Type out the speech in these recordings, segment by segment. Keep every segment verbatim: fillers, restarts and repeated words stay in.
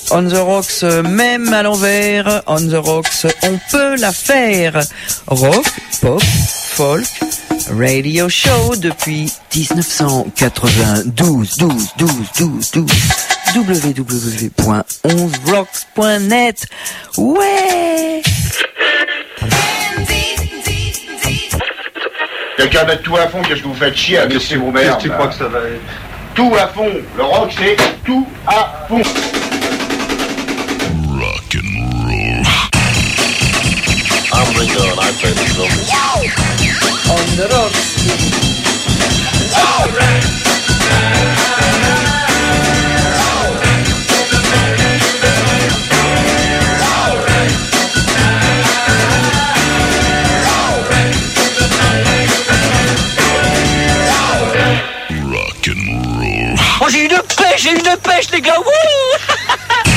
On the Rocks, même à l'envers, On the Rocks, on peut la faire. Rock, pop, folk, radio show depuis dix-neuf cent quatre-vingt-douze, douze, douze, douze, douze, w w w point onze rocks point net. Ouais! Y'a qu'à mettre tout à fond, qu'est-ce que vous faites chier à laisser vos mères? Tu crois que ça va être... Tout à fond. Le rock, c'est tout à fond. Rock and roll. I'm Ringo and I play the drums. On the Rocks. All right. Oh, j'ai une pêche, j'ai une pêche, les gars. Wouh.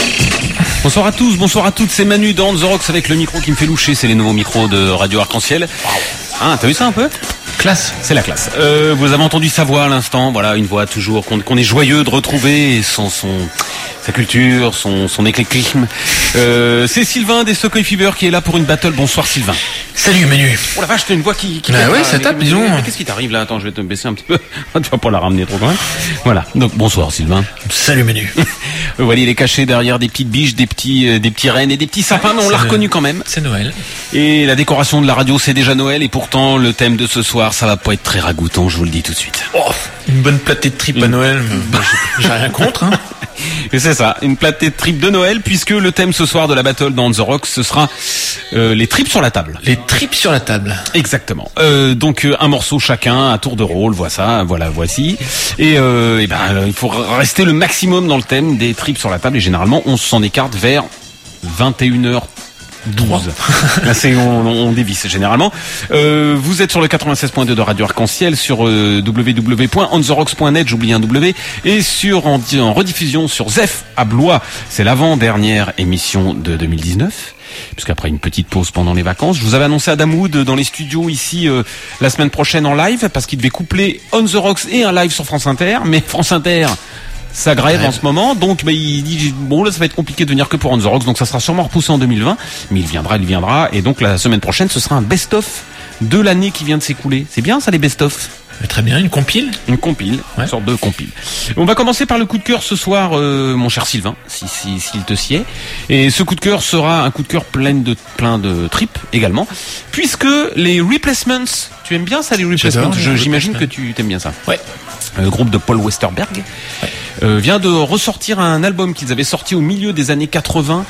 Bonsoir à tous, bonsoir à toutes, c'est Manu dans The Rocks avec le micro qui me fait loucher, c'est les nouveaux micros de Radio Arc-en-Ciel. Ah, t'as vu ça un peu? Classe, c'est la classe. Euh, vous avez entendu sa voix à l'instant, voilà, une voix toujours qu'on, qu'on est joyeux de retrouver, son, son, sa culture, son, son éclectisme. Euh, c'est Sylvain des Sokoy Fever qui est là pour une battle. Bonsoir Sylvain. Salut Manu. Oh la vache, t'as une voix qui... qui bah ouais, ça tape, mais, disons. Mais, mais qu'est-ce qui t'arrive là? Attends, je vais te baisser un petit peu. Tu vas pas la ramener trop quand même. Voilà, donc bonsoir Sylvain. Salut Manu. Voilà, il est caché derrière des petites biches, des petits, euh, des petits rennes et des petits sapins, mais on l'a C'est reconnu le... quand même. C'est Noël. Et la décoration de la radio, c'est déjà Noël, et pourtant, le thème de ce soir, ça va pas être très ragoûtant, je vous le dis tout de suite. Oh, une bonne platée de tripes à Noël, bah, j'ai, j'ai rien contre, hein. Et c'est ça, une platée de tripes de Noël, puisque le thème ce soir de la battle dans The Rocks, ce sera euh, les tripes sur la table. Les tripes sur la table. Exactement. Euh, donc euh, un morceau chacun, à tour de rôle, voilà ça, voilà, voici. Et, euh, et ben, il faut rester le maximum dans le thème des tripes sur la table, et généralement, on s'en écarte vers vingt et une heures douze. Là, c'est, on, on dévisse généralement. Euh, vous êtes sur le quatre-vingt-seize point deux de Radio Arc-en-Ciel, sur euh, w w w point on the rocks point net, j'oublie un W, et sur en, en rediffusion sur Zef à Blois. C'est l'avant-dernière émission de deux mille dix-neuf. Puisqu'après une petite pause pendant les vacances, je vous avais annoncé Adam Wood dans les studios ici euh, la semaine prochaine en live, parce qu'il devait coupler On the Rocks et un live sur France Inter, mais France Inter, ça grève ouais. en ce moment, donc bah, il dit bon là ça va être compliqué de venir que pour On the Rocks, donc ça sera sûrement repoussé en deux mille vingt, mais il viendra, il viendra, et donc la semaine prochaine ce sera un best-of de l'année qui vient de s'écouler. C'est bien ça les best-of? Très bien, une compile. Une compile, ouais. Une sorte de compile. On va commencer par le coup de cœur ce soir, euh, mon cher Sylvain, si, si, s'il te sied. Et ce coup de cœur sera un coup de cœur plein de, plein de tripes également, puisque les Replacements, tu aimes bien ça les Replacements? Je, J'imagine que tu t'aimes bien ça. Ouais. Le groupe de Paul Westerberg ouais. euh, vient de ressortir un album qu'ils avaient sorti au milieu des années quatre-vingts,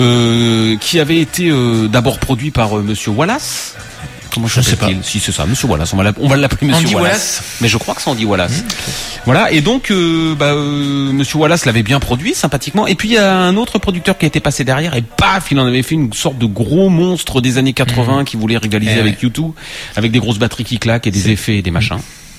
euh, qui avait été euh, d'abord produit par euh, Monsieur Wallace. Comment je sais pas. Si c'est ça, Monsieur Wallace. On va l'appeler, on va l'appeler Monsieur Andy Wallace. Wallace. Mais je crois que c'est Andy Wallace. Mmh, okay. Voilà. Et donc, euh, bah, euh, Monsieur Wallace l'avait bien produit, sympathiquement. Et puis il y a un autre producteur qui a été passé derrière et paf, il en avait fait une sorte de gros monstre des années quatre-vingts mmh. qui voulait rivaliser eh avec ouais. U deux, avec des grosses batteries qui claquent et des c'est... effets et des machins.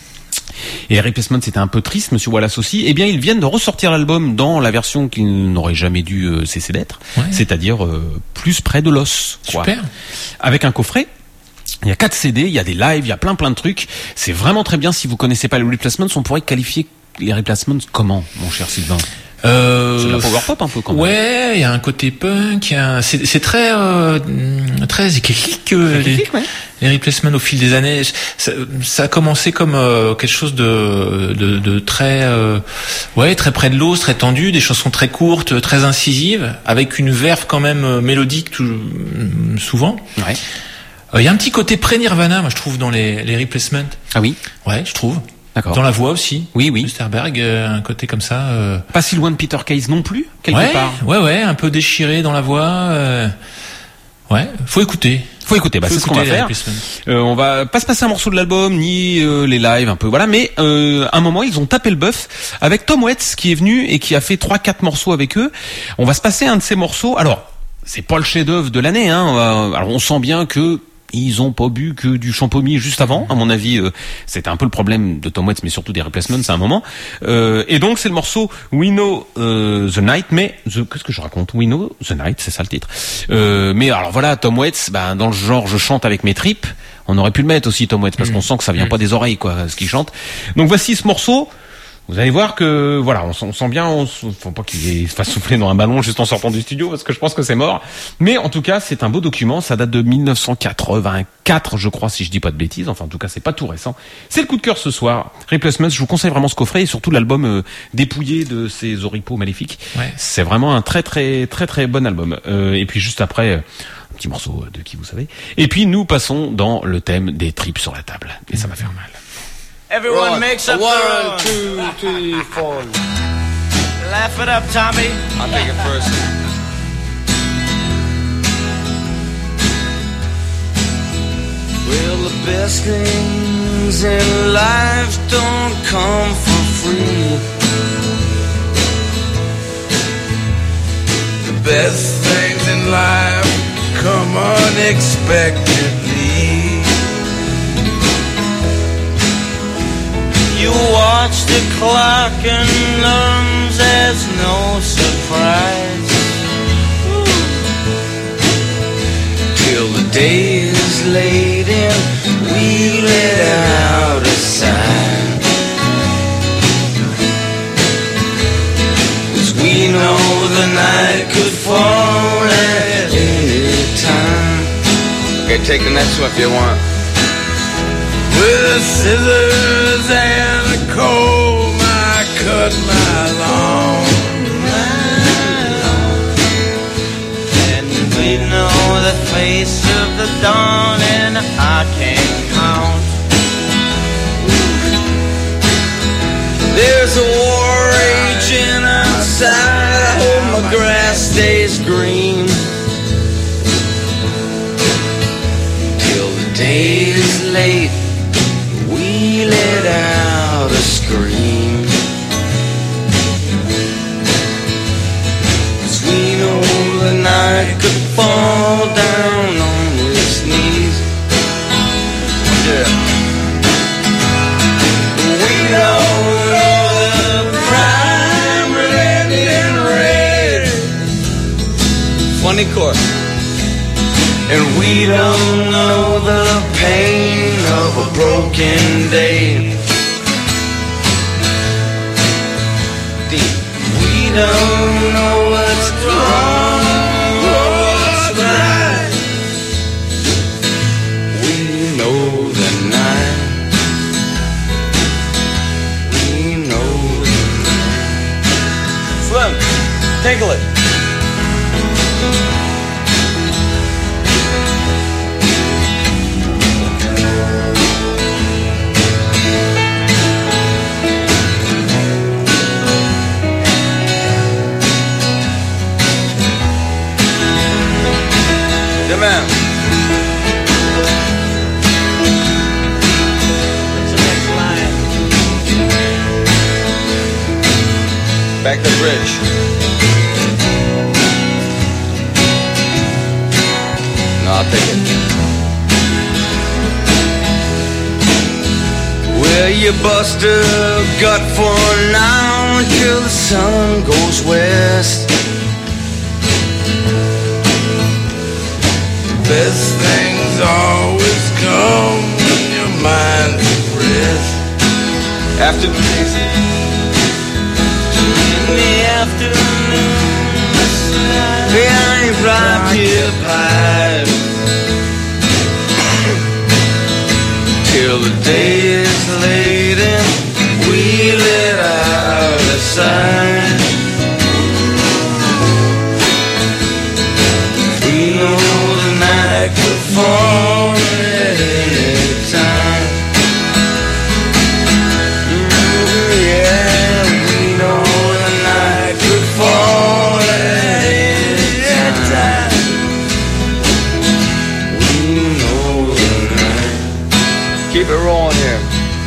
Mmh. Et Replacement, c'était un peu triste, Monsieur Wallace aussi. Eh bien, ils viennent de ressortir l'album dans la version qu'ils n'auraient jamais dû euh, cesser d'être, ouais. c'est-à-dire euh, plus près de l'os. Quoi. Super. Avec un coffret. Il y a quatre C D, il y a des lives, il y a plein plein de trucs. C'est vraiment très bien. Si vous connaissez pas les Replacements, on pourrait qualifier les Replacements comment, mon cher Sylvain? Euh, c'est de la power pop un peu quand même. Ouais, il y a un côté punk, il y a, c'est, c'est très, euh, très éclectique, euh, les, ouais. les Replacements au fil des années. Ça, ça a commencé comme euh, quelque chose de, de, de très, euh, ouais, très près de l'os, très tendu, des chansons très courtes, très incisives, avec une verve quand même mélodique tout, souvent. Ouais. Il euh, y a un petit côté pré-Nirvana, moi je trouve, dans les, les Replacements. Ah oui? Ouais, je trouve. D'accord. Dans la voix aussi. Oui, oui. Westerberg, euh, un côté comme ça. Euh... Pas si loin de Peter Case non plus, quelque ouais, part. Ouais, ouais, un peu déchiré dans la voix. Euh... Ouais, faut écouter. Faut écouter, bah faut c'est écouter ce qu'on va faire. Euh, on va pas se passer un morceau de l'album ni euh, les lives un peu, voilà. Mais euh, à un moment ils ont tapé le bœuf avec Tom Waits qui est venu et qui a fait trois quatre morceaux avec eux. On va se passer un de ces morceaux. Alors c'est pas le chef-d'œuvre de l'année, hein. On va... Alors on sent bien que ils ont pas bu que du champomis juste avant, à mon avis. Euh, c'était un peu le problème de Tom Waits, mais surtout des Replacements à un moment. Euh, et donc c'est le morceau We Know uh, the Night, mais the, qu'est-ce que je raconte? We Know the Night, c'est ça le titre. Euh, mais alors voilà, Tom Waits, bah, dans le genre je chante avec mes tripes. On aurait pu le mettre aussi Tom Waits parce mmh. qu'on sent que ça vient mmh. pas des oreilles quoi, ce qu'il chante. Donc voici ce morceau Vous allez voir que voilà, on, on sent bien, on, faut pas qu'il fasse souffler dans un ballon juste en sortant du studio parce que je pense que c'est mort. Mais en tout cas, c'est un beau document. Ça date de mille neuf cent quatre-vingt-quatre, je crois, si je dis pas de bêtises. Enfin, en tout cas, c'est pas tout récent. C'est le coup de cœur ce soir. Replacements. Je vous conseille vraiment ce coffret et surtout l'album euh, dépouillé de ces oripeaux maléfiques. Ouais. C'est vraiment un très très très très bon album. Euh, et puis juste après. Euh, un petit morceau de qui vous savez. Et puis nous passons dans le thème des tripes sur la table. Et ça va faire mal. Everyone right. Makes up One, their own. two, three, four. Laugh it up, Tommy. I'll take it first. Well, the best things in life don't come for free. The best things in life come unexpectedly. You watch the clock and learn there's no surprise. Till the day is late and we let out a sigh. 'Cause we know the night could fall at any time. Okay, take the next one if you want. With scissors and a comb, I cut my lawn. And we know the face of the dawn, and I can't count. There's a war raging outside. I hope my grass stays green till the day is late. We let out a scream, 'cause we know the night could fall down on its knees. Yeah. We don't know the prime red and red. Funny chord. And we don't know the pain of a broken day. We don't know what's wrong or what's right. We know the night. We know the night. Slim, tickle it. Man. What's the next line? Back the bridge. No, I'll take it. Well, you bust a gut for now until the sun goes west. Best things always come when your mind's at rest. After In the afternoon, behind preoccupied till the day is late and we let out a sigh. We know the night could fall at any time. Mm, yeah, we know the night could fall at any time. We know the night. keep it rolling here.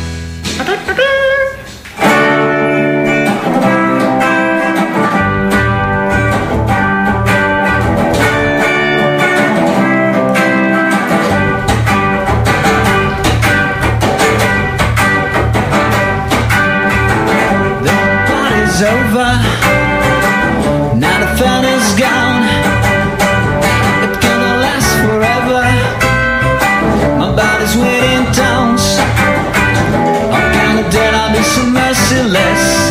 Over. Now the fun is gone. It's gonna last forever. My body's waiting downs. I'm kinda dead, I'll be so merciless.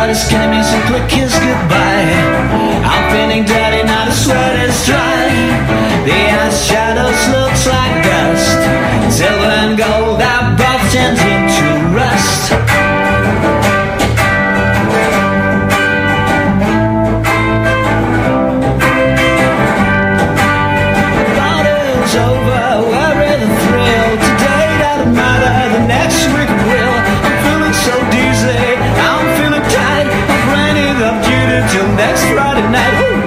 this came in simply kiss goodbye. I'm feeling dirty now, the sweat is dry. The ice shadows looks like dust. Silver and gold are both turned into rust. Party's over, we're in the thrill. Today doesn't matter, the next week will. I'm feeling so dizzy, I'm feeling tight. I'm running up duty till next Friday night. Ooh.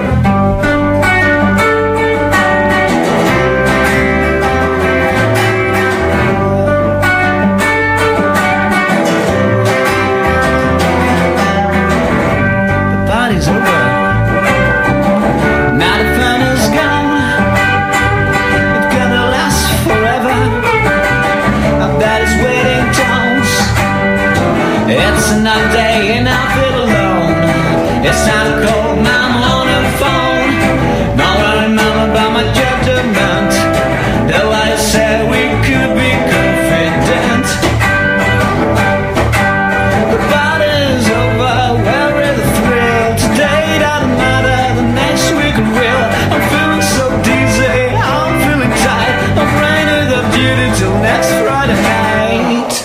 It's another day and I feel alone. It's time to call my morning phone. Now I remember about my judgment. The way I said we could be confident. The party's over, we're in the thrill. Today doesn't matter, the next week it will. I'm feeling so dizzy, I'm feeling tight. I'm running up duty till next Friday night.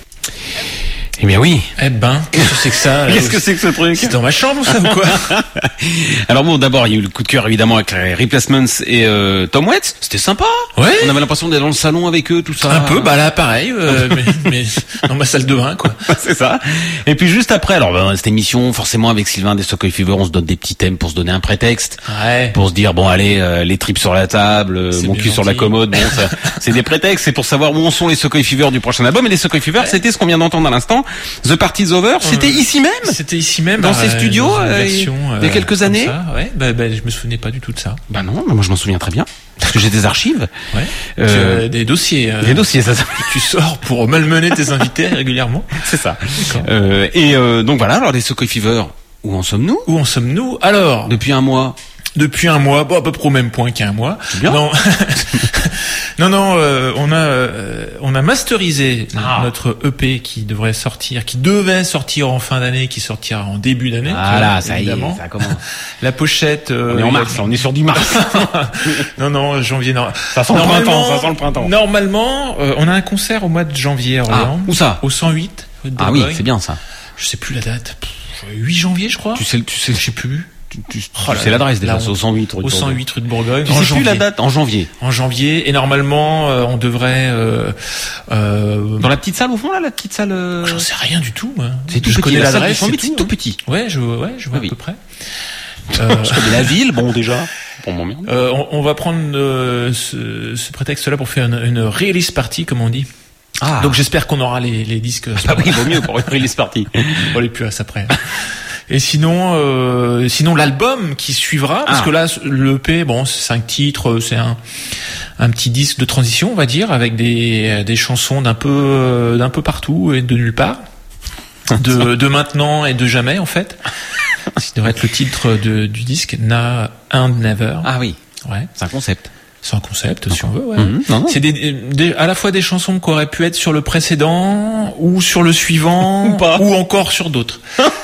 Eh bien oui. Eh ben, qu'est-ce que c'est que ça? Qu'est-ce que c'est que ce truc? C'est dans ma chambre, ça, ou quoi? Alors bon, d'abord, il y a eu le coup de cœur, évidemment, avec les Replacements et euh, Tom Waits. C'était sympa. Ouais. On avait l'impression d'être dans le salon avec eux, tout ça. Un peu, bah là, pareil, euh, mais, mais dans ma salle de bain, quoi. C'est ça. Et puis juste après, alors, ben, cette émission, forcément, avec Sylvain des Sokoi Fever, on se donne des petits thèmes pour se donner un prétexte. Ouais. Pour se dire, bon, allez, euh, les tripes sur la table, euh, C'est mon bien cul sur la gentil. commode, bon, ça, c'est des prétextes. C'est pour savoir où en sont les Sokoi Fever du prochain album. Et les Sokoi Fever, c'était ce qu'on vient d'entendre à l'instant. The Party's Over. C'était ici même. C'était ici même. Dans euh, ces studios, dans une euh, version, il y a euh, quelques comme années. ça, ouais, bah, bah, je me souvenais pas du tout de ça. Bah non, moi je m'en souviens très bien. Parce que j'ai des archives. Ouais. Euh, Tu as des dossiers. euh, Des dossiers, ça. que tu sors pour malmener tes invités régulièrement. C'est ça. D'accord. Euh, et euh, donc voilà, alors les Sokoi Fever, où en sommes-nous? Où en sommes-nous? Alors, Depuis un mois. depuis un mois, bon, à peu près au même point qu'il y a un mois. C'est bien. Non, non, non, euh, on a, euh, on a masterisé Ah. notre E P qui devrait sortir, qui devait sortir en fin d'année, qui sortira en début d'année. Voilà, euh, ça y est, évidemment. ça commence. La pochette. euh, On est en mars, on est sur du mars. non, non, janvier. Non. Ça sent le Normalement- printemps, ça sent le printemps. Normalement, euh, on a un concert au mois de janvier à Orléans. Ah, où ça? Au cent huit. rue de Ah oui, Bourgogne. c'est bien ça. Je sais plus la date. Pff, huit janvier, je crois. Tu sais, tu sais, Je sais plus. tu, tu, tu Oh là sais là, l'adresse déjà, là, c'est au cent huit rue de Au cent Bourgogne. huit rue de Bourgogne. Tu en sais plus janvier. la date? En janvier. En janvier. Et normalement, euh, on devrait. Euh, euh, Dans la petite salle au fond là, la petite salle. euh, J'en sais rien du tout. Moi. C'est tout je petit. connais La salle du l'adresse. cent huit, c'est c'est tout hein. petit. Ouais, je, ouais, je vois Ah oui. à peu près. Euh, Je connais la ville, bon déjà. Pour m'emmerder. euh, on, on va prendre euh, ce, ce prétexte-là pour faire une, une release party, comme on dit. Ah. Donc j'espère qu'on aura les, les disques. à ce Ah oui, moment-là. vaut mieux pour une release party. On les plus à ça après. Et sinon, euh, sinon l'album qui suivra, parce Ah. que là, le E P, bon, c'est cinq titres, c'est un, un petit disque de transition, on va dire, avec des, des chansons d'un peu, d'un peu partout et de nulle part, de, de maintenant et de jamais en fait. Ce qui devrait être le titre de, du disque, Now and Never. Ah oui, Ouais, c'est un concept. c'est un concept si on veut. Ouais. Mhm. Non, non. C'est des, des, à la fois des chansons qui auraient pu être sur le précédent ou sur le suivant Ou pas. ou encore sur d'autres.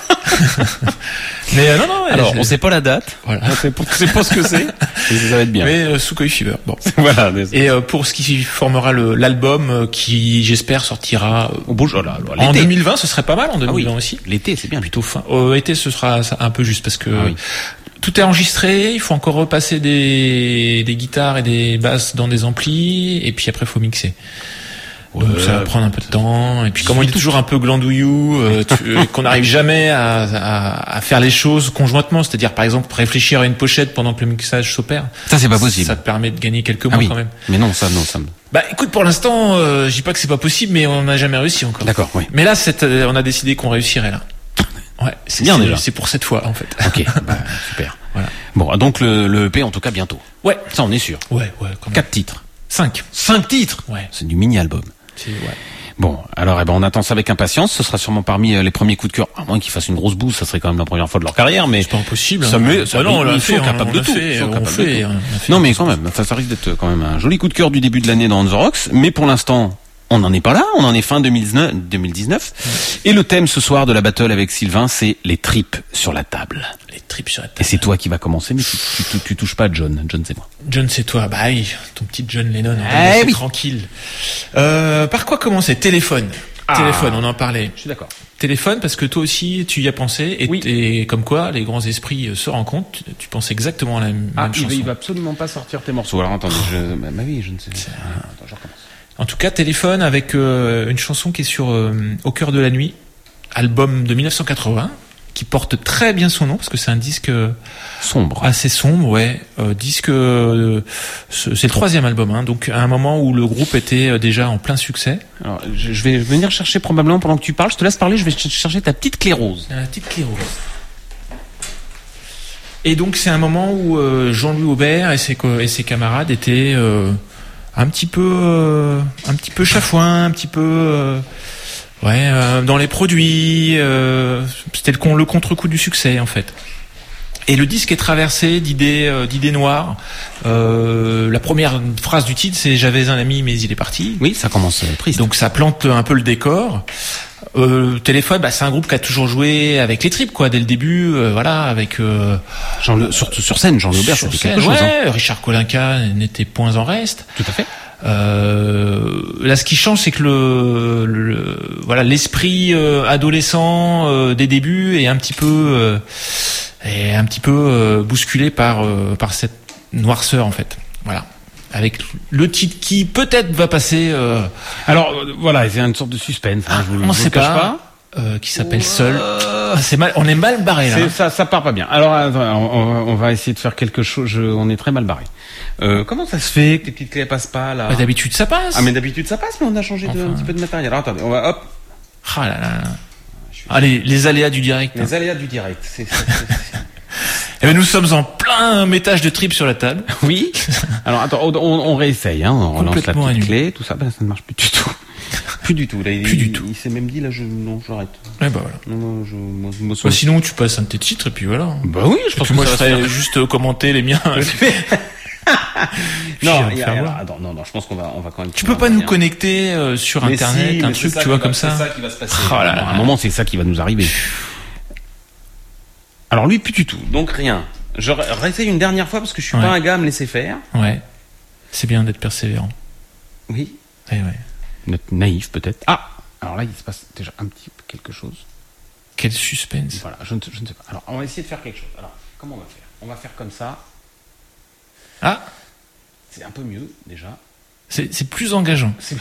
Mais euh, non, non. Alors, c'est- on sait pas la date. Voilà. On sait pas, on sait pas ce que c'est. Mais ça va être bien. Mais euh, Sukoi Fever. Bon. Voilà. Et euh, pour ce qui formera le, l'album, euh, qui j'espère sortira euh, On bouge. Oh là, là, en l'été. deux mille vingt, ce serait pas mal en deux mille vingt Ah oui. aussi. L'été, c'est bien. Plutôt fin. Euh, été, ce sera ça, un peu juste parce que Ah oui. tout est enregistré. Il faut encore repasser des, des guitares et des basses dans des amplis, et puis après faut mixer. Donc Ouais, ça va prendre un peu de temps. Et puis comme on est toujours un peu glandouillou, euh, tu- euh, qu'on n'arrive jamais à, à, à faire les choses conjointement, c'est-à-dire par exemple réfléchir à une pochette pendant que le mixage s'opère. Ça, c'est pas possible. Ça te permet de gagner quelques mois Ah oui. quand même. Mais non, ça, non, ça. me- Bah écoute, pour l'instant, euh, je dis pas que c'est pas possible, mais on n'a jamais réussi encore. D'accord, oui. Mais là, c'est, euh, on a décidé qu'on réussirait là. Ouais, c'est bien, c'est- déjà. C'est pour cette fois en fait. Ok, bah, super. Voilà. Bon, donc le, le E P en tout cas bientôt. Ouais, Ça, on est sûr. ouais, ouais. Quand même. Quatre titres. Cinq. Cinq titres. Ouais. C'est du mini-album. C'est, ouais. Bon, alors eh ben on attend ça avec impatience. Ce sera sûrement parmi euh, les premiers coups de cœur. À moins qu'ils fassent une grosse bouse, ça serait quand même la première fois de leur carrière. Mais C'est pas impossible. Ça hein. met- ça Bah non, met- on l'a ils fait, sont on- capables on de l'a tout. fait, Ils sont on capables de fait, tout. on a fait. non, mais quand même, ça, ça risque d'être quand même un joli coup de cœur du début de l'année dans On The Rocks. Mais pour l'instant, on n'en est pas là, on en est fin deux mille dix-neuf. Et le thème ce soir de la battle avec Sylvain, c'est les tripes sur la table. Les tripes sur la table. Et c'est toi qui va commencer, mais tu, tu, tu, tu touches pas à John. John, c'est moi. John, c'est toi. Bah oui, ton petit John Lennon. Eh c'est oui. Tranquille. Euh, par quoi commencer? Téléphone. Ah. Téléphone, on en parlait. Je suis d'accord. Téléphone, parce que toi aussi, tu y as pensé. Et, Oui. et comme quoi, les grands esprits se rencontrent. Tu, tu penses exactement à la même, Ah, même il va, chanson. il va absolument pas sortir tes morceaux. Alors attendez, je, bah, bah oui, je ne sais pas. Ah, attends, je recommence. En tout cas, Téléphone avec euh, une chanson qui est sur euh, Au cœur de la nuit, album de dix-neuf cent quatre-vingts, qui porte très bien son nom parce que c'est un disque euh, Sombre. assez sombre, ouais. Euh, disque, euh, c'est c'est le troisième album, hein, donc à un moment où le groupe était euh, déjà en plein succès. Alors, je, je vais venir chercher probablement pendant que tu parles. Je te laisse parler. Je vais ch- chercher ta petite clé rose. La petite clé rose. Et donc c'est un moment où euh, Jean-Louis Aubert et ses, co- et ses camarades étaient euh, un petit peu, euh, un petit peu chafouins, un petit peu, euh, ouais, euh, dans les produits. Euh, c'était le, con- le contre-coup du succès en fait. Et le disque est traversé d'idées, euh, d'idées noires. Euh, la première phrase du titre, c'est "J'avais un ami, mais il est parti". Oui, ça commence euh, triste. Donc ça plante un peu le décor. Euh, Téléphone, bah, c'est un groupe qui a toujours joué avec les tripes, quoi, dès le début, euh, voilà, avec euh, Jean Le, sur, sur scène, Jean Aubert, sur c'était scène, quelque chose. Hein. ouais, Richard Kolinka n'était point en reste. Tout à fait. Euh, là, ce qui change, c'est que le, le voilà, l'esprit euh, adolescent euh, des débuts est un petit peu euh, est un petit peu euh, bousculé par euh, par cette noirceur en fait. Voilà. Avec le titre qui peut-être va passer. Euh, Alors euh, voilà, c'est une sorte de suspense. Hein, je vous, on je vous sait le cache pas. pas. Euh, qui s'appelle Seul. Ah, c'est mal, on est mal barré là. C'est, ça, ça part pas bien. Alors, attends, on, on va, on va essayer de faire quelque chose. Je, on est très mal barré. Euh, comment ça se fait que les petites clés passent pas là? Bah, d'habitude ça passe. Ah, mais d'habitude ça passe, mais on a changé de, Enfin. un petit peu de matériel. Alors attendez, on va hop. Ah là là. Allez, les aléas du direct. Les aléas du direct. C'est, c'est, c'est, c'est... Eh ben, nous sommes en plein métage de trip sur la table. Oui. Alors attends, on, on réessaye. Hein, on relance la Complètement petite annulé. clé, tout ça. Ben, ça ne marche plus du tout. Plus du tout. Là, il, Plus du il, tout. Il s'est même dit là, je non, j'arrête. Eh ben voilà. Non, non, je. Moi, moi, Bah, sinon, tu passes un de tes titres et puis voilà. bah oui, je pense Puis que moi, je ça va se ferais faire. juste euh, commenter les miens. Non, Puis, il y a- faire alors, voir. attends, non, non, je pense qu'on va, on va quand même. Tu peux pas nous connecter euh, sur Mais internet, si, un mais truc, c'est tu vois, qui comme va- ça. C'est ça qui va se passer. Oh là là. À un moment, c'est ça qui va nous arriver. Alors lui, plus du tout. Donc rien. Je ré- réessaye une dernière fois parce que je suis Ouais. pas un gars à me laisser faire. Ouais. C'est bien d'être persévérant. Oui. Eh ouais. D'être naïf peut-être. Ah. Alors là, il se passe déjà un petit peu quelque chose. Quel suspense. Voilà, je ne, je ne sais pas. Alors, on va essayer de faire quelque chose. Alors, comment on va faire? On va faire comme ça. Ah, C'est un peu mieux déjà. c'est c'est plus engageant. C'est-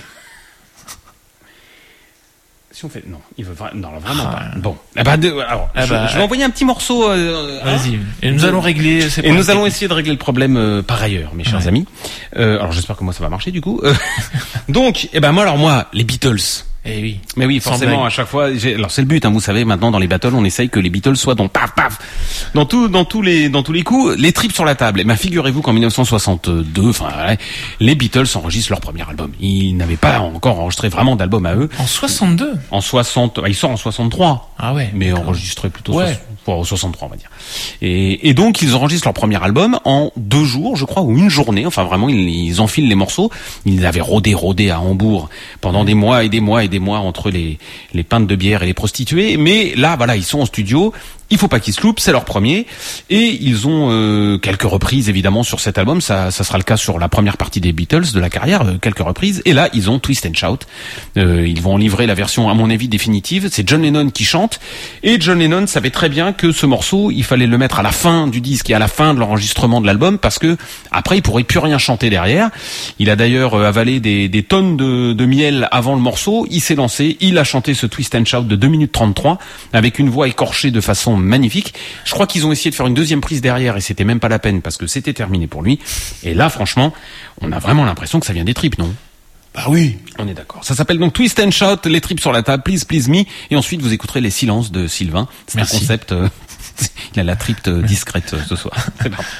Si on fait, non, il veut vra- non, vraiment Ah. pas. Bon, eh ben, de- alors, Ah je, bah, je vais envoyer un petit morceau. euh, hein. Vas-y. Et nous allons régler ces Et nous problèmes allons techniques. essayer de régler le problème euh, par ailleurs, mes chers Ouais. amis. Euh, alors j'espère que moi ça va marcher du coup. Euh, donc, eh ben moi alors moi, les Beatles. Eh oui. Mais oui, Sans forcément, blague. à chaque fois. j'ai- Alors c'est le but, hein, vous savez. Maintenant, dans les battles, on essaye que les Beatles soient dans paf paf, dans tout, dans tous les, dans tous les coups, les tripes sur la table. Et ben figurez-vous qu'en mille neuf cent soixante-deux, enfin, ouais, les Beatles enregistrent leur premier album. Ils n'avaient pas encore enregistré vraiment d'album à eux. En soixante-deux. En soixante, il sort en soixante-trois. Ah ouais. Mais d'accord. enregistré plutôt Ouais. soix- soixante-trois, on va dire. Et, et donc, ils enregistrent leur premier album en deux jours, je crois, ou une journée. Enfin, vraiment, ils, ils enfilent les morceaux. Ils avaient rodé, rodé à Hambourg pendant des mois et des mois et des mois entre les, les pintes de bière et les prostituées. Mais là, voilà, ils sont en studio. Il faut pas qu'ils se loupent, c'est leur premier. Et ils ont euh, quelques reprises, évidemment, sur cet album. Ça, ça sera le cas sur la première partie des Beatles, de la carrière, euh, quelques reprises. Et là, ils ont Twist and Shout. Euh, ils vont livrer la version, à mon avis, définitive. C'est John Lennon qui chante. Et John Lennon savait très bien que ce morceau, il fallait le mettre à la fin du disque et à la fin de l'enregistrement de l'album, parce que après, il pourrait plus rien chanter derrière. Il a d'ailleurs euh, avalé des, des tonnes de, de miel avant le morceau. Il s'est lancé. Il a chanté ce Twist and Shout de deux minutes trente-trois avec une voix écorchée de façon magnifique. Je crois qu'ils ont essayé de faire une deuxième prise derrière et c'était même pas la peine parce que c'était terminé pour lui. Et là, franchement, on a vraiment l'impression que ça vient des tripes, non? Bah oui. On est d'accord. Ça s'appelle donc Twist and Shout, les tripes sur la table, Please Please Me. Et ensuite, vous écouterez les silences de Sylvain. C'est un Merci. concept, euh, il a la tripe euh, discrète euh, ce soir. C'est parti.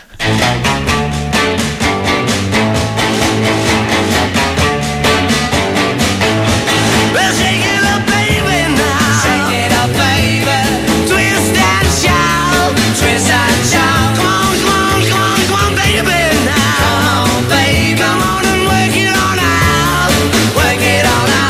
Well, shake it up, baby, now. Shake it up, baby. Twist and shout, twist and shout. Come on, come on, come on, come on, baby, now. Come on, baby. Come on and work it on out, work it on out.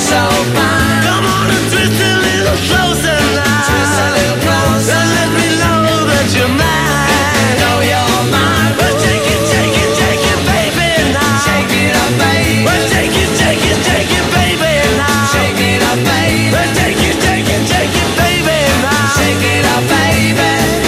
so fine. Come on and twist a little closer now. Twist a little closer. And let me know that you're mine. Know you're mine. Well, take it, take it, take it, baby, now. Shake it up, baby. Well, take it, take it, take it, baby, now. Shake it up, baby. Well, take it, take it, take it, baby, now. Shake it up, baby.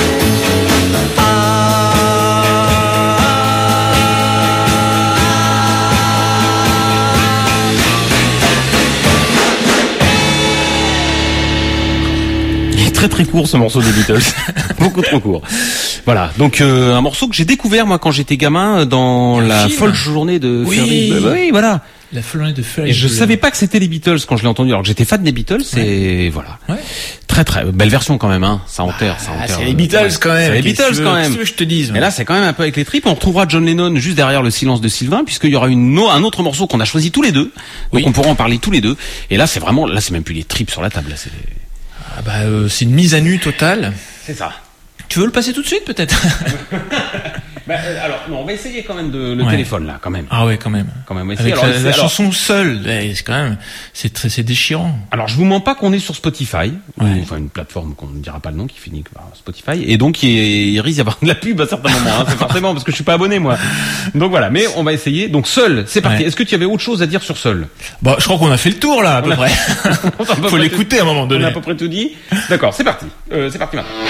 Très très court ce morceau des Beatles, beaucoup trop court. Voilà, donc euh, un morceau que j'ai découvert moi quand j'étais gamin dans Un la film. folle journée de Oui. Ferris. Bah, oui, voilà. La folle de Ferris. Et je savais pas que c'était les Beatles quand je l'ai entendu. Alors que j'étais fan des Beatles, et voilà. Ouais. Très très belle version quand même, hein. Ça enterre, ça Ah, enterre. c'est les Beatles quand même. C'est les Qu'est-ce que Beatles tu quand veux- même. qu'est-ce que tu veux que je te dise. Et là, c'est quand même un peu avec les tripes. On retrouvera John Lennon juste derrière le silence de Sylvain, puisqu'il y aura une, no- un autre morceau qu'on a choisi tous les deux. Donc Oui. on pourra en parler tous les deux. Et là, c'est vraiment, là, c'est même plus les tripes sur la table. Là, c'est. Ah bah, euh, c'est une mise à nu totale. C'est ça. Tu veux le passer tout de suite peut-être? Bah, euh, alors, non, on va essayer quand même de le Ouais. téléphone là, quand même. Ah ouais, quand même. Quand même, on va essayer. Avec Alors, la, c'est- la alors- chanson seule, ouais, c'est quand même, c'est très, c'est déchirant. Alors je vous mens pas qu'on est sur Spotify, Ouais. enfin une plateforme qu'on ne dira pas le nom qui finit par Spotify, et donc il, il risque d'y avoir de la pub à certains moments, hein, c'est forcément parce que je suis pas abonné moi. Donc voilà, mais on va essayer. Donc Seul, c'est parti. Ouais. Est-ce que tu avais autre chose à dire sur Seul? Bon, je crois qu'on a fait le tour là, à peu a- près. On a à peu Faut près l'écouter à un moment On donné. a à peu près tout dit. D'accord, c'est parti. Euh, c'est parti maintenant.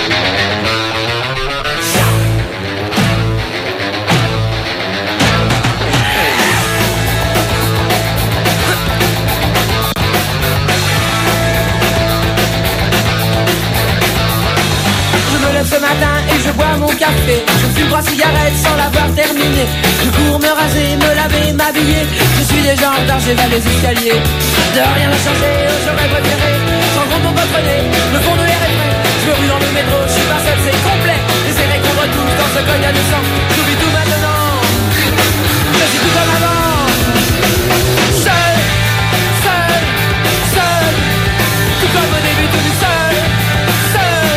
Je me lève ce matin et je bois mon café. Je fume trois cigarettes sans l'avoir terminé. Je cours me raser, me laver, m'habiller. Je suis déjà en retard, j'évade les escaliers. De rien n'a changé, oh, j'aurais préféré. Sans gros pour votre nez, le fond de l'air est frais. Je me rue dans le métro, je suis pas seul, c'est complet. Les errés contre tous dans ce cogne à deux cents. J'oublie tout maintenant. Je suis tout comme avant. Seul, seul, seul. Tout comme au début, tout seul. Seul,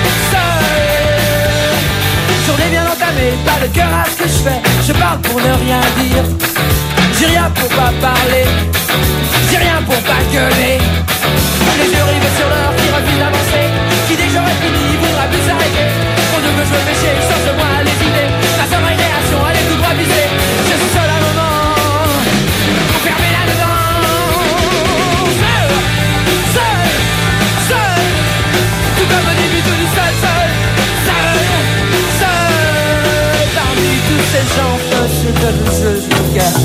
seul. Journée bien entamée, pas le cœur à ce que je fais. Je parle pour ne rien dire. J'ai rien pour pas parler. J'ai rien pour pas gueuler. Les yeux rivés sur l'heure qui refusent d'avancer. Qui dès que j'aurai fini voudra plus s'arrêter. On ne veut jouer péché, change de moi les idées. La seule récréation, elle est tout droit visée. Je suis seul à un moment. Enfermé là-dedans. Seul, seul, seul. Tout comme au début, tout seul, seul. Seul, seul. Parmi tous ces gens, je je je regarde.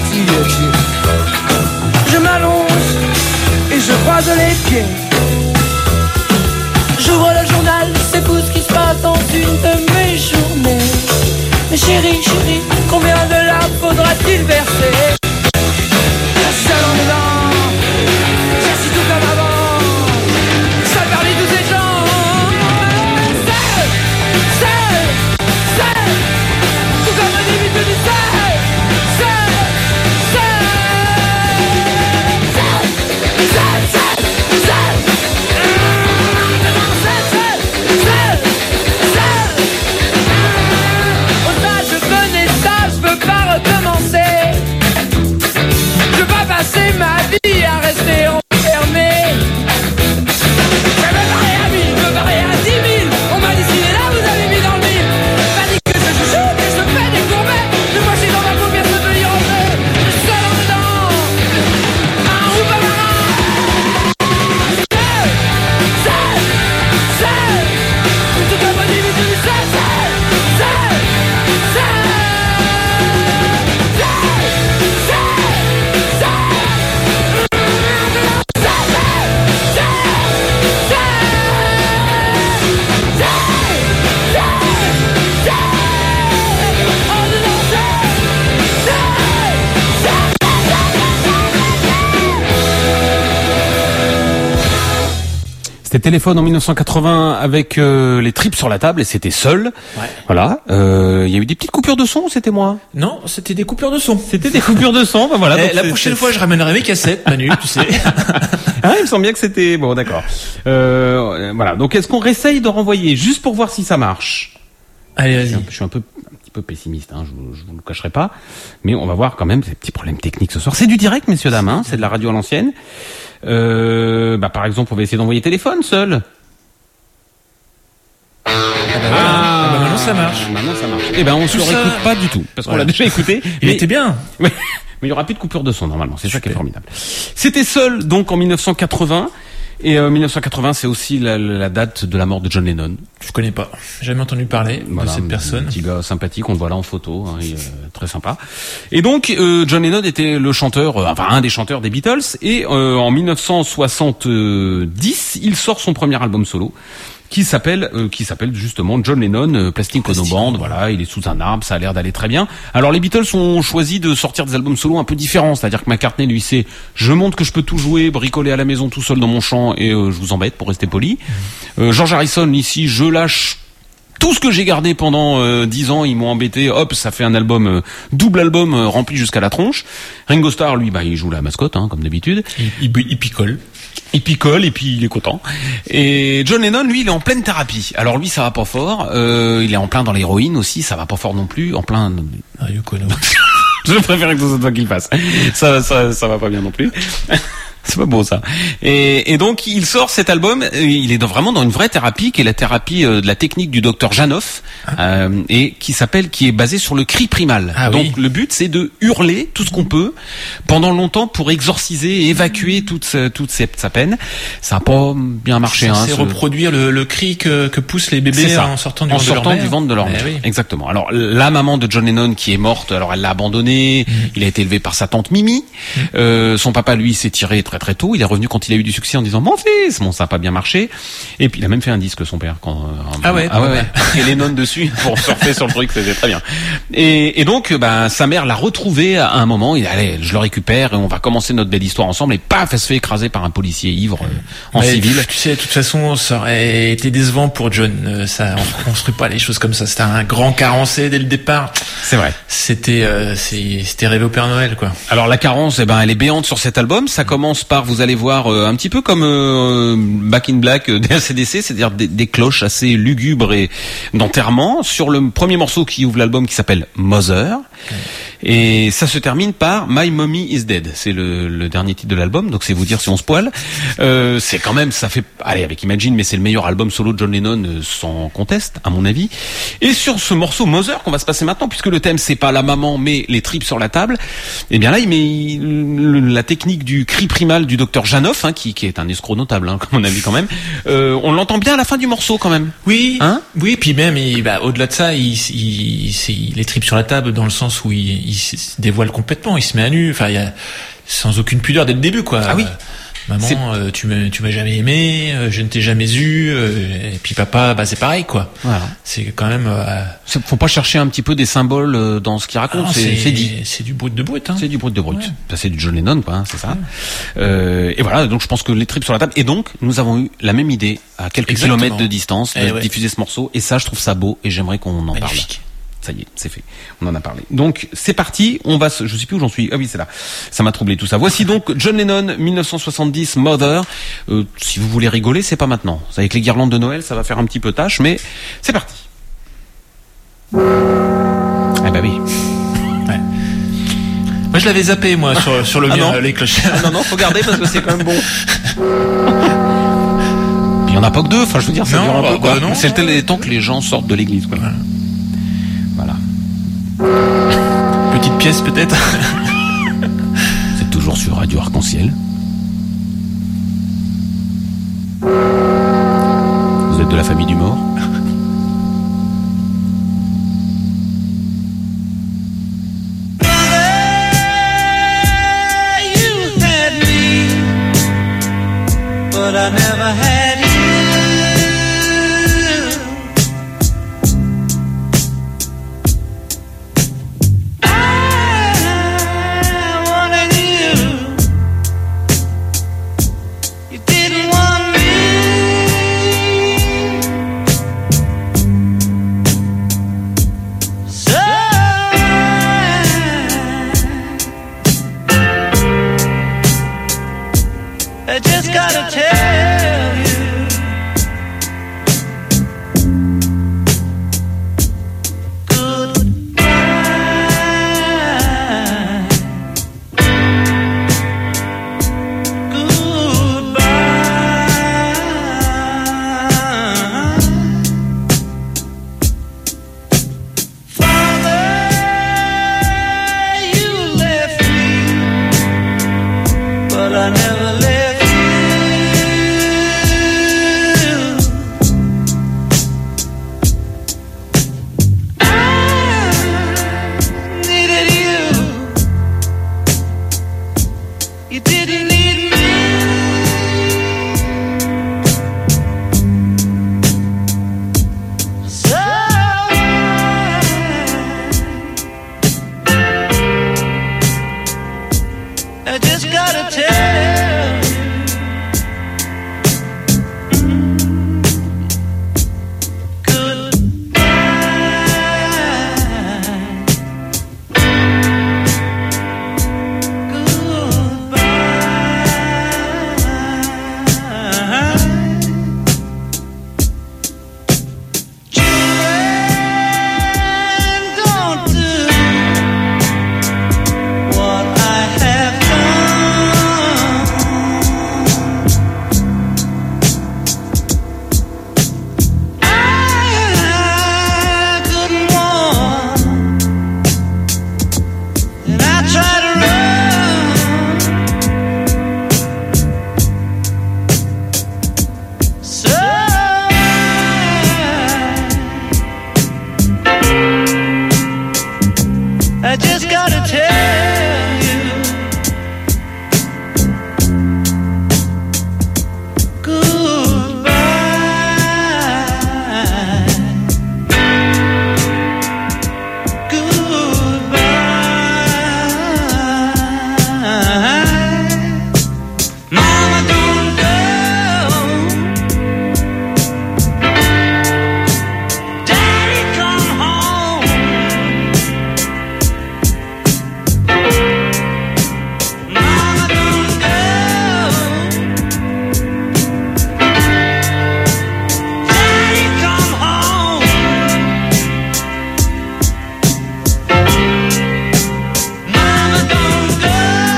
Je m'allonge et je croise les pieds. J'ouvre le journal, c'est fou ce qui se passe dans une de mes journées. Mais chérie, chérie, combien de larmes faudra-t-il verser? Seul en dedans, j'assis tout comme avant. Seul parmi tous ces gens. Seul, seul, seul. Tout comme au début, tout du seul. Seul, seul. Seul, seul, seul, seul. Seul, seul, seul, seul. Au-delà, je connais ça, je veux pas recommencer. Je veux pas passer ma vie à rester enfermé. Je veux parler à mille, je veux parler à dix mille. On m'a dit si là vous avez mis dans le mille. M'a dit que je joue, que je fais des courbets. Mais moi je suis dans ma paupière, je peux y rentrer. Je suis seul en dedans. Un ou pas marin. Seul, seul, seul. Tout comme au début du seul, seul, seul, seul. C'était Téléphone en mille neuf cent quatre-vingts avec euh, les tripes sur la table et c'était Seul. Ouais. Voilà. Euh, Il y a eu des petites coupures de son ou c'était moi? Non, c'était des coupures de son. C'était des coupures de son. Ben voilà. Eh, donc la c'est- prochaine c'est- fois, je ramènerai mes cassettes, Manu, tu sais. Ah, il me semble bien que c'était bon, d'accord. Euh, voilà. Donc, est-ce qu'on réessaye de renvoyer juste pour voir si ça marche? Allez, Je suis vas-y. un- je suis un peu, un petit peu pessimiste, hein, je, vous- je vous le cacherai pas. Mais on va voir quand même ces petits problèmes techniques ce soir. C'est du direct, messieurs dames, hein, c'est de la radio à l'ancienne. Euh, bah par exemple, on va essayer d'envoyer téléphone seul. Ah bah, voilà. Ah bah maintenant ça marche. Maintenant ça marche. Eh ben on se Tout le ça- réécoute pas du tout parce qu'on Voilà. l'a déjà écouté. Il mais- était bien. Ouais. Mais il y aura plus de coupure de son normalement. C'est ça qui est formidable. C'était seul donc en mille neuf cent quatre-vingts. Et euh, mille neuf cent quatre-vingts, c'est aussi la, la date de la mort de John Lennon. Je connais pas. J'ai jamais entendu parler Voilà, de cette un personne. petit gars sympathique, on le voit là en photo, hein, il est, euh, très sympa. Et donc, euh, John Lennon était le chanteur, euh, enfin un des chanteurs des Beatles. Et euh, en mille neuf cent soixante-dix, il sort son premier album solo, qui s'appelle euh, qui s'appelle justement John Lennon euh, Plastic Ono Band. Voilà, il est sous un arbre, ça a l'air d'aller très bien. Alors les Beatles ont choisi de sortir des albums solo un peu différents, c'est-à-dire que McCartney lui c'est je montre que je peux tout jouer, bricoler à la maison tout seul dans mon champ et euh, je vous embête pour rester poli. Euh, George Harrison ici je lâche tout ce que j'ai gardé pendant euh, dix ans, ils m'ont embêté. Hop, ça fait un album euh, double album euh, rempli jusqu'à la tronche. Ringo Starr, lui, bah il joue la mascotte, hein, comme d'habitude. Il, il, il picole. Il picole et puis il est content. Et John Lennon, lui, il est en pleine thérapie. Alors lui, ça va pas fort. Euh, il est en plein dans l'héroïne aussi, ça va pas fort non plus. En plein. Ah, Yoko Ono. Je préfère que ce soit toi qui le fasse. Ça, ça, ça va pas bien non plus. C'est pas beau ça. Et, et donc il sort cet album. Il est dans, vraiment dans une vraie thérapie, qui est la thérapie euh, de la technique du docteur Janoff, euh, et qui s'appelle, qui est basée sur le cri primal. Ah, donc oui. le but, c'est de hurler tout ce qu'on peut pendant longtemps pour exorciser et évacuer toute ce- toute cette, sa peine. Ça a pas bien marché. Hein, C'est ce- reproduire le, le cri que, que poussent les c'est bébés ça. en sortant du en ventre de leur sortant mère. du ventre de leur Eh mère. oui. Exactement. Alors la maman de John Lennon qui est morte, alors elle l'a abandonné. Il a été élevé par sa tante Mimi. Euh, son papa lui s'est tiré très très tôt. Il est revenu quand il a eu du succès en disant mon fils. Bon, ça a pas bien marché. Et puis il a même fait un disque son père quand. euh, Ah ouais, ah ouais. pas ouais. mal. Et Lennon dessus pour surfer sur le truc, c'était très bien. Et, et donc bah sa mère l'a retrouvé à un moment. Il a allez, je le récupère et on va commencer notre belle histoire ensemble. Et paf, elle se fait écraser par un policier ivre euh, en Mais, civil. Tu sais, de toute façon, ça aurait été décevant pour John. Euh, Ça, on construit pas les choses comme ça. C'était un grand carencé dès le départ. C'est vrai. C'était, euh, c'est- c'était rêvé au Père Noël, quoi. Alors la carence, eh ben, elle est béante sur cet album. Ça commence par, vous allez voir, euh, un petit peu comme euh, Back in Black euh, des A C D C, c'est-à-dire des, des cloches assez lugubres et d'enterrement. Sur le premier morceau qui ouvre l'album, qui s'appelle Mother, et ça se termine par My Mommy is Dead. C'est le, le dernier titre de l'album, donc c'est vous dire si on se poile. Euh, c'est quand même, ça fait, allez, avec Imagine, mais c'est le meilleur album solo de John Lennon euh, sans conteste, à mon avis. Et sur ce morceau Mother qu'on va se passer maintenant, puisque le thème c'est pas la maman mais les tripes sur la table, eh bien là il met le- la technique du cri primal du docteur Janoff, hein, qui, qui est un escroc notable, hein, comme on a vu quand même. Euh, on l'entend bien à la fin du morceau quand même. Oui, Hein oui, puis même, il, bah, au-delà de ça, il, il, c'est- il est tripes sur la table dans le sens où il, il se dévoile complètement, il se met à nu, enfin, il y a, sans aucune pudeur dès le début, quoi. Ah oui. Euh, C'est- Maman, euh, tu m'as, tu m'as jamais aimé, euh, je ne t'ai jamais eu, euh, et puis papa, bah c'est pareil, quoi. Voilà. C'est quand même. Euh, C'est- Faut pas chercher un petit peu des symboles euh, dans ce qu'il raconte, non, c'est c'est dit. c'est du brut de brut, hein. C'est du brut de brut. Ouais. Ça, c'est du John Lennon, quoi, hein, c'est ça. Euh, et voilà, donc je pense que les tripes sur la table. Et donc, nous avons eu la même idée à quelques Exactement. kilomètres de distance de Eh ouais. diffuser ce morceau. Et ça, je trouve ça beau et j'aimerais qu'on en parle. Magnifique. Ça y est, c'est fait. On en a parlé. Donc, c'est parti. On va se, je sais plus où j'en suis. Ah oui, c'est là. Ça m'a troublé tout ça. Voici donc John Lennon, mille neuf cent soixante-dix, Mother. Euh, si vous voulez rigoler, c'est pas maintenant. Avec les guirlandes de Noël, ça va faire un petit peu tâche, mais c'est parti. Ah bah oui. Ouais. Moi, je l'avais zappé, moi, sur, sur le Ah mien, non. les cloches. Ah non, non, faut garder parce que c'est quand même bon. Il y en a pas que deux, enfin je veux dire, ça Non, dure un bah, peu, quoi. bah, non. C'est le tel- temps que les gens sortent de l'église, quoi. Voilà. Petite pièce, peut-être. C'est toujours sur Radio Arc-en-Ciel. Vous êtes de la famille du mort? You had me, but I never had you. I wanted you. You didn't want me. So I just gotta tell you, goodbye. but I never left you. I needed you. You didn't need me. So I just gotta tell you, I just gotta tell you, goodbye, goodbye. Mama, don't go. Daddy, come home. Mama, don't go. Daddy, come home. Mama, don't go.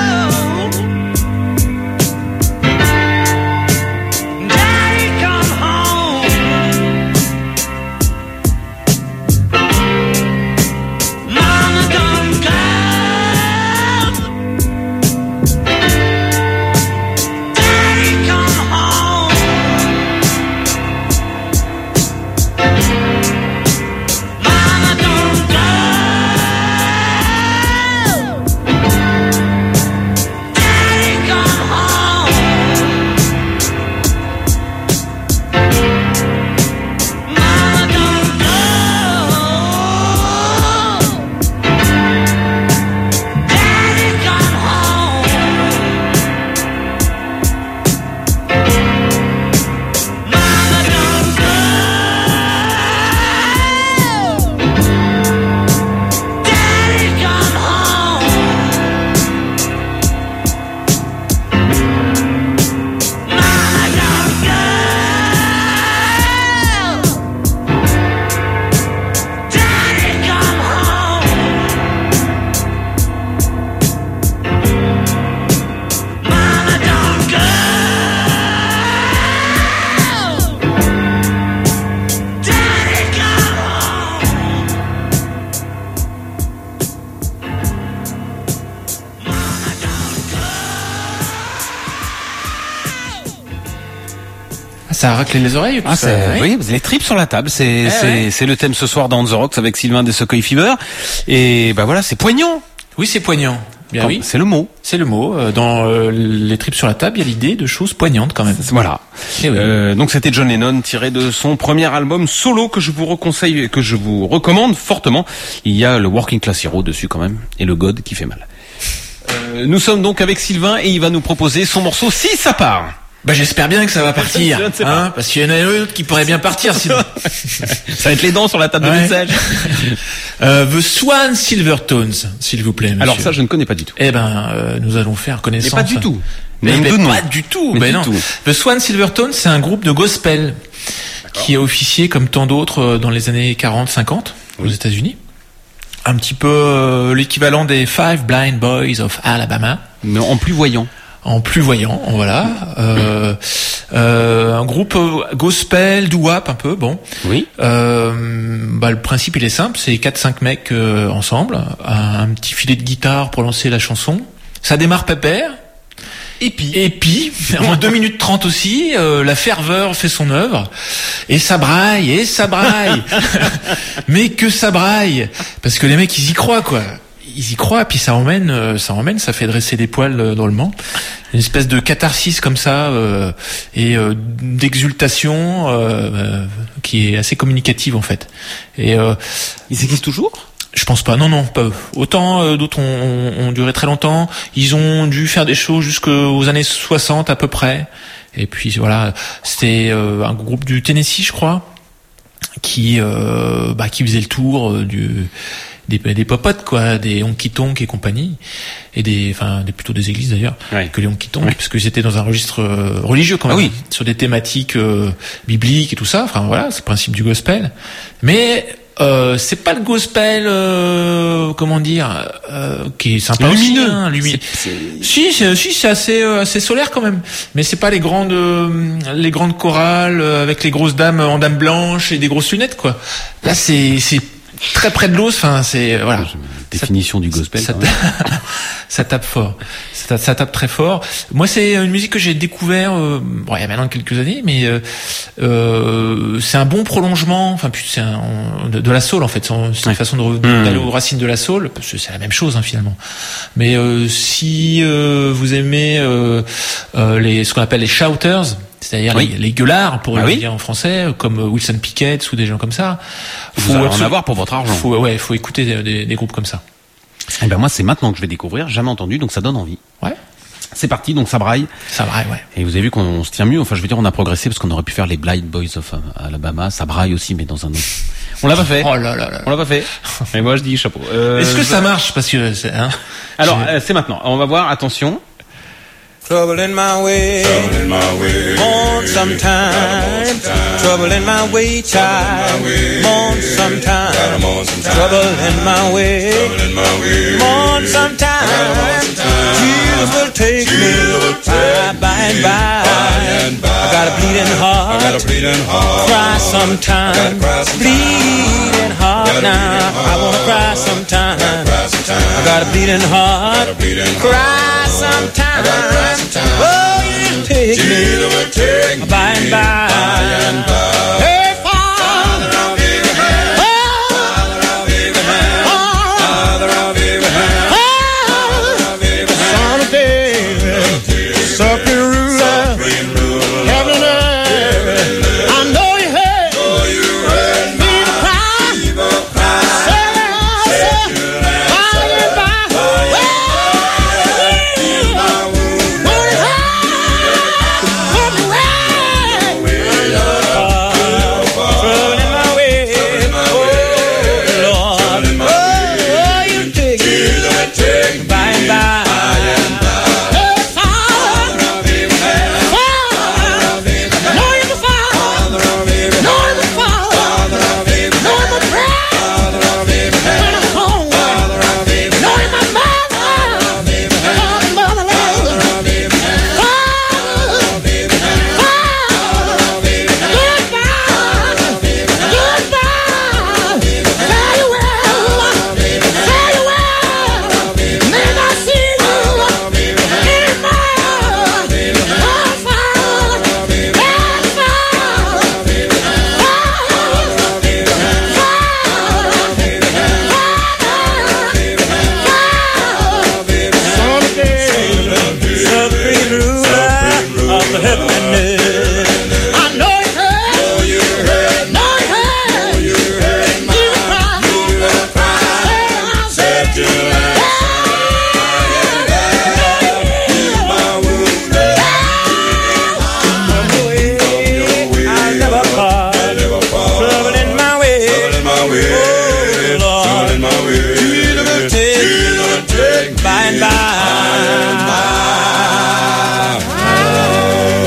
Daddy, come home. Mama, don't go. Daddy, come home. Mama, don't go. Daddy, come home. Mama, don't go. Daddy, come home. Mama, don't go. Daddy, come home. Mama, don't go. Daddy, come home. Mama, don't go. Daddy, come Ça a raclé les oreilles. Ah, ça, c'est, oui. oui, les tripes sur la table, c'est, Eh c'est, ouais. c'est le thème ce soir dans On The Rocks avec Sylvain des Secoy Fever. Et bah voilà, c'est poignant. Oui, c'est poignant. Bien Quand- oui, C'est le mot. c'est le mot. Euh, Dans euh, les tripes sur la table, il y a l'idée de choses poignantes quand même. Voilà. Eh oui. Euh, donc c'était John Lennon tiré de son premier album solo que je vous reconseille et que je vous recommande fortement. Il y a le Working Class Hero dessus quand même et le God qui fait mal. Euh, nous sommes donc avec Sylvain et il va nous proposer son morceau Si ça part. Bah j'espère bien que ça va partir, Je ne sais pas. hein, parce qu'il y en a un autre qui pourrait bien partir sinon. Ça va être les dents sur la table de Ouais. message. euh, The Swan Silvertones, s'il vous plaît. Monsieur. Alors ça je ne connais pas du tout. Eh ben, euh, nous allons faire connaissance. Mais pas du tout. Mais, Même mais de nom. pas du tout. Mais Mais du non. tout. The Swan Silvertones, c'est un groupe de gospel qui a officié comme tant d'autres euh, dans les années quarante cinquante aux États-Unis. Un petit peu euh, l'équivalent des Five Blind Boys of Alabama. Mais en plus voyant. En plus voyant, voilà. Euh, euh, un groupe euh, gospel, doo-wop un peu, bon. Oui. Euh, bah, le principe il est simple, c'est quatre cinq mecs euh, ensemble, un, un petit filet de guitare pour lancer la chanson. Ça démarre pépère, Et puis, et puis, en deux minutes trente aussi, euh, la ferveur fait son œuvre, et ça braille, et ça braille. Mais que ça braille, parce que les mecs ils y croient quoi. Ils y croient, puis ça emmène, euh, ça emmène, ça fait dresser des poils euh, drôlement. Une espèce de catharsis comme ça euh, et euh, d'exultation euh, euh, qui est assez communicative en fait. Et euh, ils existent toujours ? Je pense pas, non, non, pas. Autant euh, d'autres ont, ont, ont duré très longtemps. Ils ont dû faire des shows jusqu'aux années soixante à peu près. Et puis voilà, c'était euh, un groupe du Tennessee, je crois, qui euh, bah, qui faisait le tour euh, du des, des popotes quoi, des honky-tonk et compagnie, et des, enfin, des plutôt des églises d'ailleurs, ouais. que les honky-tonk, ouais. parce que c'était dans un registre euh, religieux quand même, ah oui. sur des thématiques euh, bibliques et tout ça. Enfin voilà, c'est le principe du gospel, mais Euh, c'est pas le gospel, euh, comment dire, euh, qui est sympa lumineux. Aussi, hein, lumi- c'est, c'est... Si, c'est, si, c'est assez, euh, assez solaire quand même. Mais c'est pas les grandes, euh, les grandes chorales euh, avec les grosses dames en dames blanches et des grosses lunettes quoi. Là, c'est, c'est très près de l'os. Enfin, c'est voilà. Définition ça, du gospel. Ça, ça tape fort. Ça tape, ça tape très fort. Moi, c'est une musique que j'ai découvert euh, bon, il y a maintenant quelques années, mais euh, euh, c'est un bon prolongement. Enfin, c'est un, de, de la soul en fait. C'est une ouais. façon de revenir, mmh. d'aller aux racines de la soul, parce que c'est la même chose hein, finalement. Mais euh, si euh, vous aimez euh, euh, les ce qu'on appelle les shouters, c'est-à-dire oui. les, les gueulards, pour ah le oui. dire en français, comme Wilson Pickett ou des gens comme ça. Faut en absolument... avoir pour votre argent. Faut, ouais, faut écouter des, des, des groupes comme ça. Eh ben moi, c'est maintenant que je vais découvrir, jamais entendu, donc ça donne envie. Ouais. C'est parti, donc ça braille. Ça braille, ouais. Et vous avez vu qu'on se tient mieux. Enfin, je veux dire, on a progressé parce qu'on aurait pu faire les Blind Boys of Alabama. Ça braille aussi, mais dans un autre. On l'a pas fait. Oh là là là. On l'a pas fait. Et moi, je dis chapeau. Euh, Est-ce que ça marche? Parce que, c'est, hein. Alors, euh, c'est maintenant. On va voir. Attention. Trouble in my way, trouble in my way, mourn sometime, trouble in my way, child, mourn sometime, trouble in my way, mourn sometime, Jesus will take me by, by and by, I got a bleeding heart, cry sometime, bleeding heart now, I wanna cry sometime, I got a bleeding heart, cry sometime. Oh, you take me by and by. Hey, Father of Abraham, Father of Abraham, Father of Abraham, Father of Abraham, Son of David, supreme ruler, heaven and earth. I know you heard, people cry, say, say, by and by.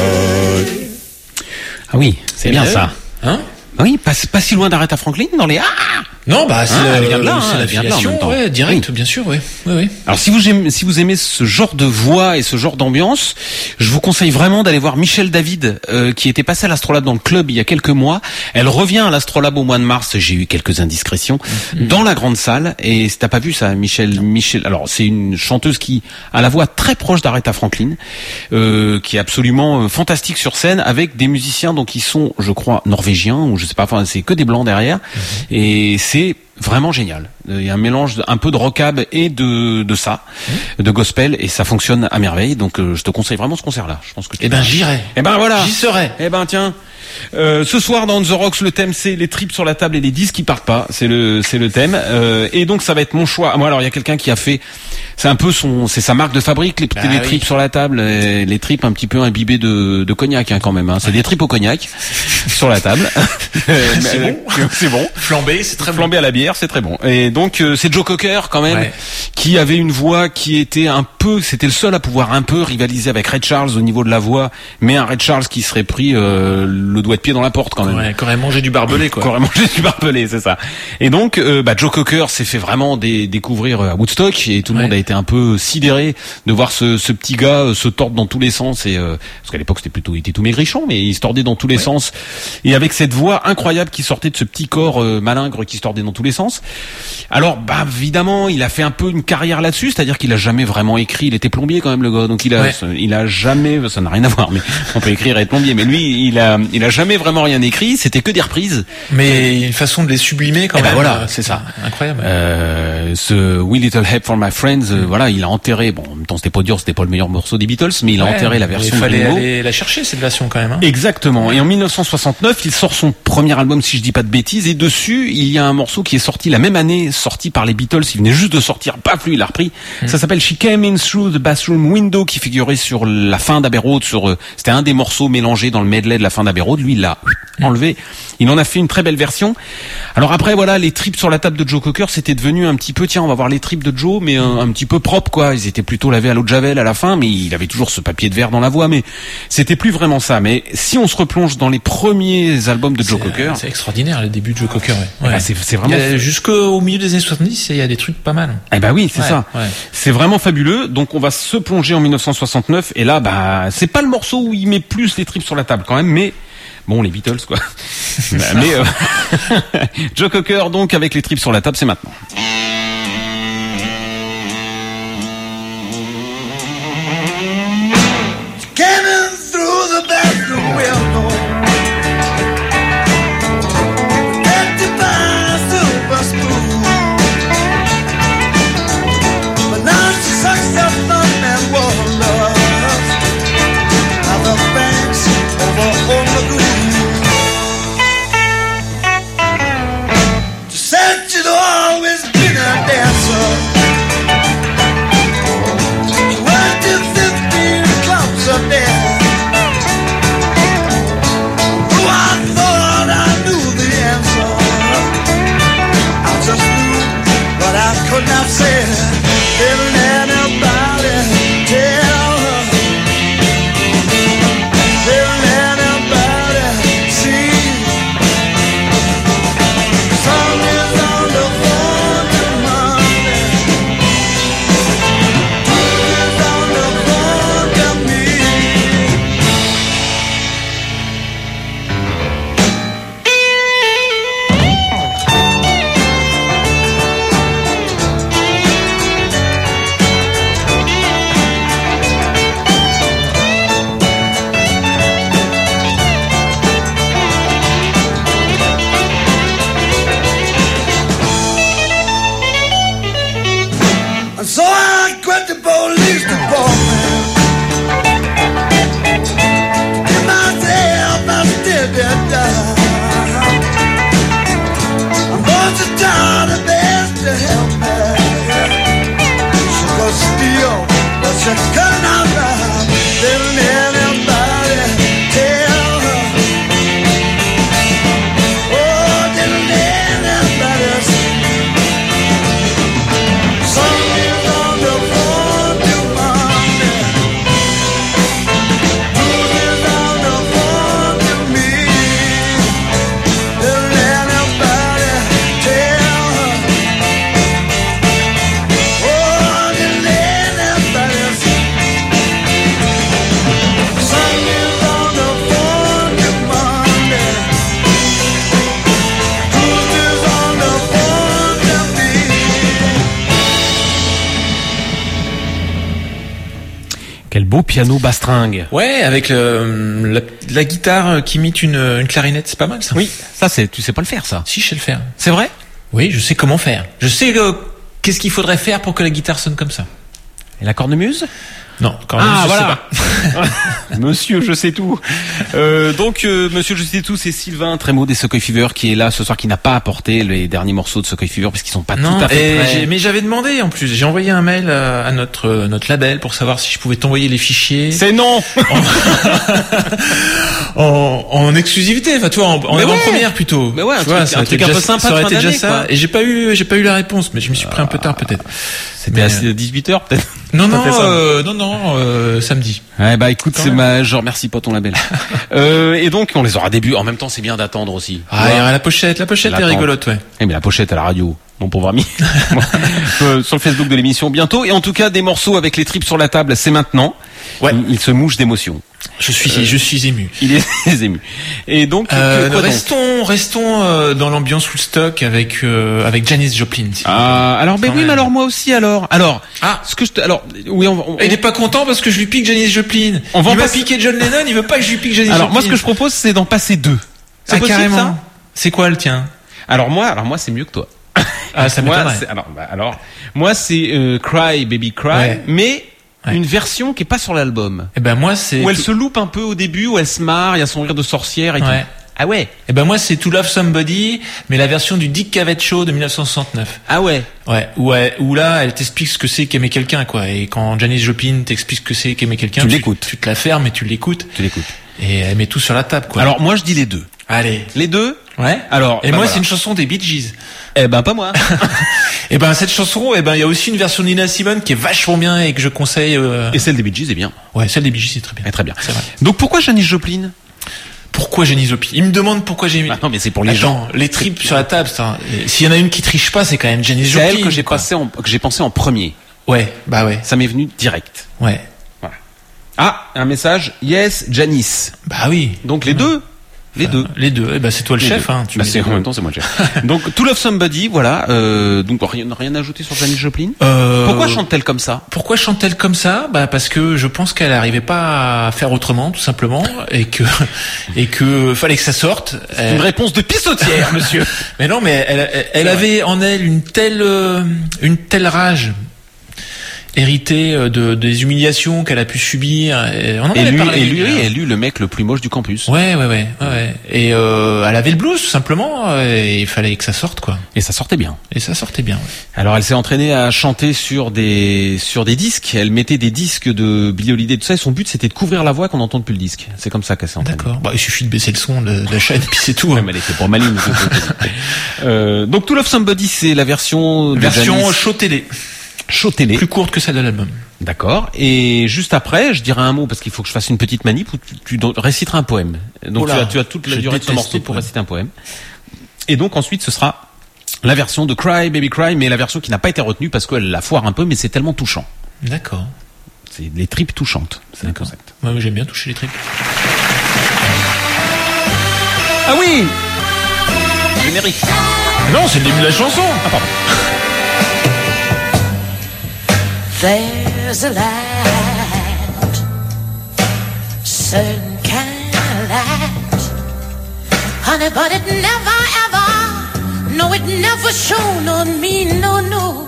C'est bien ça. Hein? Oui, pas, pas si loin d'Aretha Franklin dans les ah. Non, bah c'est Hein, le- elle vient de là, hein, c'est elle vient de là en l'affiliation, même temps. ouais, direct, Oui. bien sûr, ouais. Ouais, ouais. Alors si vous aimez, si vous aimez ce genre de voix et ce genre d'ambiance, je vous conseille vraiment d'aller voir Michel David, euh, qui était passée à l'Astrolabe dans le club il y a quelques mois. Elle revient à l'Astrolabe au mois de mars. J'ai eu quelques indiscrétions dans la grande salle. Et t'as pas vu ça, Michel Michel. Alors c'est une chanteuse qui a la voix très proche d'Aretha Franklin, euh, qui est absolument euh, fantastique sur scène, avec des musiciens donc qui sont, je crois, norvégiens ou je sais pas. Enfin, c'est que des blancs derrière. Et c'est vraiment génial. Il y a un mélange de- un peu de rockab et de de ça, de gospel, et ça fonctionne à merveille. Donc euh, je te conseille vraiment ce concert-là. Je pense que tu Eh ben vas- j'irai. Eh ben voilà. J'y serai. Eh ben tiens. Euh, ce soir dans On The Rocks, le thème c'est les tripes sur la table et les disques qui partent pas. C'est le c'est le thème. Euh, et donc ça va être mon choix. Moi alors il y a quelqu'un qui a fait, c'est un peu son, c'est sa marque de fabrique, les, Bah les oui. tripes sur la table, et les tripes un petit peu imbibées de, de cognac hein, quand même. Hein. C'est des tripes au cognac sur la table. C'est bon. C'est bon. Flambé, c'est très bon. Flambé à la bière, c'est très bon. Et donc euh, c'est Joe Cocker quand même, Ouais. qui avait une voix qui était un peu, c'était le seul à pouvoir un peu rivaliser avec Ray Charles au niveau de la voix, mais un Ray Charles qui serait pris euh, le doigt de pied dans la porte quand même. Ouais, qui aurait mangé du barbelé, quoi. Qui aurait mangé du barbelé, c'est ça. Et donc euh, bah, Joe Cocker s'est fait vraiment dé- découvrir à Woodstock, et tout le Ouais. monde a été un peu sidéré de voir ce, ce petit gars euh, se tordre dans tous les sens, et euh, parce qu'à l'époque c'était plutôt, il était tout maigrichon, mais il se tordait dans tous les sens, et avec cette voix incroyable qui sortait de ce petit corps euh, malingre qui se tordait dans tous les sens. Alors bah évidemment il a fait un peu une carrière là-dessus, c'est-à-dire qu'il a jamais vraiment écrit, il était plombier quand même le gars, donc il a Ouais. il a jamais, ça n'a rien à voir, mais on peut écrire et être plombier, mais lui il a il a jamais vraiment rien écrit, c'était que des reprises. Mais une façon de les sublimer quand Eh ben même. voilà, euh, c'est ça. Incroyable. Euh, ce We Little Help for My Friends, euh, voilà, il a enterré. Bon, en même temps, c'était pas dur, c'était pas le meilleur morceau des Beatles, mais il a Ouais, enterré la mais version Il fallait de Ringo. aller la chercher cette version quand même. Hein. Exactement. Et en mille neuf cent soixante-neuf, il sort son premier album, si je dis pas de bêtises, et dessus, il y a un morceau qui est sorti la même année, sorti par les Beatles. Il venait juste de sortir, paf, lui, il l'a repris. Ça s'appelle She Came In Through the Bathroom Window, qui figurait sur la fin d'Abbey Road. Sur, euh, c'était un des morceaux mélangés dans le medley de la fin d'Abbey Road. Lui, il l'a enlevé. Il en a fait une très belle version. Alors après, voilà, les tripes sur la table de Joe Cocker, c'était devenu un petit peu, tiens, on va voir les tripes de Joe, mais un, un petit peu propre, quoi. Ils étaient plutôt lavés à l'eau de javel à la fin, mais il avait toujours ce papier de verre dans la voix, mais c'était plus vraiment ça. Mais si on se replonge dans les premiers albums de Joe C'est- Cocker, C'est extraordinaire les débuts de Joe Cocker. Ouais. eh ben, Ouais. c'est c'est Il vraiment... y a- Jusqu'au milieu des années soixante-dix, il y a des trucs pas mal. Eh ben oui, c'est Ouais, ça. ouais. C'est vraiment fabuleux. Donc on va se plonger en mille neuf cent soixante-neuf, et là, bah, c'est pas le morceau où il met plus les tripes sur la table quand même, mais bon, les Beatles, quoi. mais euh, Joe Cocker, donc, avec les tripes sur la table, c'est maintenant. Came in through the bathroom window. Protected by a silver spoon. But now she sucks up thumb and wonders how the banks over on the green. She said she'd always be beau piano bastringue. Ouais, avec le, la, la guitare qui imite une, une clarinette, c'est pas mal ça. Oui, ça c'est, tu sais pas le faire ça. Si, je sais le faire. C'est vrai? Oui, je sais comment faire. Je sais euh, qu'est-ce qu'il faudrait faire pour que la guitare sonne comme ça. Et la cornemuse? Non, quand même, Ah je voilà. sais pas. Monsieur, je sais tout. Euh, donc, euh, Monsieur, je sais tout, c'est Sylvain Trémaud des Sokoi Fever qui est là ce soir, qui n'a pas apporté les derniers morceaux de Sokoi Fever parce qu'ils sont pas Non, tout à fait et prêts. j'ai- mais j'avais demandé en plus. J'ai envoyé un mail à, à notre euh, notre label pour savoir si je pouvais t'envoyer les fichiers C'est non. en, en exclusivité. Enfin, tu vois, en, en Mais avant-première plutôt. Mais ouais, un Tu truc- vois, un ça aurait truc été un peu déjà- sympa ça aurait de été fin déjà d'année, ça. quoi. Et j'ai pas eu j'ai pas eu la réponse, mais je m'y suis pris un peu tard peut-être. C'était Mais, à dix-huit heures peut-être. Non T'as non fait ça euh, non non euh, samedi. Ouais, bah écoute, Quand c'est même. ma, je remercie pas ton label. euh, et donc, on les aura début. En même temps, c'est bien d'attendre aussi. Ah, Tu il y vois. aura la pochette, la pochette est L'attente. rigolote, ouais. Eh mais la pochette à la radio, mon pauvre ami. Euh, sur le Facebook de l'émission bientôt. Et en tout cas, des morceaux avec les tripes sur la table, c'est maintenant. Ouais. Il, il se mouche d'émotion. Je suis je suis ému. Il est ému. Et donc, Euh, que- quoi donc restons restons euh, dans l'ambiance Woodstock avec euh, avec Janis Joplin. si vous Ah, alors, ben Quand oui, même. mais alors moi aussi, alors. Alors, Ah. ce que je te, alors, oui, on, va- on, voulez. Il est pas content parce que je lui pique Janis Joplin. On va en il m'a passer- piqué John Lennon, il veut pas que je lui pique Janis alors Joplin. moi, ce que je propose, c'est d'en passer deux. C'est ah, possible, carrément. ça C'est quoi le tien? Alors moi, alors moi, c'est mieux que toi. Ah, ça moi, m'étonnerait. c'est- alors, bah, alors, moi, c'est euh, Cry Baby Cry, Ouais. mais Ouais. une version qui est pas sur l'album. Eh ben moi c'est Où elle tout- se loupe un peu au début, où elle se marre, il y a son rire de sorcière et Ouais. tout. Ah ouais. Eh ben moi c'est To Love Somebody, mais la version du Dick Cavett Show de mille neuf cent soixante-neuf. Ah ouais. Ouais, où, elle- où là elle t'explique ce que c'est qu'aimer quelqu'un quoi. Et quand Janis Joplin t'explique ce que c'est qu'aimer quelqu'un, Tu l'écoutes. Tu te la fermes et tu l'écoutes. Tu l'écoutes. Et elle met tout sur la table quoi. Alors moi, je dis les deux. allez. Les deux. Ouais. Alors, Et bah moi voilà. c'est une chanson des Bee Gees. Eh ben pas moi. Et ben cette chanson, eh ben il y a aussi une version de Nina Simone qui est vachement bien et que je conseille. euh, Et celle des Bee Gees est bien. Ouais, celle des Bee Gees c'est très bien. Eh, très bien. C'est vrai. Donc pourquoi Janis Joplin? Pourquoi Janis Joplin? Il me demande pourquoi j'ai mis. Bah non, mais c'est pour les Attends, gens. les tripes sur la table. ça. S'il y en a une qui triche pas, c'est quand même Janis C'est Joplin. elle que j'ai quoi. passé en, que j'ai pensé en premier. Ouais, bah ouais, Ça m'est venu direct. ouais. Ah, un message. Yes, Janis. Bah oui. Donc les deux. Les deux. Les deux. Eh ben c'est toi le Les chef, deux. hein. Tu Bah, mets c'est les en deux. même temps, c'est moi le chef. Donc To Love Somebody, voilà. Euh, donc rien, rien à ajouter sur Janis Joplin. Euh, Pourquoi chante-t-elle comme ça? Pourquoi chante-t-elle comme ça? Bah parce que je pense qu'elle n'arrivait pas à faire autrement, tout simplement, et que et que fallait que ça sorte. Une Elle- réponse de pissotière, monsieur. Mais non, mais elle, elle, elle avait en elle une telle euh, une telle rage héritée euh, de des humiliations qu'elle a pu subir. Et on en Et avait lui, parlé. et lui, hein. et lui, le mec le plus moche du campus. Ouais, ouais, ouais, ouais, ouais. Et euh, elle avait le blues, tout simplement, et il fallait que ça sorte, quoi. Et ça sortait bien. Et ça sortait bien. Ouais. Alors elle s'est entraînée à chanter sur des sur des disques. Elle mettait des disques de Billie Holiday, tout ça. Et son but c'était de couvrir la voix qu'on n'entende plus le disque. C'est comme ça qu'elle s'est entraînée. D'accord. Bah, il suffit de baisser le son de, de la chaîne, puis c'est tout. Ouais, hein. mais elle était pas maligne. euh, donc To Love Somebody, c'est la version de Version Janis show télé, show télé. plus courte que celle de l'album. D'accord. Et juste après, je dirai un mot parce qu'il faut que je fasse une petite manip où tu, tu don- réciteras un poème. Donc Oh là, tu as, tu as toute la je durée de ce déteste morceau les pour poèmes. réciter un poème. Et donc ensuite, ce sera la version de Cry Baby Cry, mais la version qui n'a pas été retenue parce qu'elle la foire un peu, mais c'est tellement touchant. D'accord. C'est les tripes touchantes. C'est un D'accord. concept. Moi, j'aime bien toucher les tripes. Ah oui. Générique. Non, c'est le début de la chanson. Ah pardon. There's a light, certain kind of light, honey, but it never ever, no, it never shone on me, no, no.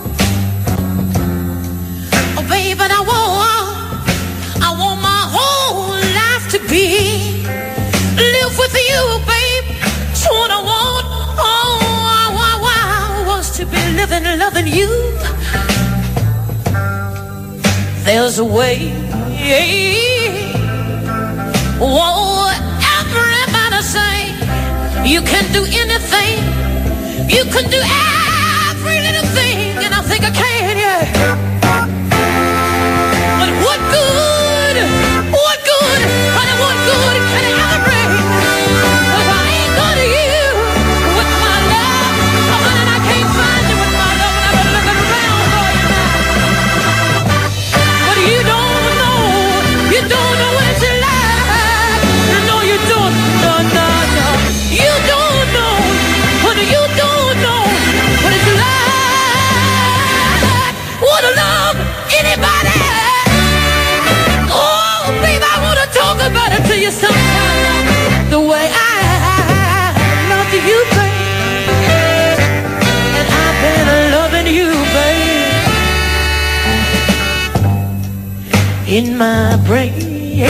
Oh, baby, I want, I want my whole life to be, live with you, babe, that's what I want, oh, I, I, I was to be living, loving you. There's a way. Whoa, everybody say you can do anything. You can do every little thing, and I think I can, yeah. But what good, what good, honey, what good can it ever bring if I ain't good to you with my love? Oh, honey, I can't find you with my love, and I've been looking around for you now. But you don't know, you don't know what it's like. No, you don't, no, no, no. You don't know, honey, you don't know what it's like. What a love. my brain.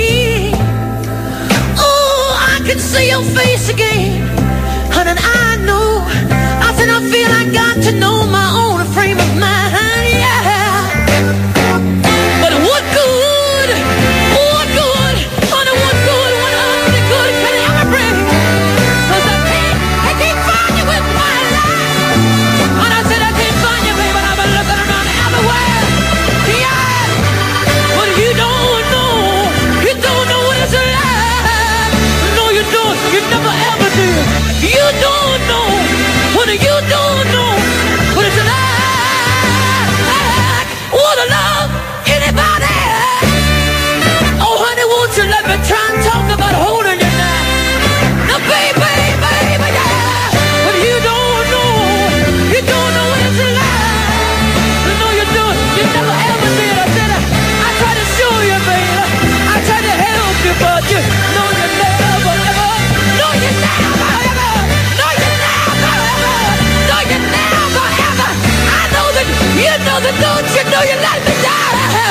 Oh, I can see your face again, honey, and I know. I said I feel I got to know my own frame of mind, yeah. But what good, what good, honey, what good, what honey good can it ever bring? 'Cause I can't, I can't find you with my life. And I said I can't find you, baby, and I've been looking around everywhere. Yeah, but you don't know, you don't know what it's like. No, you don't, you never ever did. You don't know, honey, you don't know what it's like. What a love, anybody? Oh, honey, won't you let me try and talk about holding you now? Now, baby, baby, yeah. But you don't know, you don't know what it's like. No, you don't, you never ever did. I said I, I tried to show you, baby. I tried to help you, but you know you never, ever. No, you never, ever. No, you never, ever. No, you never, ever. I know that you know that, don't you know you let me down.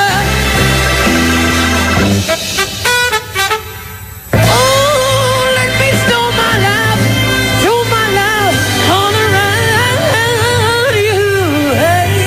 Oh, let me store my love, show my love all around you. Hey,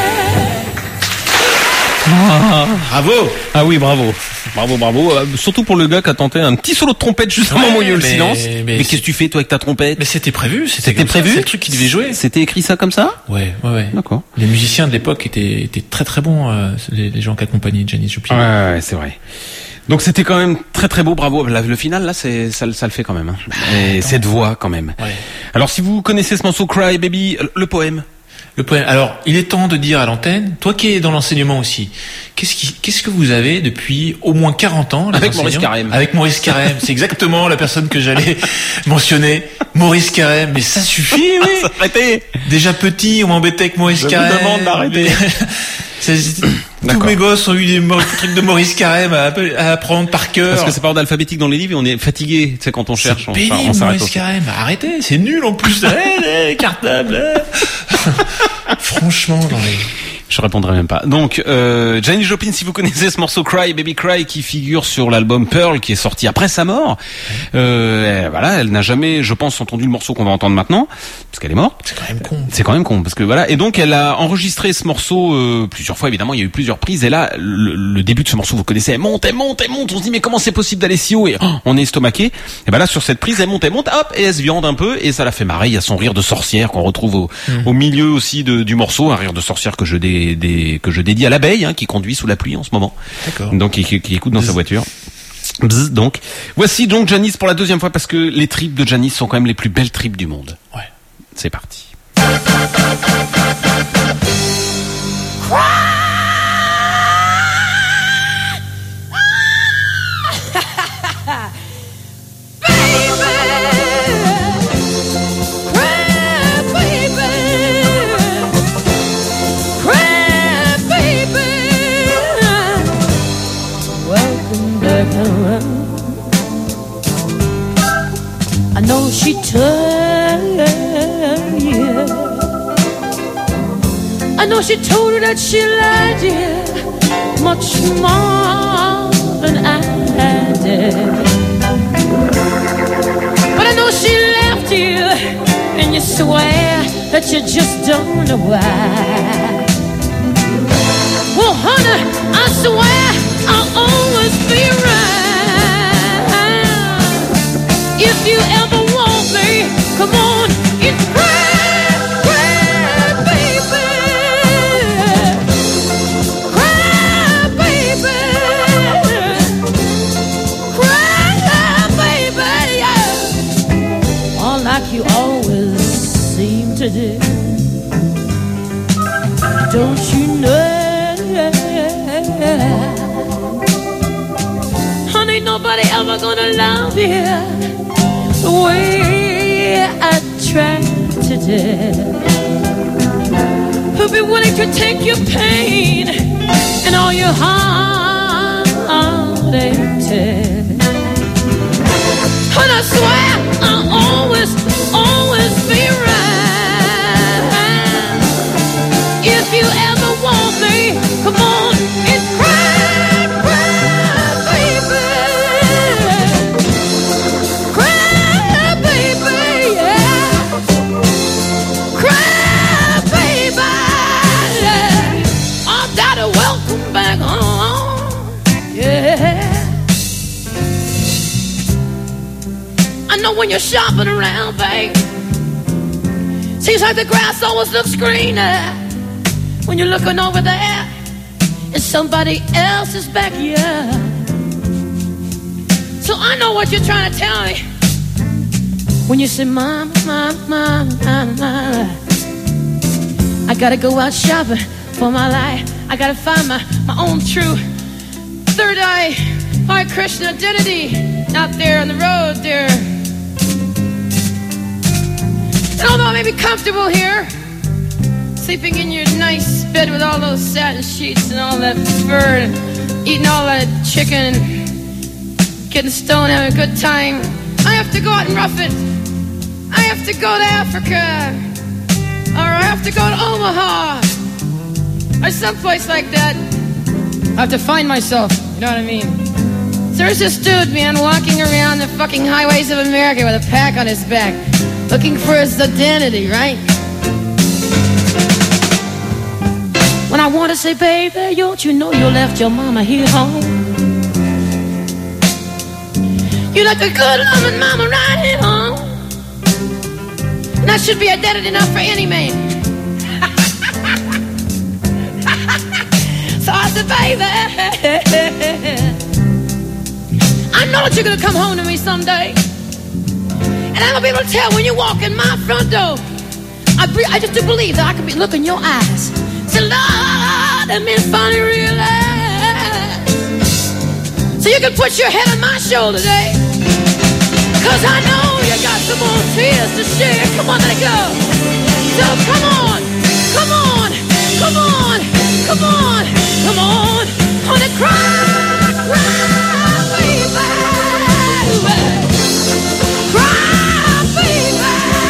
yeah. Bravo. Ah oui, bravo. Bravo, bravo. Euh, surtout pour le gars qui a tenté un petit solo de trompette juste un Ouais, moment où il y a eu le mais- silence. mais Mais, qu'est-ce que tu fais toi avec ta trompette? Mais c'était prévu, c'était C'était comme ça, prévu. C'est le truc qui devait jouer. C'était écrit ça comme ça? Ouais, ouais, ouais. D'accord. Les musiciens de l'époque étaient, étaient très très bons, euh, les, les gens qui accompagnaient Janis Joplin. Ouais, ouais, c'est vrai. Donc c'était quand même très très beau, bravo. Là, le final là, c'est ça, ça le fait quand même. Hein. Et cette voix quand même. Ouais. Alors si vous connaissez ce morceau Cry Baby, le poème. Le poème. Alors, il est temps de dire à l'antenne, toi qui es dans l'enseignement aussi, qu'est-ce qui, qu'est-ce que vous avez depuis au moins quarante ans, les Avec enseignants Maurice Carême. Avec Maurice Carême. C'est exactement la personne que j'allais mentionner. Maurice Carême. Mais ça suffit, oui. Arrêtez. Déjà petit, on m'embêtait avec Maurice Je vous Carême. demande d'arrêter. Mais- C'est- c'est- Tous D'accord. mes gosses ont eu des mo- trucs de Maurice Carême à, à apprendre par cœur. Parce que c'est pas ordre alphabétique dans les livres et on est fatigué, tu sais, quand on cherche, C'est on, pénible, on s'arrête. Maurice au- Carême. Arrêtez, c'est nul en plus. Eh, les cartables. eh. Franchement, dans les... Je répondrai même pas. Donc, euh, Janis Joplin, si vous connaissez ce morceau Cry Baby Cry qui figure sur l'album Pearl qui est sorti après sa mort, euh, elle- voilà, elle n'a jamais, je pense, entendu le morceau qu'on va entendre maintenant parce qu'elle est morte. C'est quand même con. C'est quand même con parce que voilà. Et donc elle a enregistré ce morceau euh, plusieurs fois. Évidemment, il y a eu plusieurs prises. Et là, le, le début de ce morceau, vous connaissez, elle monte, elle monte, elle monte. On se dit mais comment c'est possible d'aller si haut? Et oh, on est estomaqué. Et ben là, sur cette prise, elle monte, elle monte, hop, et elle se viande un peu. Et ça la fait marrer. Il y a son rire de sorcière qu'on retrouve au, au milieu aussi de, du morceau, un rire de sorcière que je dé, dé- que je dédie à l'abeille hein, qui conduit sous la pluie en ce moment. D'accord. Donc qui, qui, qui écoute dans sa voiture. Bzz, donc voici donc Janis pour la deuxième fois parce que les tripes de Janis sont quand même les plus belles tripes du monde. Ouais. C'est parti. I know she told you. I know she told her that she loved you much more than I did. But I know she left you, and you swear that you just don't know why. Well, honey, I swear I'll always be right. If you ever want me, come on, it's cry, cry, baby. Cry, baby. Cry, baby, yeah. All like you always seem to do. Don't you know? Honey, nobody ever gonna love you the way I try to do. Who'll be willing to take your pain and all your heartache too. And I swear I'll always, always be right. If you ever want me, come on and cry, cry. know when you're shopping around, babe, seems like the grass always looks greener when you're looking over there in somebody else's backyard. So I know what you're trying to tell me when you say, Mama, Mama, Mama, Mama, I gotta go out shopping for my life. I gotta find my, my own true third eye Hare Krishna identity out there on the road there. And although I may be comfortable here, sleeping in your nice bed with all those satin sheets and all that fur, and eating all that chicken, and getting stoned, having a good time, I have to go out and rough it. I have to go to Africa, or I have to go to Omaha, or someplace like that. I have to find myself, you know what I mean? So there's this dude, man, walking around the fucking highways of America with a pack on his back, looking for his identity, right? When I want to say, baby, don't you know you left your mama here home? You left a good loving mama right here home. And that should be identity enough for any man. So I said, baby, I know that you're gonna come home to me someday, and I'm gonna be able to tell when you walk in my front door. I, be, I just do believe that I can be look in your eyes. Say, Lord, that means finally realize. So you can put your head on my shoulder today, cause I know you got some more tears to share. Come on, let it go. So come on, come on, come on, come on, come on, on and cry, cry, baby, cry, baby,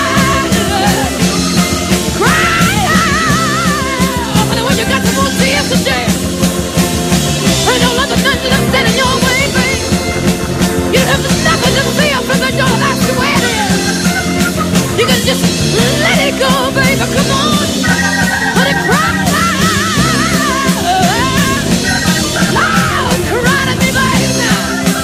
cry. And when you got some more tears to share, I don't love the nothing I'm standing your way, baby. You don't have to stop and just see from the door. That's the way it is. You can just let it go, baby. Come on, let it cry. Oh, cry to me, baby, now.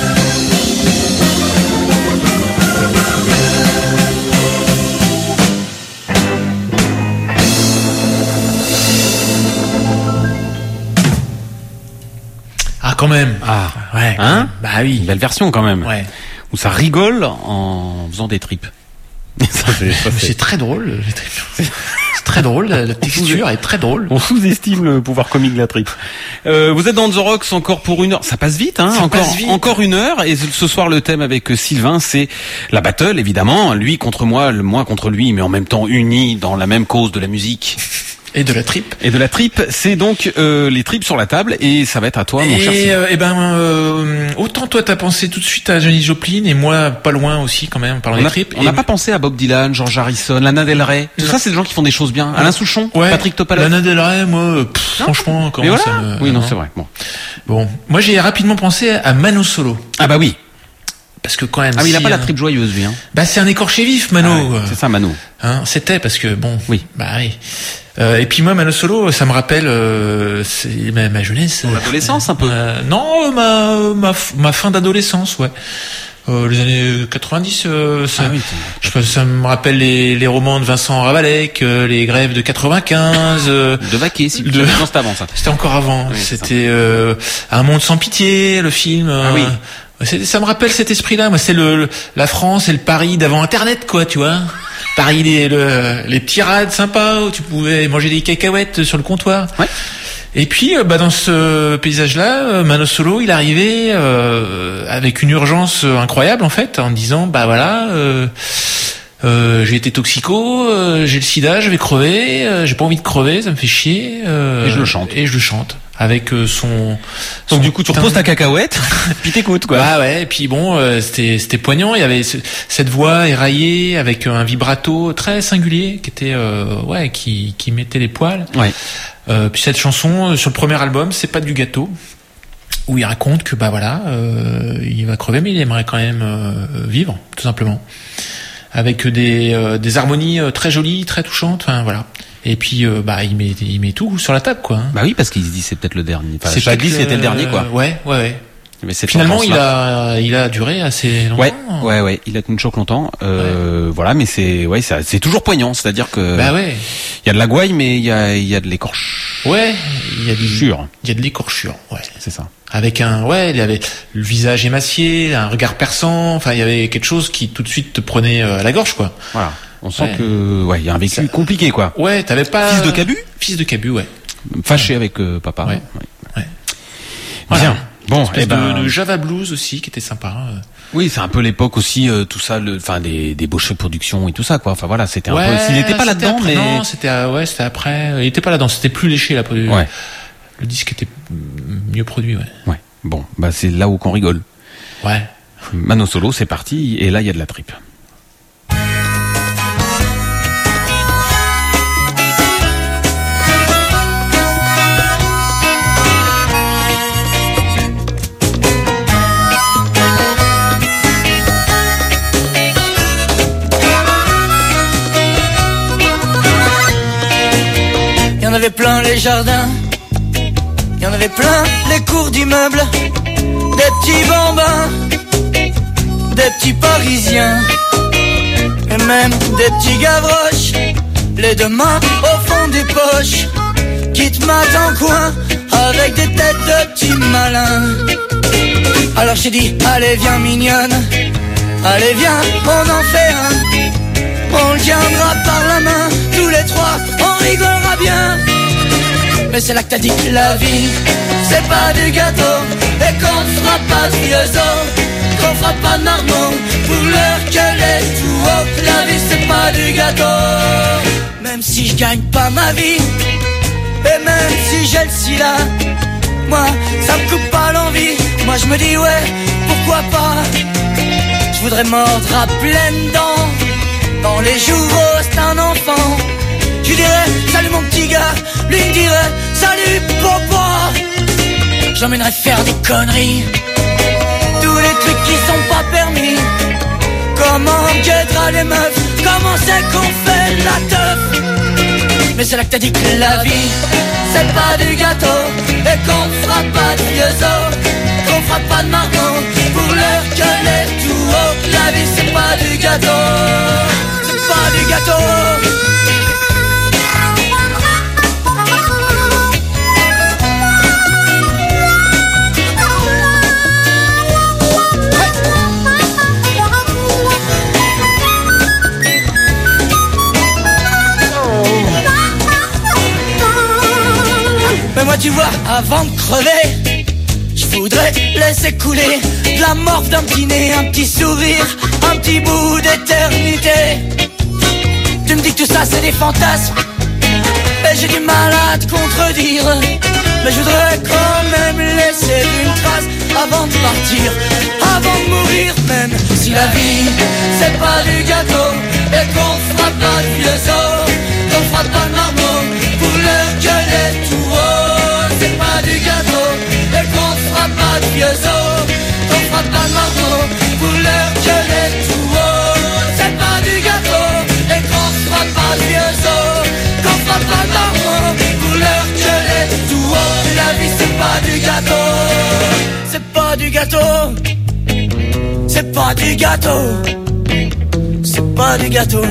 Ah, quand même. Ah, Ouais. quand hein même. Bah oui. Une belle version quand même. Ouais. Où ça rigole en faisant des tripes. Ça, c'est- ça, c'est- C'est très drôle. les tripes. C'est très drôle. La la texture est très drôle. On sous-estime le pouvoir comique de la tripe. Euh, vous êtes dans The Rocks encore pour une heure. Ça passe vite, hein. Ça encore, passe vite. encore une heure. Et ce soir, le thème avec Sylvain, c'est la battle, évidemment. Lui contre moi, le moi contre lui, mais en même temps unis dans la même cause de la musique Et de la tripe. et de la tripe. C'est donc euh, les tripes sur la table. Et ça va être à toi, mon cher Et, Sylvain. euh, eh ben, euh, autant toi t'as pensé tout de suite à Janis Joplin et moi pas loin aussi quand même en parlant On des n'a tripes. on n'a Et- pas pensé à Bob Dylan, George Harrison, Lana Del Rey. Tout Non. ça, c'est des gens qui font des choses bien. Alain Souchon, Ouais. Patrick Topalov. Lana Del Rey, moi, pff, franchement, Mais comment voilà. ça me... Oui, non, c'est vrai. Bon. Bon, moi j'ai rapidement pensé à Mano Solo. Ah bah oui. Parce que quand même... Ah oui, il a si, pas la hein, tripe joyeuse, lui. Hein. Bah c'est un écorché vif, Mano. Ah ouais, c'est ça, Mano. Hein, c'était parce que bon, Oui. bah oui. Euh, et puis moi, Mano Solo, ça me rappelle euh, c'est ma, ma jeunesse. Ton adolescence, un peu. Euh, non, euh, ma, ma ma fin d'adolescence, ouais. Euh, les années quatre-vingt-dix, euh, ça, Ah oui, je sais pas, ça me rappelle les, les romans de Vincent Ravalec, euh, les grèves de quatre-vingt-quinze. Euh, De vaquer, si. De- Non, c'était avant ça. C'était encore avant. Oui, c'est C'était euh, Un monde sans pitié, le film. euh, Ah oui. c'est- ça me rappelle cet esprit-là. Moi, c'est le, le- la France et le Paris d'avant Internet, quoi, tu vois. Paris, les, le- les petits rades sympas où tu pouvais manger des cacahuètes sur le comptoir. Ouais. Et puis, euh, bah, dans ce paysage-là, euh, Mano Solo, il arrivait euh, avec une urgence euh, incroyable, en fait, en disant, bah voilà, euh, euh, j'ai été toxico, euh, j'ai le sida, je vais crever, euh, j'ai pas envie de crever, ça me fait chier. euh, Et je le chante. Et je le chante. Avec euh, son... son Donc du coup, tu reposes ta cacahuète, puis t'écoutes, quoi. Bah ouais, et puis bon, euh, c'était c'était poignant. Il y avait ce- cette voix éraillée avec un vibrato très singulier qui était euh, ouais, qui qui mettait les poils. Ouais. Euh, puis cette chanson euh, sur le premier album, c'est pas du gâteau, où il raconte que bah voilà, euh, il va crever, mais il aimerait quand même euh, vivre, tout simplement, avec des euh, des harmonies euh, très jolies, très touchantes. Enfin voilà. Et puis euh, bah il met il met tout sur la table, quoi. Hein. Bah oui, parce qu'il se dit c'est peut-être le dernier. Enfin, C'est Shaggy, peut-être, c'était le dernier, quoi. euh, Ouais, ouais, ouais. Mais cette Finalement, il tendance-là. a, il a duré assez longtemps. Ouais, ouais, ouais. Il a tenu le choc longtemps. Euh, ouais. Voilà, mais c'est, ouais, ça, c'est toujours poignant. C'est-à-dire que. Bah ouais. Il y a de la gouaille, mais il y a, il y a de l'écorche. Ouais. Il y a du. Sûr. Il y a de l'écorchure. Ouais. C'est ça. Avec un, ouais, il y avait le visage émacié, un regard perçant. Enfin, il y avait quelque chose qui tout de suite te prenait à la gorge, quoi. Voilà. On sent ouais. que, ouais, il y a un vécu ça... compliqué, quoi. Ouais, t'avais pas. Fils de Cabu. Fils de Cabu, ouais. Fâché avec euh, papa. Ouais. Ouais. ouais. Voilà. Bien. Bon, espèce eh ben... de, de Java Blues aussi qui était sympa. Oui, c'est un peu l'époque aussi, euh, tout ça, le, enfin des des Bochet Productions et tout ça, quoi. Enfin voilà, c'était ouais, un peu. Il n'était pas là-dedans, après, mais non, c'était ouais, c'était après. Il était pas là-dedans, c'était plus léché la production. Ouais. Le disque était mieux produit, ouais. Ouais. Bon, bah c'est là où qu'on rigole. Ouais. Mano Solo, c'est parti, et là il y a de la tripe. Il y en avait plein les jardins, il y en avait plein les cours d'immeubles, des petits bambins, des petits parisiens, et même des petits gavroches, les deux mains au fond des poches, qui te matent en coin avec des têtes de petits malins. Alors j'ai dit, allez viens mignonne, allez viens, on en fait un. On le tiendra par la main, tous les trois, on rigolera bien. Mais c'est là que t'as dit que la vie, c'est pas du gâteau, et qu'on fera pas de vieux os, qu'on fera pas de marmot, pour l'heure qu'elle est tout haut. La vie c'est pas du gâteau. Même si je gagne pas ma vie, et même si j'ai le sida, moi ça me coupe pas l'envie. Moi je me dis ouais, pourquoi pas. Je voudrais mordre à pleines dents dans les jours, c'est un enfant. Je dirais, salut mon petit gars. Lui me dirait, salut papa. J'emmènerais faire des conneries, tous les trucs qui sont pas permis. Comment on guettera les meufs, comment c'est qu'on fait la teuf. Mais c'est là que t'as dit que la vie, c'est pas du gâteau, et qu'on fera pas de vieux os, qu'on fera pas de margot, pour l'heure que les tout haut. La vie c'est pas du gâteau, pas du gâteau. Mais moi tu vois, avant de crever, je voudrais laisser couler de la morve d'un petit nez, un petit sourire, un petit bout d'éternité. Tu me dis que tout ça c'est des fantasmes, et j'ai du mal à te contredire. Mais je voudrais quand même laisser une trace avant de partir, avant de mourir. Même si la vie c'est pas du gâteau, et qu'on fera pas de vieux os, qu'on fera pas de marmot, pour l'heure que les tout haut. C'est pas du gâteau, et qu'on fera pas de vieux os, qu'on fera pas de marmot, pour l'heure que les tout haut. C'est pas du gâteau, et qu'on fera pas de vieux os, qu'on fera pas de marmot, pour l'heure que les tout haut. La vie c'est pas du gâteau, c'est pas du gâteau, c'est pas du gâteau, c'est pas du gâteau.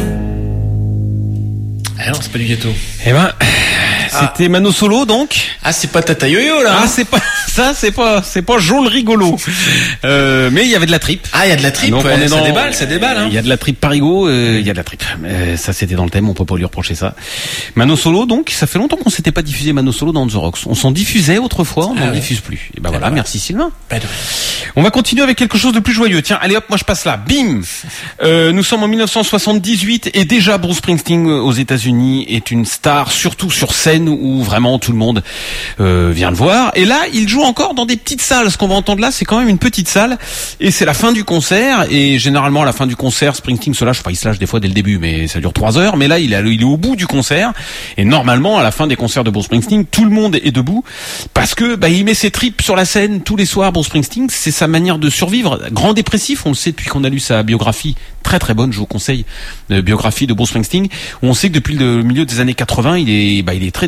Ah non, c'est pas du gâteau. Eh ben, c'était ah. Mano Solo donc. Ah, c'est pas Tata Yo-Yo là. Ah, c'est pas ça, c'est pas, c'est pas Joel rigolo. Euh, mais il y avait de la tripe. Ah, il y a de la tripe. Donc, ouais, on est ça dans... déballe, ça déballe. Hein. Il y a de la tripe parigo, euh, il y a de la tripe. Euh, ça, c'était dans le thème, on peut pas lui reprocher ça. Mano Solo, donc, ça fait longtemps qu'on s'était pas diffusé Mano Solo dans The Rocks. On s'en diffusait autrefois, on ah, n'en ouais. diffuse plus. Et ben ah, voilà, ouais. merci Sylvain. Bah, ouais. On va continuer avec quelque chose de plus joyeux. Tiens, allez hop, moi je passe là. Bim. Euh, nous sommes en mille neuf cent soixante-dix-huit et déjà Bruce Springsteen aux États-Unis est une star, surtout sur scène où vraiment tout le monde euh, vient le voir. Et là, il joue encore dans des petites salles. Ce qu'on va entendre là, c'est quand même une petite salle et c'est la fin du concert. Et généralement, à la fin du concert, Springsteen se lâche. Enfin, il se lâche des fois dès le début, mais ça dure trois heures. Mais là, il est, il est au bout du concert. Et normalement, à la fin des concerts de Bruce Springsteen, tout le monde est debout parce que bah, il met ses tripes sur la scène tous les soirs. Bruce Springsteen, c'est sa manière de survivre. Grand dépressif, on le sait depuis qu'on a lu sa biographie, très très bonne, je vous conseille, de biographie de Bruce Springsteen, où on sait que depuis le milieu des années quatre-vingts, il est, bah, il est très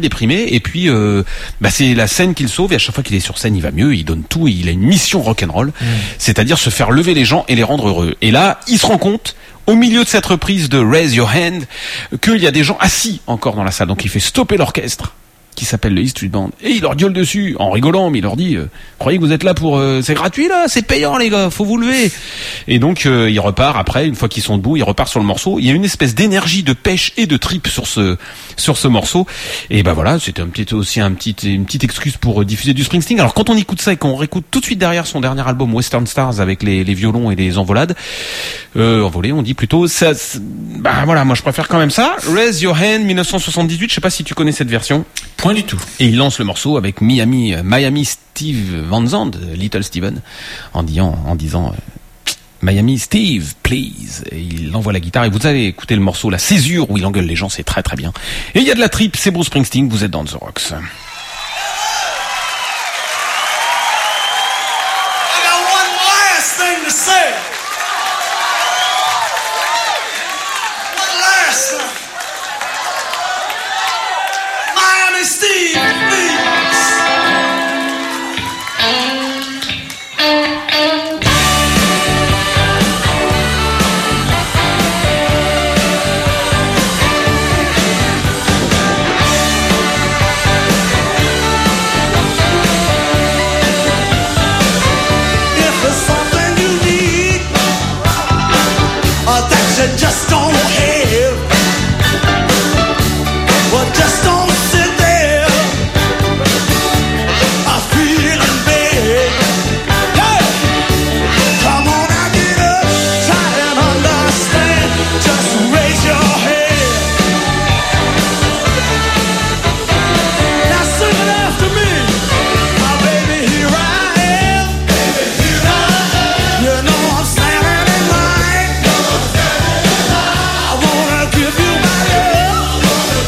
déprimé. Et puis, euh, bah, c'est la scène qu'il sauve. Et à chaque fois qu'il est sur scène, il va mieux. Il donne tout. Il a une mission rock'n'roll, mmh. c'est-à-dire se faire lever les gens et les rendre heureux. Et là, il se rend compte, au milieu de cette reprise de Raise Your Hand, qu'il y a des gens assis encore dans la salle. Donc il fait stopper l'orchestre, qui s'appelle le E Street Band, et il leur gueule dessus en rigolant, mais il leur dit euh, croyez que vous êtes là pour euh, c'est gratuit là, c'est payant les gars, faut vous lever. Et donc euh, il repart après, une fois qu'ils sont debout, il repart sur le morceau. Il y a une espèce d'énergie, de pêche et de trip sur ce sur ce morceau. Et ben voilà, c'était un petit aussi un petit une petite excuse pour euh, diffuser du Springsteen. Alors quand on écoute ça et qu'on réécoute tout de suite derrière son dernier album Western Stars avec les les violons et les envolades, euh, envolées, on dit plutôt ça. Bah voilà, moi je préfère quand même ça. Raise Your Hand dix-neuf cent soixante-dix-huit. Je sais pas si tu connais cette version. Point du tout. Et il lance le morceau avec Miami, Miami Steve Van Zandt, Little Steven, en disant, en disant euh, Miami Steve, please. Et il envoie la guitare et vous allez écouter le morceau, la césure où il engueule les gens, c'est très très bien. Et il y a de la trip, c'est Bruce Springsteen, vous êtes dans The Rocks. I got one last thing to say. One last thing. Miami Steve, please. If there's something you need, or that you just don't have, well, just don't sit there, I'm feeling bad. Hey, come on now, get up, try and understand, just raise your head. Now sing it after me, my baby, here I am. Baby, here I am. You know I'm standing in line. I wanna give you my love.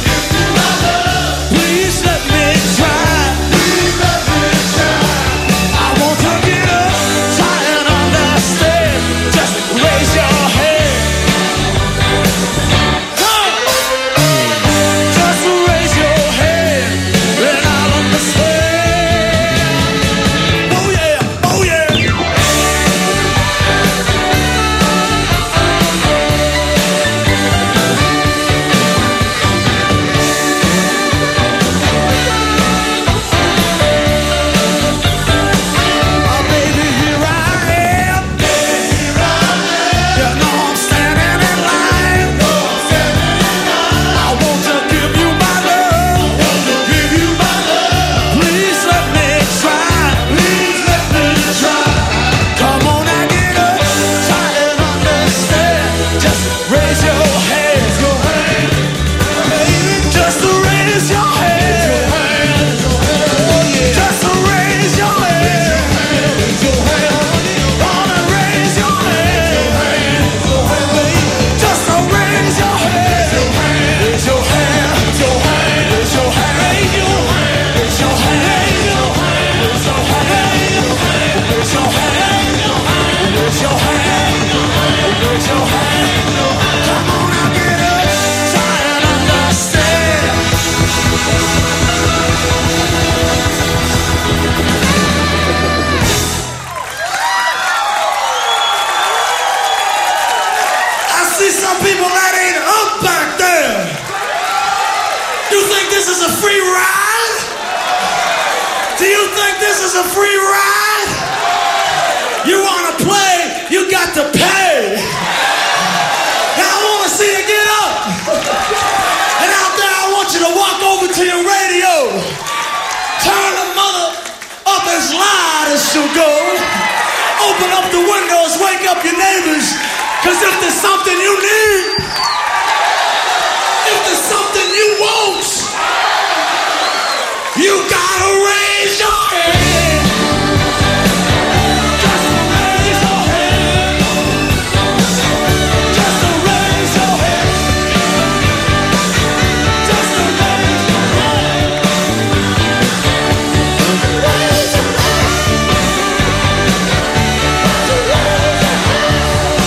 Please let me try. I want to get up, try and understand. Just raise your hand. Come, just raise your hand, and I'll understand. Oh yeah, oh yeah. Oh baby, here I am. You know I'm standing in line. I want to give you my love. Give you my love. Please let me try. Please let me try. Come on now, get up, try and understand. Just raise your hands, your hands. Just raise your hands. Just raise your hands. Wanna raise your hands. Just raise your hands. Raise your hands. Raise your hands. Raise your hands. Raise your hands. Raise your hands. Raise your hands. Raise your hands. Come on now, get up, try and understand. I see some people that ain't up back there. You think this is a free ride? Do you think this is a free ride? You wanna play, you got to pay. Now I wanna see you get up. And out there I want you to walk over to your radio. Turn the mother up as loud as she'll go. Open up the windows, wake up your neighbors. Cause if there's something you need, if there's something you want, you gotta raise your hand. Just raise your hand. Just raise your hand. Just raise your hand. Raise your hand.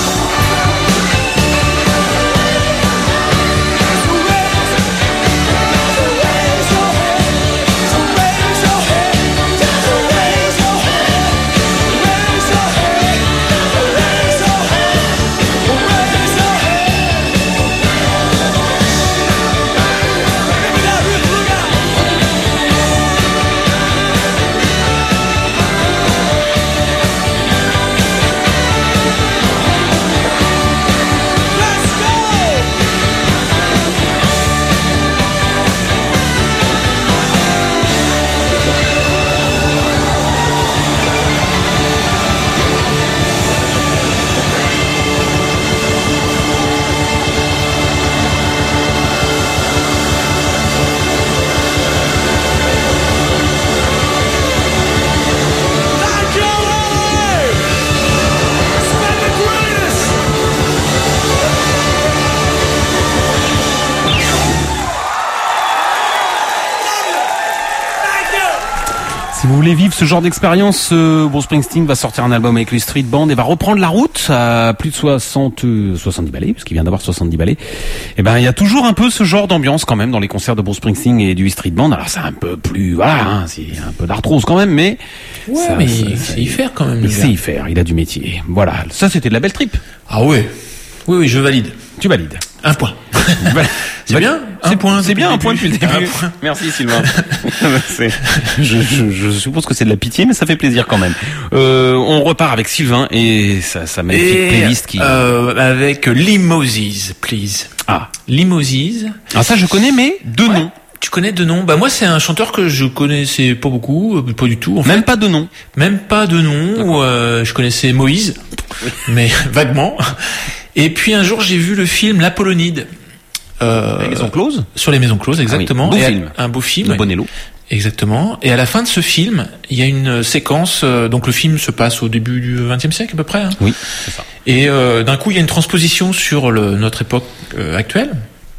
Si vous voulez vivre ce genre d'expérience, euh, Bruce Springsteen va sortir un album avec les Street Band et va reprendre la route à plus de soixante, euh, soixante-dix ballets, parce qu'il vient d'avoir soixante-dix ballets. Et ben, il y a toujours un peu ce genre d'ambiance quand même dans les concerts de Bruce Springsteen et du Street Band. Alors c'est un peu plus, voilà, hein, c'est un peu d'arthrose quand même, mais Ouais, ça, mais ça, il ça, sait y faire quand même. il le sait gars. y faire. Il a du métier. Voilà. Ça, c'était de la belle trip. Ah ouais. Oui, oui, je valide. Tu valides. Un point. C'est Bah, bien. Un c'est- point. C'est bien un point depuis le début. Un point. Merci Sylvain. C'est- je, je, je suppose que c'est de la pitié, mais ça fait plaisir quand même. Euh, on repart avec Sylvain et sa, sa magnifique Et playlist qui. euh, avec Limosis, please. Ah. Limosis. Ah ça je connais, mais deux Ouais. noms. Tu connais deux noms? Bah moi c'est un chanteur que je connaissais pas beaucoup, euh, pas du tout. En fait. Même pas de nom. Même pas de nom. Euh, je connaissais Moïse, mais vaguement. Et puis un jour j'ai vu le film L'Apollonide. Euh, Les maisons closes. Sur les maisons closes, exactement. Ah oui, beau Et film. Un beau film. De ouais. Bonello. Exactement. Et à la fin de ce film, il y a une séquence. euh, donc le film se passe au début du vingtième siècle à peu près. Hein. Oui, c'est ça. Et euh, d'un coup, il y a une transposition sur le, notre époque euh, actuelle.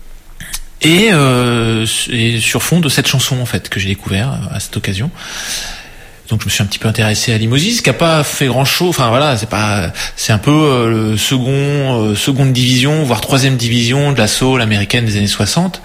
Et, euh, et sur fond de cette chanson en fait que j'ai découvert euh, à cette occasion. Donc je me suis un petit peu intéressé à Limosis, qui a pas fait grand chose. Enfin voilà, c'est pas, c'est un peu euh, le second, euh, seconde division, voire troisième division de la soul américaine des années soixante.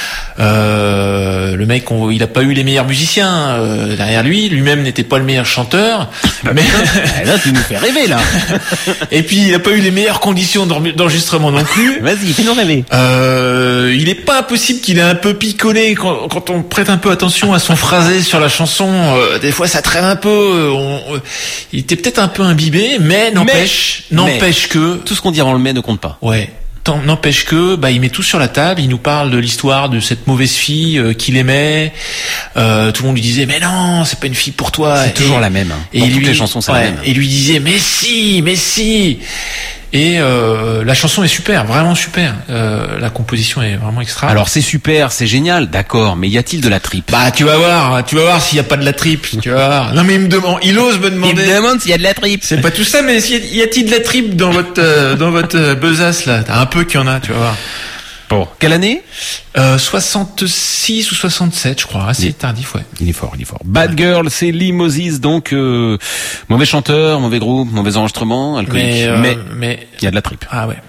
Euh, le mec, on, il a pas eu les meilleurs musiciens euh, derrière lui. Lui-même n'était pas le meilleur chanteur. Mais Là tu nous fais rêver là. et puis il a pas eu les meilleures conditions d'en- d'enregistrement non plus. Vas-y, fais-nous rêver. Euh, il est pas impossible qu'il ait un peu picolé quand, quand on prête un peu attention à son phrasé sur la chanson. Euh, des fois, ça traîne un peu. euh, on- euh, il était peut-être un peu imbibé, mais n'empêche, Mais- n'empêche que, Tout ce qu'on dit avant le mais ne compte pas. ouais. Tant- N'empêche que, bah, il met tout sur la table. Il nous parle de l'histoire de cette mauvaise fille euh, qu'il aimait. Euh, tout le monde lui disait, mais non, c'est pas une fille pour toi. C'est Et- toujours la même. Hein. Et Dans lui, toutes les chansons, c'est ouais, la même. Et lui disait, mais si, mais si. Et euh, la chanson est super, vraiment super. Euh, la composition est vraiment extra. Alors c'est super, c'est génial, d'accord, mais y a-t-il de la tripe? bah tu vas voir, tu vas voir s'il y a pas de la tripe, tu vas voir. Non mais il me demande, il ose me demander. demande s'il y a de la tripe. C'est pas tout ça, mais s'il y a- y a-t-il de la tripe dans votre euh, dans votre euh, besace là? T'as un peu qu'il y en a, tu vas voir. Bon, quelle année? Euh, soixante-six ou soixante-sept, je crois, assez Oui. tardif, ouais. Il est fort, il est fort. Bad Girl, c'est Limosis, donc euh, mauvais chanteur, mauvais groupe, mauvais enregistrement, alcoolique, Mais euh, mais mais il y a de la tripe. ah ouais.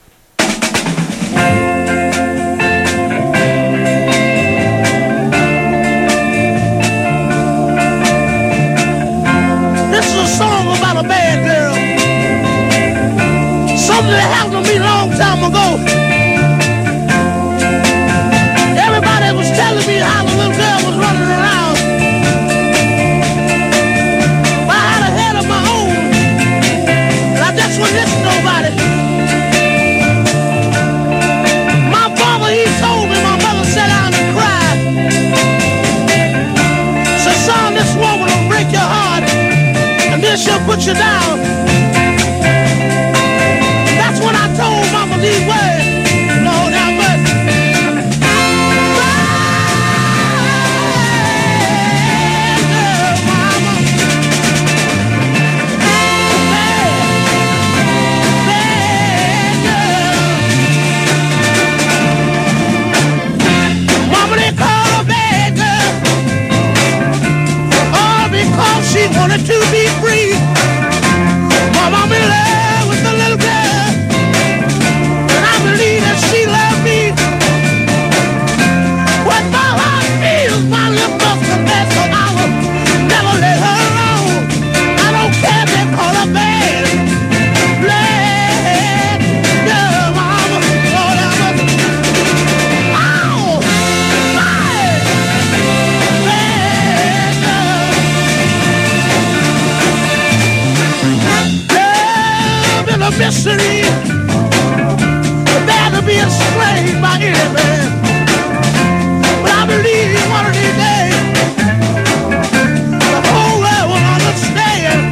This is a song about a bad girl. Something that happened to me a long time ago. Everybody was telling me how the little girl was running around. I had a head of my own. And I just wouldn't listen to nobody. My father, he told me, my mother sat down and cried. Said, son, this woman will break your heart. And then she'll put you down. That's when I told Mama these words. Lord have mercy. Bad girl, Mama. Bad, bad girl. Mama, they call her bad girl. All because she wanted to be free. Mama, I'm in love with the little girl, and I believe that she loved me. What my heart feels, my lips must confess, so I will never let her alone. I don't care if they call her bad, bad girl, Mama. Lord have mercy. Ow! Bad, bad girl. Love is a mystery. Bad to be enslaved by any man. But I believe one of these days the whole world will understand.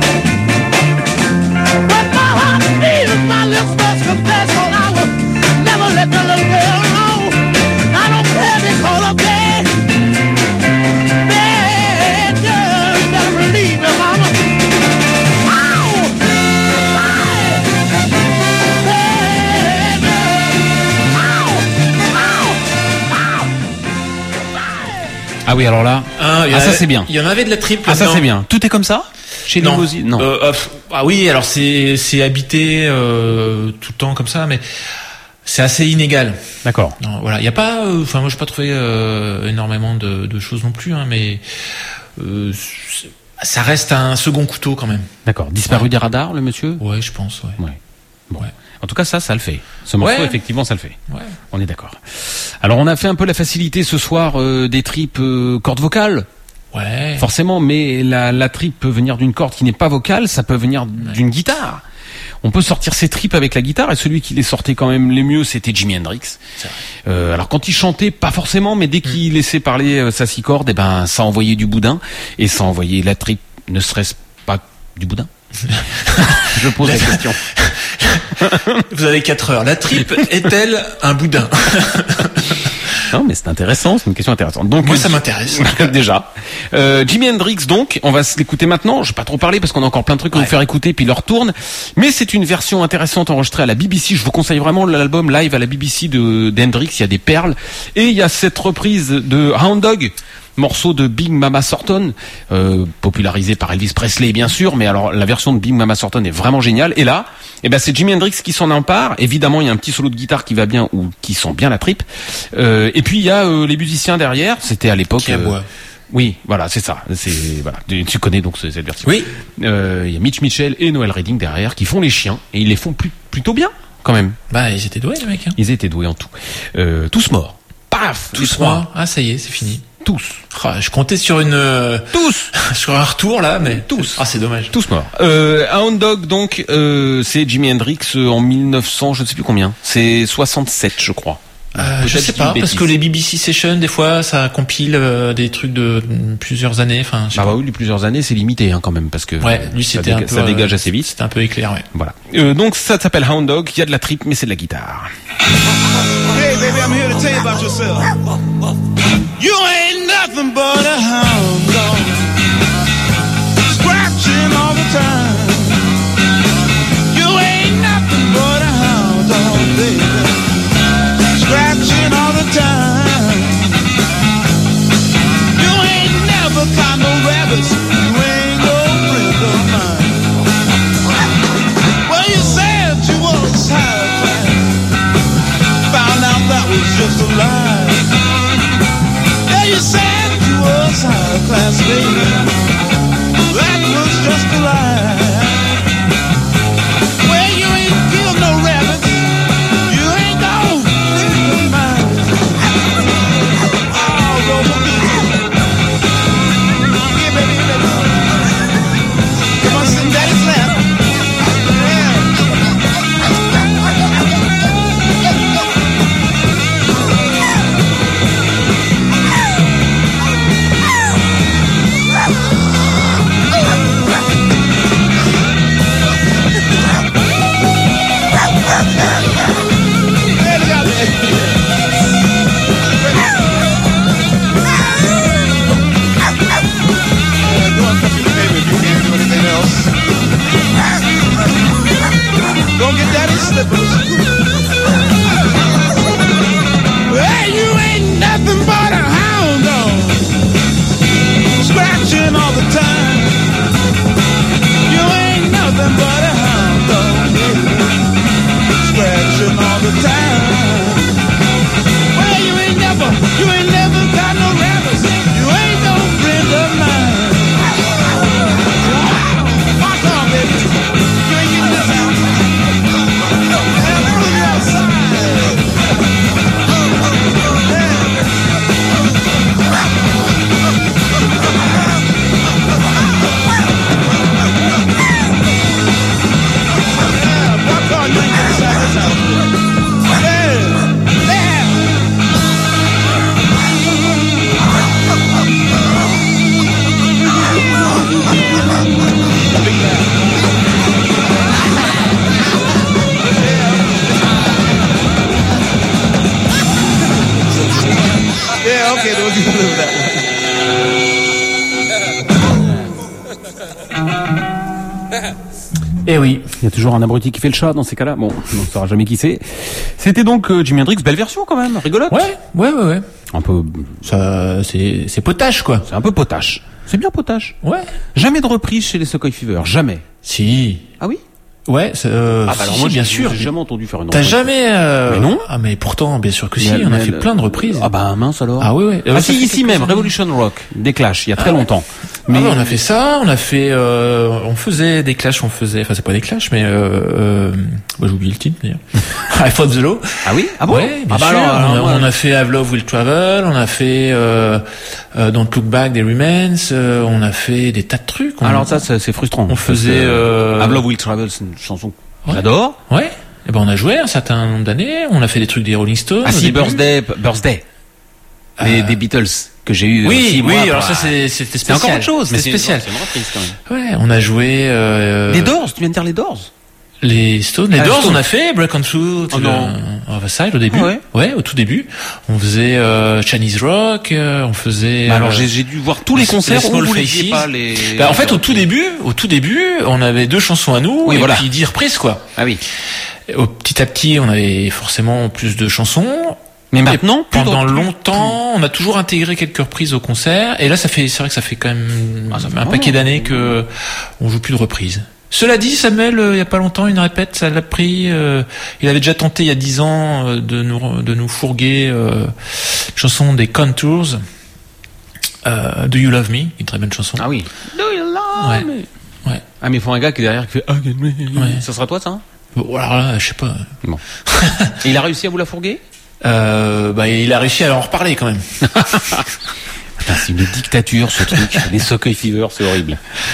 But my heart feels, my lips must confess, so I will never let the little girl alone. I don't care if they call her bad. Bad girl, you better believe me, mama. Ow! Bad, bad girl. Ow! Ow! Ow! Ah oui, alors là, Hein, il y en ah ça avait- c'est bien. Il y en avait de la triple. Ah ça dedans. c'est bien. Tout est comme ça chez Non. Limousine. Non. Euh, euh, pff, ah oui, alors c'est c'est habité euh, tout le temps comme ça, mais c'est assez inégal. D'accord. Non, voilà, il y a pas. Enfin, moi, j'ai pas trouvé euh, énormément de, de choses non plus, hein, mais euh, c'est- ça reste un second couteau quand même. D'accord. Disparu des radars, le monsieur. Ouais, je pense. Ouais. Ouais. Bon. Ouais. En tout cas, ça, ça le fait. Ce morceau, Ouais. effectivement, ça le fait. Ouais. On est d'accord. Alors, on a fait un peu la facilité ce soir euh, des tripes euh, cordes vocales. Ouais. Forcément, mais la, la tripe peut venir d'une corde qui n'est pas vocale, ça peut venir d'une guitare. On peut sortir ses tripes avec la guitare, et celui qui les sortait quand même les mieux, c'était Jimi Hendrix. Euh, alors quand il chantait, pas forcément, mais dès qu'il laissait parler euh, sa six cordes, eh ben ça envoyait du boudin, et ça envoyait la tripe, ne serait-ce pas du boudin. Je pose la question. Vous avez quatre heures. La tripe est-elle un boudin? Non, mais c'est intéressant, c'est une question intéressante. Donc, Moi, euh, ça m'intéresse. déjà. Euh, Jimi Hendrix, donc, on va se l'écouter maintenant. Je vais pas trop parler parce qu'on a encore plein de trucs à Ouais. vous faire écouter, puis il leur tourne. Mais c'est une version intéressante enregistrée à la B B C. Je vous conseille vraiment l'album live à la B B C de d'Hendrix. Il y a des perles. Et il y a cette reprise de Hound Dog, morceau de Big Mama Thornton, euh, popularisé par Elvis Presley, bien sûr. Mais alors, la version de Big Mama Thornton est vraiment géniale. Et là, eh ben, c'est Jimi Hendrix qui s'en empare. Évidemment, il y a un petit solo de guitare qui va bien ou qui sent bien la tripe. Euh, et puis, il y a euh, les musiciens derrière. C'était à l'époque... Qui aboie. Oui, voilà, c'est ça. C'est voilà. Tu tu connais donc ce- cette version. Oui. Euh, Il y a Mitch Mitchell et Noel Redding derrière qui font les chiens et ils les font plus, plutôt bien quand même. Bah, ils étaient doués, les mecs. Hein. Ils étaient doués en tout. Euh, tous morts. Paf. les Tous trois. morts. Ah, ça y est, c'est fini. Tous. Ah, je comptais sur une euh, Tous. sur un retour là, mais Tous. Ah, c'est dommage. Tous morts. Euh, Hound Dog donc, euh, c'est Jimi Hendrix euh, en mille neuf cents, je ne sais plus combien. C'est soixante-sept, je crois. Euh, je Peut-être sais que pas, je dis une parce que bêtise. les B B C Sessions, des fois, ça compile euh, des trucs de mm, plusieurs années. Enfin, je sais Bah, pas. bah oui, les plusieurs années, c'est limité hein, quand même parce que Ouais, lui ça, c'était un déga- peu. ça dégage euh, assez vite. C'était un peu éclair, ouais. Voilà. Euh, donc ça s'appelle Hound Dog. Il y a de la tripe, mais c'est de la guitare. Hey, baby, I'm here to tell you about yourself. You ain't nothing but a hound dog, scratching all the time. You ain't nothing but a hound dog, baby, scratching all the time. You ain't never caught no rabbits, you ain't no friend of mine. Well, you said you was high class, found out that was just a lie. Yeah, you said you was high class, baby, that was just a lie. Well, you ain't killed no rabbits, you ain't no friend of mine. Oh, Rover Beach. Yeah, baby, baby. Come on, sing Daddy's lap. Don't get daddy's slippers. Hey, you ain't nothing but a hound dog, scratching all the time. You ain't nothing but a hound dog, scratching all the time. Well, you ain't never, you ain't never got no rabbits. You ain't no friend of mine. Walk on, baby. You ain't getting this out. And put it outside. Yeah, walk on, you ain't getting this out. This out. Yeah, yeah. Yeah, okay, we'll do live that way. Eh oui. Il y a toujours un abruti qui fait le chat dans ces cas-là. Bon, on ne saura jamais qui c'est. C'était donc euh, Jimi Hendrix, belle version quand même, rigolote. Ouais, ouais, ouais, ouais. Un peu, Ça, c'est, c'est potache, quoi. c'est un peu potache. C'est bien potache. Ouais. Jamais de reprise chez les Sokoi Fever, jamais. Si. Ah oui? Ouais, c'est, euh, Ah bah alors si, moi bien j'ai- sûr. j'ai jamais entendu faire une T'as reprise. jamais, euh... Mais non. Ah, mais pourtant, bien sûr que si, Mais- on a mais- fait plein de reprises. Ah bah mince alors. Ah oui, oui. Ah Ouais, ça si, fait ici quelques même, années. Revolution Rock, des Clash, il y a très Ah ouais. longtemps. Mais on a fait ça, on a fait, euh, on faisait des clashs, on faisait, enfin c'est pas des clashs, mais euh, euh, bah, j'ai oublié le titre d'ailleurs. I Fought the Law. Ah oui? Ah bon? Ouais, bien Ah bah sûr. alors, alors, on, a, moi- on a fait Have Love Will Travel, on a fait euh, euh, Don't Look Back des Remains, euh, on a fait des tas de trucs. On, Alors ça, c'est c'est frustrant. on faisait. Euh... Have Love Will Travel, c'est une chanson que Ouais. j'adore. Ouais. Et ben on a joué un certain nombre d'années, on a fait des trucs des Rolling Stones. Ah au si, début. Birthday, Birthday. Les, Euh, des Beatles que j'ai eu. Oui, aussi, moi, oui. pour- Alors ça c'est c'était c'est spécial. encore autre chose, mais C'était c'est spécial. C'est une reprise quand même. Ouais, on a joué. Euh, Les Doors, tu viens de dire les Doors? Les Stones, les Ah, Doors, Stones. on a fait Break On Through to Oh non. the Other Side au début. Ah ouais. Ouais, au tout début. On faisait euh, Chinese Rock, euh, on faisait. Bah alors euh, j'ai j'ai dû voir tous les les concerts où Small vous Faces. lisiez pas les. Bah, en fait, au tout début, au tout début, on avait deux chansons à nous Oui, et voilà. puis dix reprises quoi. Ah oui. Au petit à petit, on avait forcément plus de chansons. Mais maintenant, plus Pendant dans- longtemps, on a toujours intégré quelques reprises au concert. Et là, ça fait, c'est vrai que ça fait quand même Ah, ça fait un un paquet moment. d'années que on joue plus de reprises. Cela dit, Samuel, euh, il y a pas longtemps, une répète, ça l'a pris. euh, il avait déjà tenté il y a dix ans euh, de nous de nous fourguer euh, une chanson des Contours. Euh, Do You Love Me, une très bonne chanson. Ah oui. Do you love Ouais. me? Ouais. Ah mais il faut un gars qui est derrière qui fait. Ah, me. Ouais. Ça sera toi ça? Hein Bon, alors là, je sais pas. Bon. Et il a réussi à vous la fourguer? Euh, bah, il a réussi à en reparler quand même. Putain, c'est une dictature ce truc. Les Sokoi Fever, c'est horrible.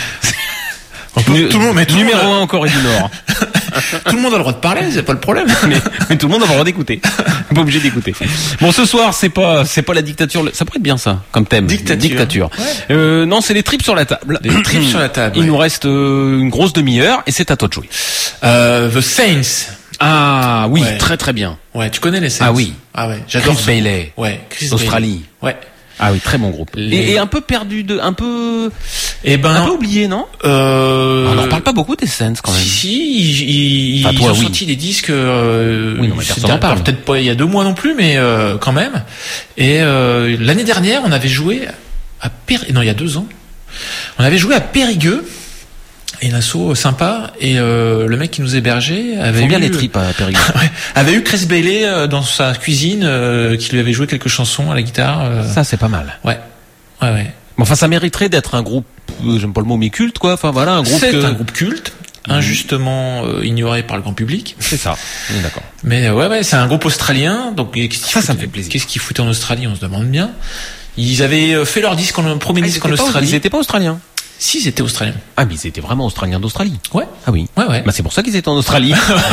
Nu- tout le monde, mais tout le Numéro monde un en Corée du Nord. Tout le monde a le droit de parler, c'est pas le problème. mais, mais tout le monde a le droit d'écouter. Pas obligé d'écouter. Bon, ce soir, c'est pas, c'est pas la dictature. Ça pourrait être bien ça, comme thème. Dictature. Dictature. Euh, non, c'est les tripes sur la table. Des tripes sur la table. Il ouais. nous reste euh, une grosse demi-heure et c'est à toi de jouer. Euh, The Saints. Ah oui, Ouais. très très bien. Ouais, tu connais les Saints? Ah oui. Ah ouais, j'adore. Chris ça. Bailey. Ouais, Chris Australie. Bailey. Ouais. Ah oui, très bon groupe. Les- Et, et un peu perdu de, un peu, Et ben, un peu oublié, non? euh, On n'en parle pas beaucoup des Saints quand même. Si, si, ils, ils, Enfin, toi, ils ont oui. sorti des disques. Euh, Oui, non, mais c'est personne n'en parle. Peut-être pas il y a deux mois non plus, mais euh, quand même. Et euh, l'année dernière, on avait joué à Péri... non, il y a deux ans, on avait joué à Périgueux. Et une asso sympa, et euh, le mec qui nous hébergeait avait Font bien eu, les tripes à Périgueux. ouais, avait eu Chris Bailey euh, dans sa cuisine, euh, qui lui avait joué quelques chansons à la guitare. euh, Ça, c'est pas mal. ouais, ouais, ouais. Bon, enfin, ça mériterait d'être un groupe, euh, j'aime pas le mot, mais culte, quoi. Enfin, voilà, un groupe C'est que- un groupe culte, injustement euh, ignoré par le grand public. C'est ça. On est d'accord. Mais euh, ouais, ouais, c'est un groupe australien. Donc qu'est-ce qu'ils Ça, ça me foutaient- fait plaisir. Qu'est-ce qu'ils foutaient en Australie, on se demande bien. Ils avaient euh, fait leur disque, en, premier Ah, ils disque en étaient pas- Australie. Ils étaient pas australiens. Si, c'était australien. Ah, mais ils étaient vraiment australiens d'Australie. Ouais, Ah oui. ouais, ouais. Bah, c'est pour ça qu'ils étaient en Australie.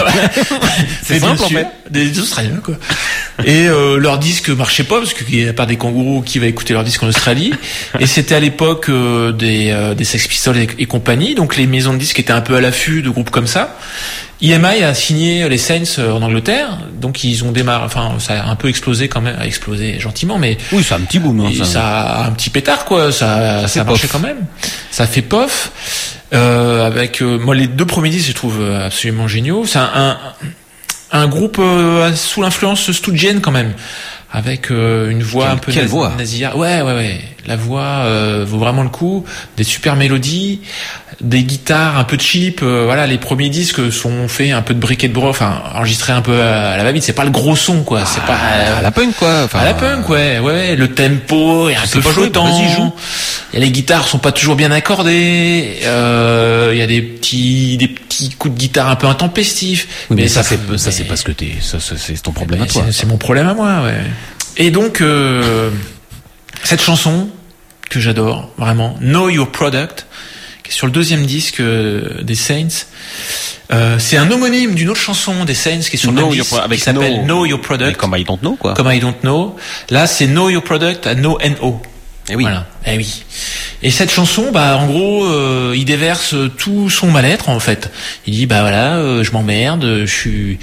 C'est simple, bien en sûr, fait. Des Australiens, quoi. Et euh, leur disque marchait pas parce qu'il y a pas des kangourous qui va écouter leur disque en Australie. Et c'était à l'époque euh, des, euh, des Sex Pistols et, et compagnie. Donc les maisons de disques étaient un peu à l'affût de groupes comme ça. E M I a signé les Saints euh, en Angleterre. Donc ils ont démarré. Enfin, ça a un peu explosé quand même, a explosé gentiment, mais Oui, c'est un petit boom, hein, et ça. ça a un petit pétard, quoi. Ça, ça, fait a marché pof. quand même. Ça fait pof. Euh, avec euh, moi, les deux premiers disques, je trouve euh, absolument géniaux. C'est un, un, un groupe euh, sous l'influence stoogienne quand même, avec euh, une voix Quelle- un peu quelle nas- voix nasillarde. Ouais, ouais, ouais. La voix euh, vaut vraiment le coup. Des super mélodies, des guitares un peu cheap. Euh, voilà, les premiers disques sont faits un peu de briquet de bro, enfin enregistrés un peu à la va-vite. C'est pas le gros son, quoi. C'est pas Ah, à la punk, quoi. Enfin, à la punk, ouais, ouais, le tempo est un sais peu pas jouer, flottant. vas-y, joue. Et les guitares sont pas toujours bien accordées. Euh, Il y a des petits, des petits coups de guitare un peu intempestifs. Oui, mais, ça, c'est, mais- ça, c'est parce que t'es, ça, ça, c'est ton problème à toi. c'est, c'est mon problème à moi, ouais. Et donc, euh, cette chanson que j'adore vraiment, Know Your Product, qui est sur le deuxième disque euh, des Saints. Euh, c'est un homonyme d'une autre chanson des Saints qui est sur le Know même Your disque, Pro- avec qui s'appelle Know- Know Your Mais Product. comme I don't know, quoi. Comme I Don't Know. Là, c'est Know Your Product à No N O. Eh oui. Voilà. Eh oui. Et cette chanson, bah, en gros, euh, il déverse tout son mal-être, en fait. Il dit, bah voilà, euh, je m'emmerde, je suis,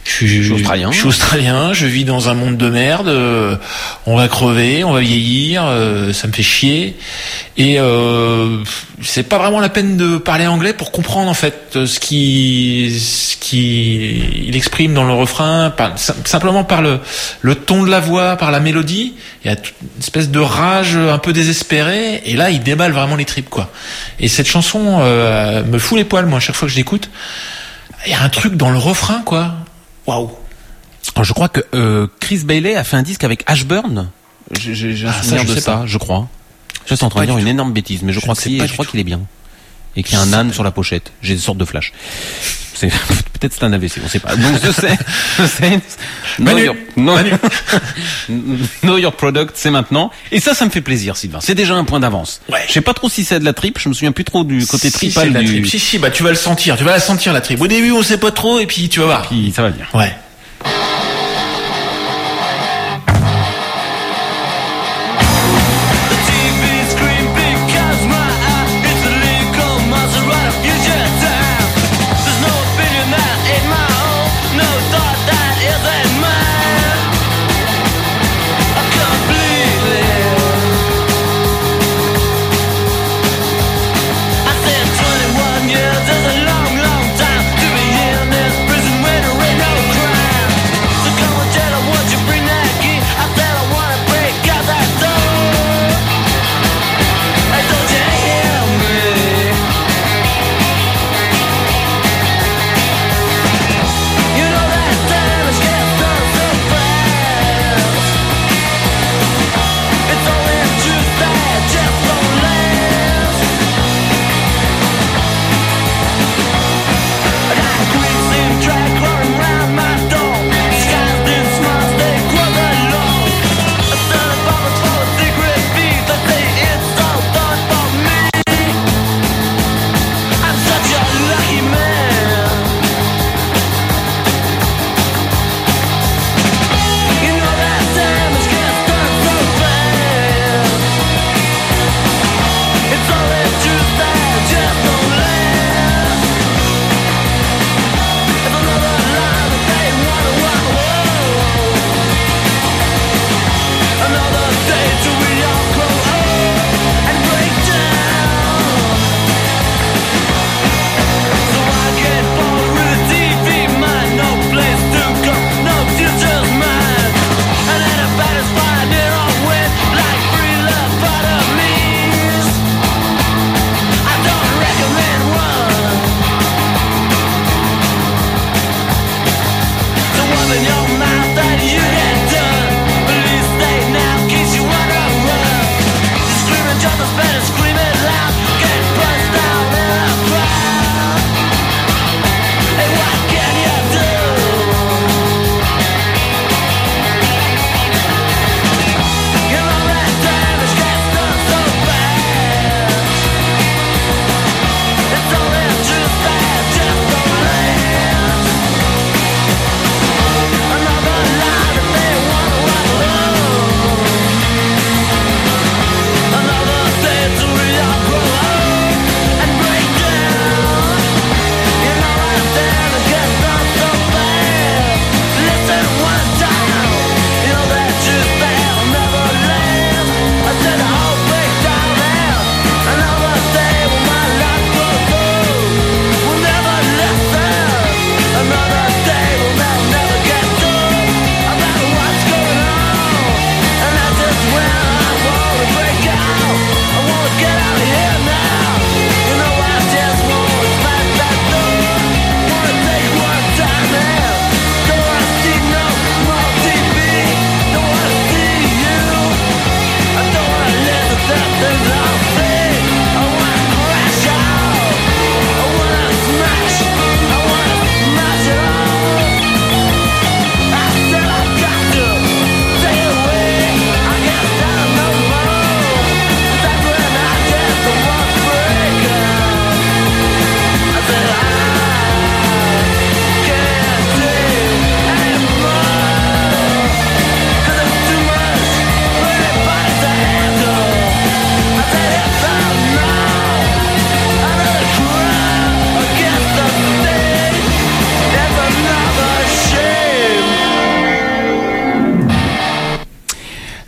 Je suis, je suis australien. Je suis australien, je vis dans un monde de merde. Euh, on va crever, on va vieillir, euh, ça me fait chier. Et euh, c'est pas vraiment la peine de parler anglais pour comprendre en fait ce qui, ce qui il exprime dans le refrain, par, simplement par le, le ton de la voix, par la mélodie. Il y a une espèce de rage un peu désespérée. Et là, il déballe vraiment les tripes, quoi. Et cette chanson euh, me fout les poils, moi, à chaque fois que je l'écoute. Il y a un truc dans le refrain, quoi. Waouh. Je crois que euh, Chris Bailey a fait un disque avec Ashburn. J'ai, j'ai un Ah, souvenir ça, je de sais ça, pas. je crois. Je suis en train de dire une énorme bêtise, mais je, Je crois ne que sais si, pas je du crois tout. qu'il est bien. Et qu'il y a un âne sur la pochette. J'ai des sortes de flash. C'est peut-être c'est un A V C, on sait pas. Donc je sais, je sais. Know Manu. your, know, know your product, c'est maintenant. Et ça, ça me fait plaisir, Sylvain. C'est déjà un point d'avance. Ouais. Je sais pas trop si c'est de la tripe. Je me souviens plus trop du côté Si, tripal c'est de la du. tripe. Si, si, bah tu vas le sentir. Tu vas la sentir, la tripe. Au début, on sait pas trop, et puis tu vas voir. Puis ça va bien. Ouais.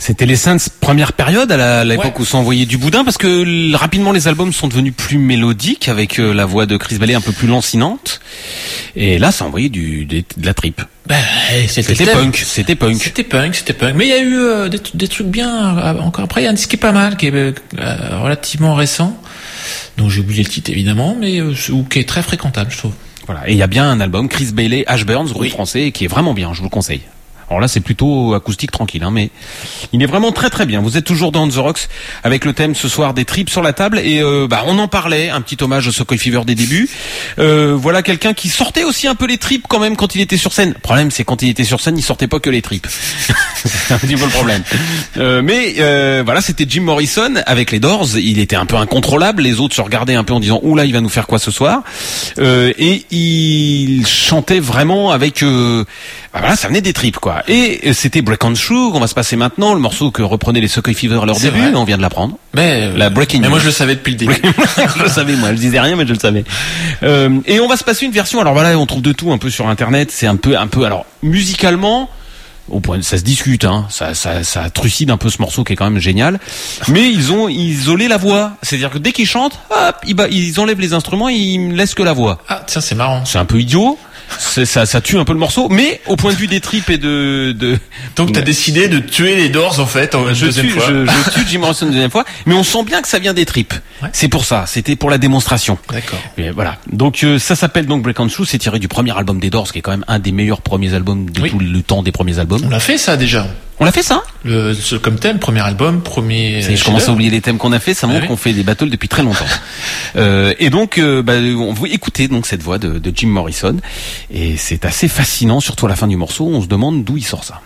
C'était les Saints première période à la- à l'époque Ouais. où s'envoyait du boudin parce que l- rapidement les albums sont devenus plus mélodiques avec euh, la voix de Chris Bailey un peu plus lancinante et là ça envoyait du des- de la tripe. Ben, hey, c'était, C'était le thème. punk, c'était punk. C'était punk, c'était punk. Mais il y a eu euh, des, des trucs bien euh, encore après. Il y a un disque qui est pas mal, qui est euh, relativement récent, dont j'ai oublié le titre évidemment, mais euh, ou qui est très fréquentable, je trouve. Voilà, et il y a bien un album Chris Bailey, Ash Burns, groupe Oui. français qui est vraiment bien, je vous le conseille. Alors là, c'est plutôt acoustique tranquille, hein, mais il est vraiment très très bien. Vous êtes toujours dans On The Rocks avec le thème ce soir des tripes sur la table et euh, bah on en parlait, un petit hommage au Sokoi Fever des débuts. Euh, voilà quelqu'un qui sortait aussi un peu les tripes quand même quand il était sur scène. Le problème, c'est quand il était sur scène, il sortait pas que les tripes. C'est un petit peu le problème. Euh, mais euh, voilà, c'était Jim Morrison avec les Doors. Il était un peu incontrôlable. Les autres se regardaient un peu en disant ouh là, il va nous faire quoi ce soir. Euh, et il chantait vraiment avec euh, bah voilà, ça venait des tripes quoi. Et euh, c'était Break On Through qu'on va se passer maintenant, le morceau que reprenaient les Sokoi Fever à leur C'est début, vrai. on vient de l'apprendre. Mais La Breaking Mais moi News. je le savais depuis le début. je le savais moi, je disais rien mais je le savais. Euh, et on va se passer une version. Alors voilà, on trouve de tout un peu sur internet. C'est un peu, un peu. Alors musicalement, au point, ça se discute. Hein, ça, ça, ça trucide un peu ce morceau qui est quand même génial. Mais ils ont isolé la voix. C'est-à-dire que dès qu'ils chantent, hop, ils, ba- ils enlèvent les instruments, et ils me laissent que la voix. Ah tiens, c'est marrant. C'est un peu idiot. C'est, ça, ça tue un peu le morceau. Mais au point de vue des tripes et de, de Donc t'as décidé de tuer les Doors en fait en je deuxième tue, fois. je, je tue Jim Morrison une deuxième fois, mais on sent bien que ça vient des tripes. Ouais. C'est pour ça, c'était pour la démonstration. D'accord. Et voilà. Donc euh, ça s'appelle donc Break On Through, c'est tiré du premier album des Doors, qui est quand même un des meilleurs premiers albums de Oui. tout le temps des premiers albums. On l'a fait ça déjà. On l'a fait ça. Le, ce, comme thème, premier album, premier. Ça y est, je commence à chef-d'œuvre. oublier les thèmes qu'on a fait, ça montre Ah oui. qu'on fait des battles depuis très longtemps. euh, et donc, euh, bah, on va écouter donc cette voix de, de Jim Morrison, et c'est assez fascinant, surtout à la fin du morceau, on se demande d'où il sort ça.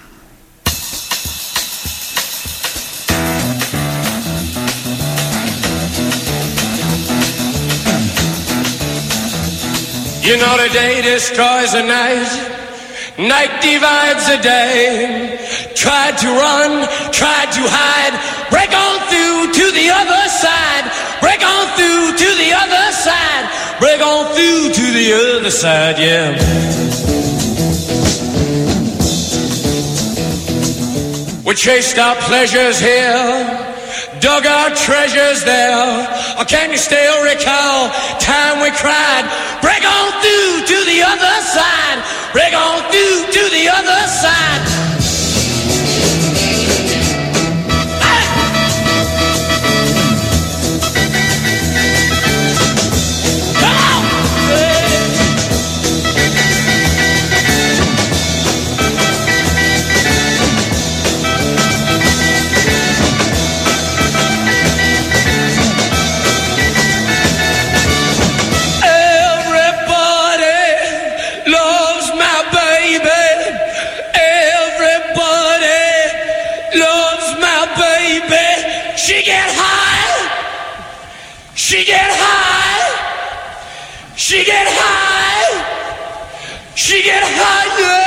You know the day destroys the night, night divides the day. Tried to run, tried to hide, break on through to the other side, break on through to the other side, break on through to the other side, yeah. We chased our pleasures here, dug our treasures there. Or can you still recall time we cried? Break on through to the other side. Break on through to the other side. Hey! Come on! Everybody loves my baby. Everybody loves my baby. She get high. She get high. She get high. She get higher.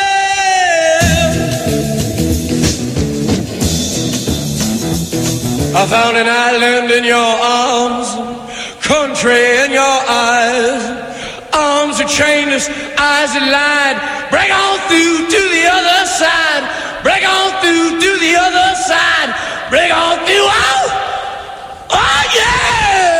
I found an island in your arms, country in your eyes. Arms are chainless, eyes are lied. Break on through to the other side. Break on through to the other side. Break on through. Oh, oh yeah!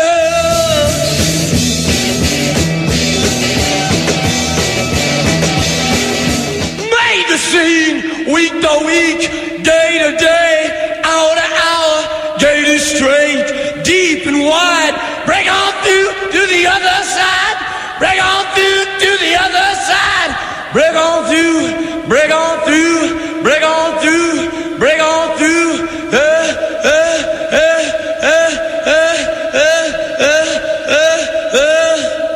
Made the scene, week to week, day to day, hour to hour, day to straight, deep and wide. Break on through to the other side. Break on through to the other side. Break on through, break on through, break on through, break on through. Uh, uh, uh, uh, uh, uh, uh, uh, uh.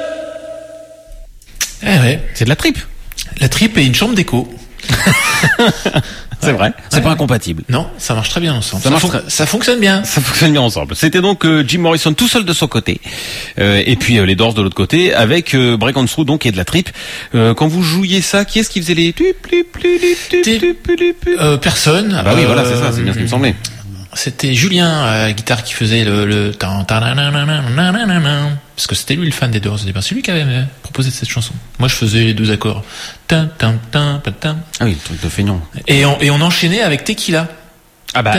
Eh ouais. C'est de la tripe. La tripe et une chambre d'écho. C'est vrai. C'est Ouais. pas incompatible. Non, ça marche très bien ensemble. Ça Ça, marche fon- très- ça fonctionne bien. Ça fonctionne bien ensemble. C'était donc euh, Jim Morrison tout seul de son côté, euh, et puis euh, les Doors de l'autre côté, avec euh, Break On Through donc et de la tripe. Euh, quand vous jouiez ça, qui est-ce qui faisait les tup, tup, tup, tup, Des- tup, tup, tup Euh, personne. Ah bah oui, Euh, voilà, c'est ça, c'est bien ce qui me semblait. C'était Julien à la guitare qui faisait le, le tan- tan- nan- nan- nan- nan- nan- nan- nan. Parce que c'était lui le fan des Doors au départ. C'est lui qui avait euh, proposé cette chanson. Moi, je faisais les deux accords. Tin, tin, tin, tin, tin. Ah oui, le truc de feignant. Et on, et on enchaînait avec Tequila. Ah bah.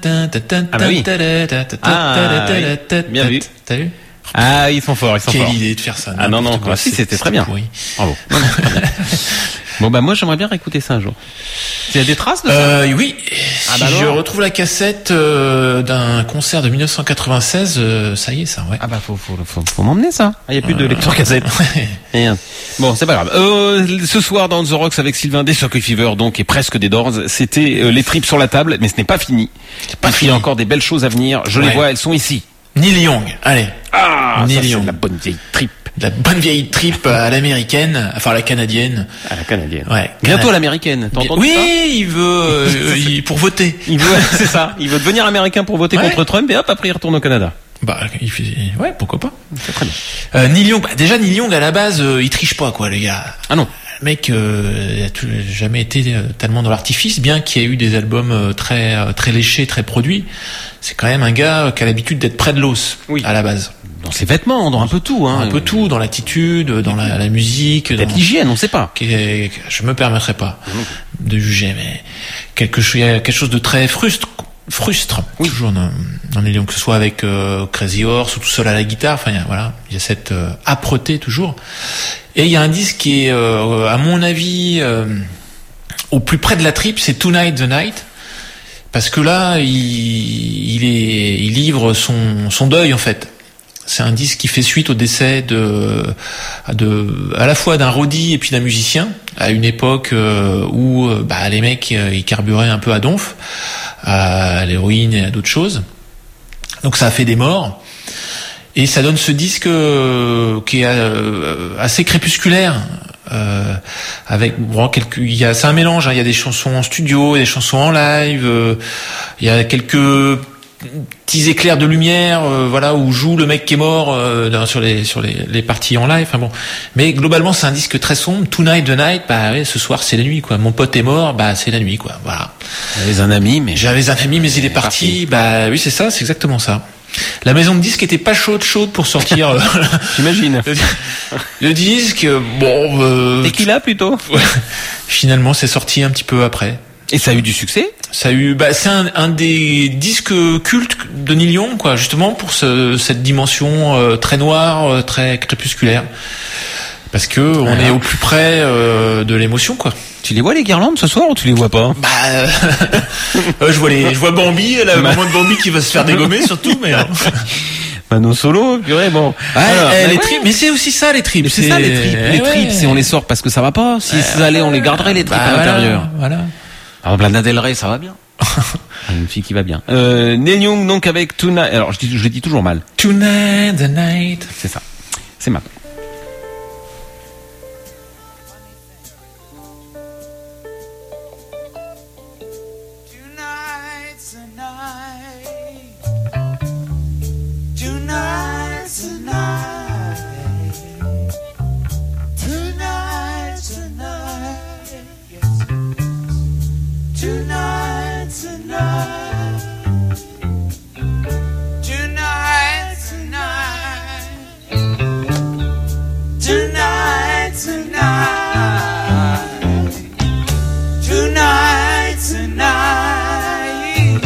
Ah bah oui. Ah, oui. Bien vu. T'as vu? Ah, ils sont forts, ils sont Quelle forts. idée de faire ça. Ah non, non, quoi. ah, si, c'était très bien. Pourri. Bravo. Non, non, très bien. Bon, bah, moi, j'aimerais bien réécouter ça un jour. Il y a des traces de ça? Euh, oui. Ah, Si bah je alors. retrouve la cassette euh, d'un concert de mille neuf cent quatre-vingt-seize, euh, ça y est, ça, ouais. Ah bah, faut, faut, faut, faut m'emmener ça. Ah, il y a plus de Euh, lecteur cassette. Merde. Bon, c'est pas grave. Euh, ce soir, dans The Rocks avec Sylvain des Circuit Fever, donc, et presque des Doors, c'était euh, les tripes sur la table, mais ce n'est pas fini. C'est pas Il y fini. a encore des belles choses à venir. Je les Ouais. vois, elles sont ici. Neil Young, allez. Ah, Neil ça, c'est Young. de la bonne vieille trip. De la bonne vieille trip à l'américaine, enfin à la canadienne. À la canadienne. Ouais. Bientôt à Cana- l'américaine. T'as entendu Oui, ça? il veut, euh, il- pour voter. Il veut, c'est ça. Il veut devenir américain pour voter Ouais. contre Trump et hop, après il retourne au Canada. Bah, il fait, ouais, pourquoi pas. C'est très bien. Euh, Neil Young, bah, déjà Neil Young à la base, euh, il triche pas quoi, les gars. Ah non. Le mec, euh, il a tout- jamais été euh, tellement dans l'artifice, bien qu'il y ait eu des albums euh, très euh, très léchés, très produits. C'est quand même un gars euh, qui a l'habitude d'être près de l'os, Oui. à la base. Dans ses vêtements, dans un peu tout, hein. Un peu tout, dans l'attitude, dans la, la musique, Peut-être dans... l'hygiène, on sait pas. qui est- je me permettrai pas de juger, mais quelque chose, il y a quelque chose de très frustre, frustre, toujours dans, dans les lions, que ce soit avec euh, Crazy Horse ou tout seul à la guitare. Enfin, il y a, voilà, il y a cette euh, âpreté toujours. Et il y a un disque qui est, euh, à mon avis, euh, au plus près de la tripe, c'est Tonight the Night. Parce que là, il, il est, il livre son, son deuil en fait. C'est un disque qui fait suite au décès de, de, à la fois d'un roadie et puis d'un musicien, à une époque euh, où euh, bah, les mecs euh, ils carburaient un peu à donf, à l'héroïne et à d'autres choses. Donc ça a fait des morts. Et ça donne ce disque euh, qui est euh, assez crépusculaire. Euh, avec bon, quelques, il y a, c'est un mélange. Hein, il y a des chansons en studio, des chansons en live. Euh, il y a quelques petits éclairs de lumière, euh, voilà, où joue le mec qui est mort euh, dans- sur les sur les, les parties en live. Enfin bon, mais globalement c'est un disque très sombre. Tonight the night, bah ouais, ce soir c'est la nuit quoi. Mon pote est mort, bah c'est la nuit quoi. Voilà. J'avais un ami, mais J'avais un ami, mais il est parti. Bah oui, c'est ça, c'est exactement ça. La maison de disque était pas chaude, chaude pour sortir euh, j'imagine. le, le disque. Bon, euh, Tequila plutôt. ouais. Finalement, c'est sorti un petit peu après. Et ça a eu du succès. Ça a eu, bah, c'est un, un des disques cultes de Neil Young, quoi, justement pour ce, cette dimension euh, très noire, euh, très crépusculaire, parce que on Alors. est au plus près euh, de l'émotion, quoi. Tu les vois les guirlandes ce soir ou tu les vois pas? Bah, euh, euh, je vois les, je vois Bambi, la maman de Bambi qui va se faire dégommer surtout, mais. euh, Mano Solo, purée, bon. Ouais, Alors, eh, bah les ouais. tripes, mais c'est aussi ça les tripes. C'est ça les tripes. eh Les ouais. tripes, c'est on les sort parce que ça va pas. Si ça allait, on les garderait les tripes Bah, à voilà, l'intérieur. Voilà. Alors Lana Del Rey, ça va bien. Une fille qui va bien. Euh, Neil Young donc avec Tonight. Alors je dis, je le dis toujours mal. Tonight the night. C'est ça. C'est mal. Tonight's the night. Tonight's the night. Tonight's the night. Yes. Tonight's the night. Tonight's the night. Tonight's the night. Tonight's the night.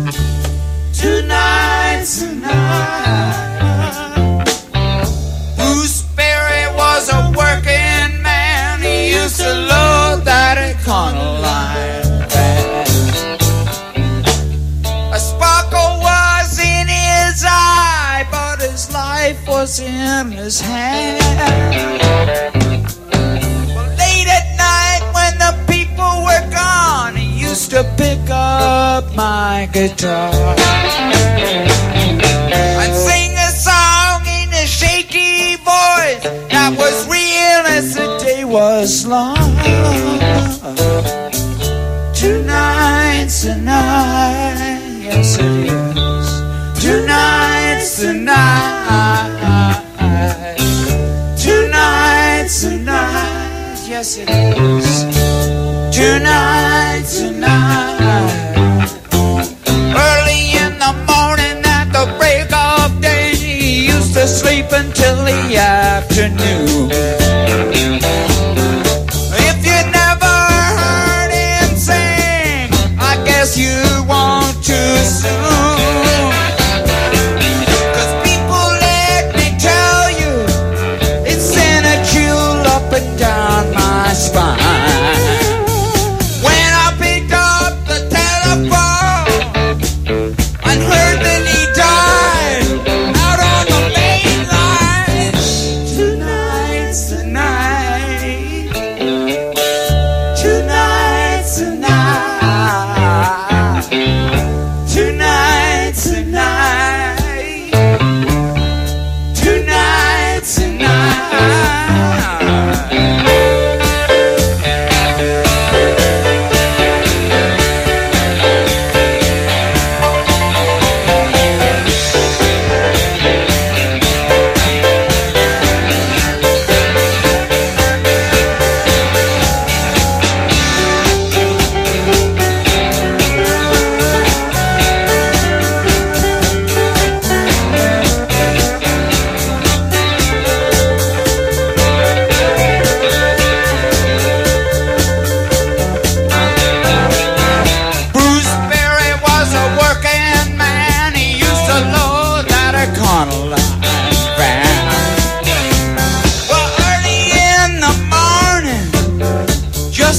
Tonight's the night. Bruce Berry was a working man. He used to load that Econoline. A sparkle was in his eye, but his life was in his hand. Well, late at night when the people were gone, he used to pick up my guitar and sing a song in a shaky voice that was real as the day was long. Tonight's the night, yes it is. Tonight's the night. Tonight's the night, yes it is. Tonight's the night. Early in the morning at the break of day, he used to sleep until the afternoon. If you never heard him sing, I guess you won't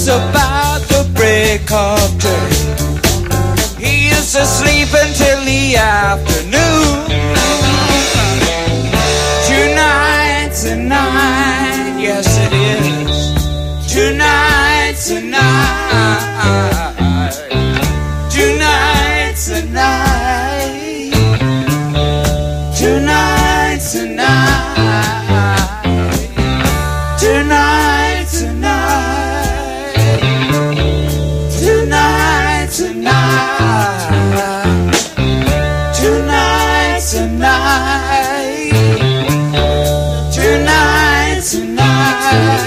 It's about the break of day. He is asleep until the afternoon. Tonight, tonight, yes it is. Tonight, tonight, tonight, tonight, tonight, tonight, tonight, tonight, tonight, tonight, tonight, tonight, tonight, tonight.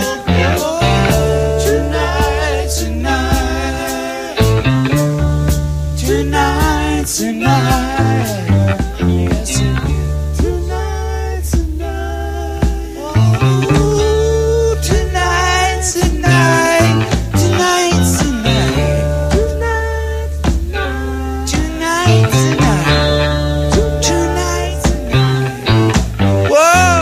Tonight, yes it is. Tonight, tonight, oh, tonight, tonight, tonight, tonight, tonight, tonight, tonight, tonight, whoa.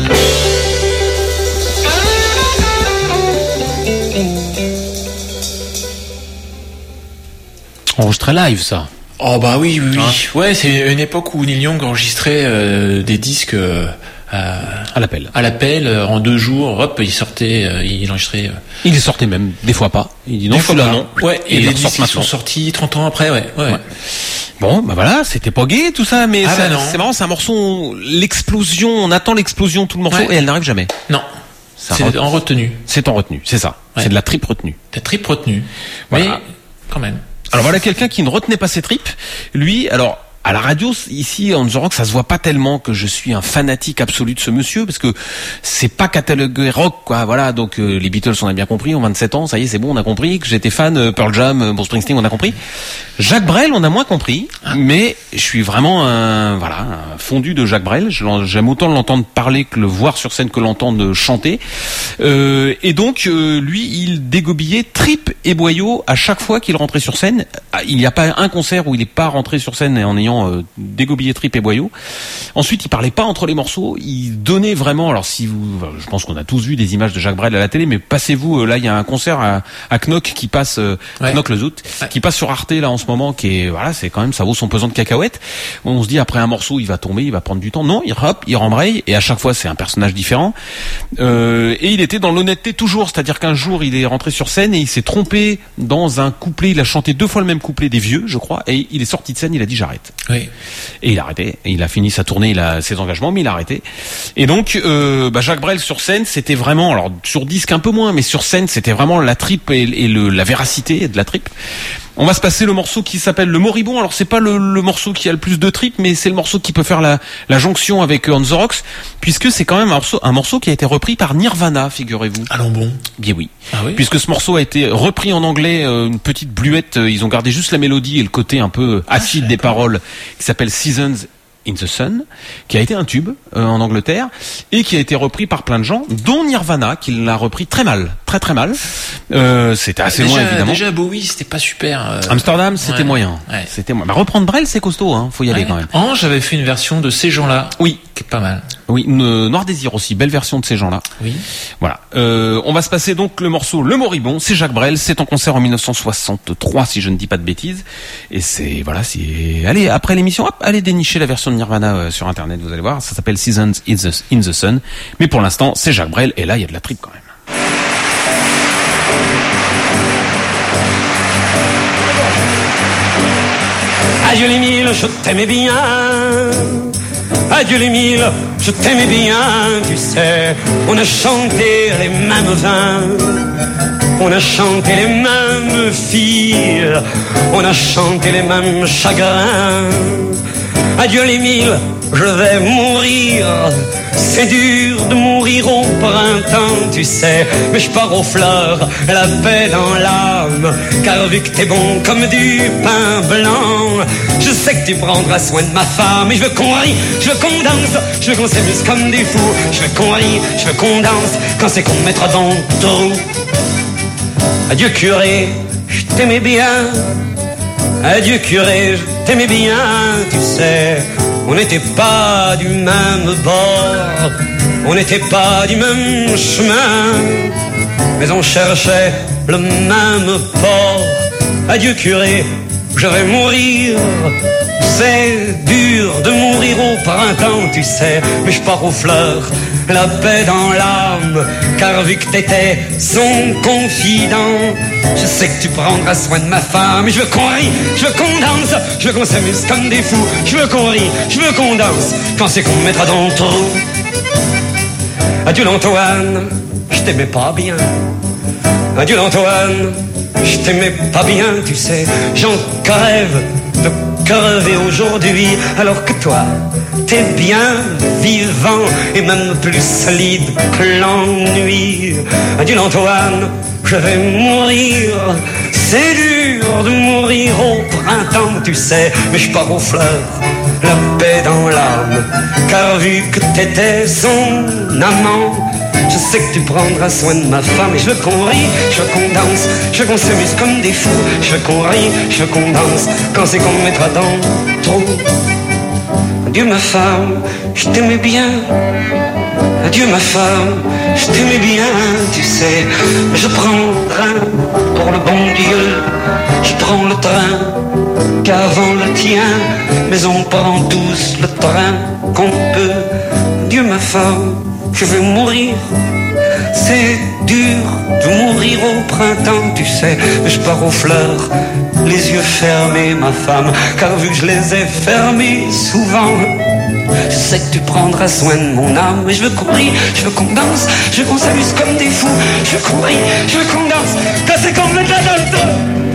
Enregistré live, ça. Oh bah oui, oui, oui. Hein Ouais, c'est une époque où Neil Young enregistrait euh, des disques euh, à, à l'appel. À l'appel, euh, en deux jours, hop, il sortait, euh, il enregistrait. Euh, il les sortait même, des fois pas. Il dit non, fois là pas. non. Ouais, et, et les disques qui sont sortis trente ans après, ouais, ouais. ouais. Bon, bah voilà, c'était pas gay tout ça, mais ah ça, bah c'est marrant, c'est un morceau, l'explosion, on attend l'explosion tout le morceau ouais. et elle n'arrive jamais. Non. Ça c'est re... en retenue. C'est en retenue, c'est ça. Ouais. C'est de la tripe retenue. De la tripe retenue. Voilà. Mais quand même. Alors voilà quelqu'un qui ne retenait pas ses tripes. Lui, alors à la radio ici en The Rock, ça se voit pas tellement que je suis un fanatique absolu de ce monsieur parce que c'est pas catalogué rock quoi. Voilà, donc euh, les Beatles on a bien compris, en vingt-sept ans, ça y est, c'est bon, on a compris que j'étais fan euh, Pearl Jam, euh, Bruce Springsteen, on a compris. Jacques Brel, on a moins compris, ah. mais je suis vraiment un voilà, un fondu de Jacques Brel. J'aime autant l'entendre parler que le voir sur scène que l'entendre chanter. Euh, et donc euh, lui, il dégobillait tripes et boyaux à chaque fois qu'il rentrait sur scène. Il n'y a pas un concert où il n'est pas rentré sur scène en ayant euh, dégobillé tripes et boyaux. Ensuite, il parlait pas entre les morceaux, il donnait vraiment. Alors si vous, je pense qu'on a tous vu des images de Jacques Brel à la télé, mais passez-vous euh, là, il y a un concert à, à Knock qui passe, euh, ouais. Knock le Zout, ouais. qui passe sur Arte là en ce moment, qui est voilà, c'est quand même, ça vaut son pesant de cacahuètes. On se dit après un morceau, il va tomber, il va prendre du temps. Non, il hop, il rembraye et à chaque fois c'est un personnage différent. Euh, et il était dans l'honnêteté toujours, c'est-à-dire qu'un jour il est rentré sur scène et il s'est trompé dans un couplet, il a chanté deux fois le même couplet des Vieux, je crois, et il est sorti de scène, il a dit j'arrête. Oui. Et il a arrêté, et il a fini sa tournée, il a ses engagements, mais il a arrêté. Et donc euh, bah Jacques Brel sur scène, c'était vraiment, alors sur disque un peu moins, mais sur scène c'était vraiment la tripe et, et le, la véracité de la tripe. On va se passer le morceau qui s'appelle Le Moribond. Alors c'est pas le, le morceau qui a le plus de tripes, mais c'est le morceau qui peut faire la, la jonction avec On the Rocks, puisque c'est quand même un morceau, un morceau qui a été repris par Nirvana, figurez-vous. Allons bon. Bien oui. Ah oui. Puisque ce morceau a été repris en anglais, euh, une petite bluette. Euh, ils ont gardé juste la mélodie et le côté un peu acide ah, des paroles, qui s'appelle Seasons in the Sun, qui a été un tube euh, en Angleterre et qui a été repris par plein de gens, dont Nirvana, qui l'a repris très mal, très très mal. Euh, c'était assez déjà, loin évidemment. Déjà Bowie, c'était pas super. Euh... Amsterdam, c'était ouais. moyen. Ouais. C'était moyen. Bah, reprendre Brel, c'est costaud, hein. Faut y aller ouais. quand même. Ange avait fait une version de Ces gens-là. Oui, qui est pas mal. Oui, une Noir Désir aussi, belle version de Ces gens-là. Oui. Voilà. Euh, on va se passer donc le morceau Le Moribond. C'est Jacques Brel. C'est en concert en mille neuf cent soixante-trois, si je ne dis pas de bêtises. Et c'est voilà, c'est allez après l'émission, hop, allez dénicher la version de Nirvana euh, sur internet. Vous allez voir, ça s'appelle Seasons in the, in the Sun. Mais pour l'instant, c'est Jacques Brel. Et là, il y a de la tripe quand même. Adieu les mille, je t'aimais bien. Adieu les mille, je t'aimais bien. Tu sais, on a chanté les mêmes vins, on a chanté les mêmes filles, on a chanté les mêmes chagrins. Adieu les mille, je vais mourir. C'est dur de mourir au printemps, tu sais, mais je pars aux fleurs, la paix dans l'âme, car vu que t'es bon comme du pain blanc, je sais que tu prendras soin de ma femme, et je veux qu'on rie, je veux qu'on danse, je veux qu'on s'amuse comme des fous, je veux qu'on rie, je veux qu'on danse, quand c'est qu'on me mettra dans le trou. Adieu curé, je t'aimais bien. Adieu curé, je t'aimais bien, tu sais. On n'était pas du même bord, on n'était pas du même chemin, mais on cherchait le même port. Adieu curé, je vais mourir. C'est dur de mourir au printemps, tu sais, mais je pars aux fleurs, la paix dans l'âme, car vu que t'étais son confident, je sais que tu prendras soin de ma femme. Et je veux qu'on rie, je veux qu'on danse, je veux qu'on s'amuse comme des fous, je veux qu'on rie, je veux qu'on danse, quand c'est qu'on me mettra dans le trou. Adieu l'Antoine, je t'aimais pas bien. Adieu l'Antoine, je t'aimais pas bien, tu sais, j'en crève de crever aujourd'hui, alors que toi, t'es bien vivant et même plus solide que l'ennui. Adieu l'Antoine, je vais mourir. C'est dur de mourir au printemps, tu sais, mais je pars aux fleurs, la paix dans l'âme, car vu que t'étais son amant, je sais que tu prendras soin de ma femme. Et je veux qu'on rie, je veux qu'on danse, je veux qu'on s'amuse comme des fous, je veux qu'on rie, je veux qu'on danse, quand c'est qu'on me mettra dans le trou. Adieu ma femme, je t'aimais bien. Adieu ma femme, je t'aimais bien, tu sais. Je prends le train pour le bon Dieu, je prends le train qu'avant le tien, mais on prend tous le train qu'on peut. Adieu ma femme, je vais mourir. C'est dur de mourir au printemps, tu sais, mais je pars aux fleurs, les yeux fermés, ma femme, car vu que je les ai fermés souvent, je sais que tu prendras soin de mon âme. Et je veux qu'on rie, je veux qu'on danse, je veux qu'on s'amuse comme des fous, je veux qu'on rie, je veux qu'on danse, quand c'est qu'on met la dans le dos.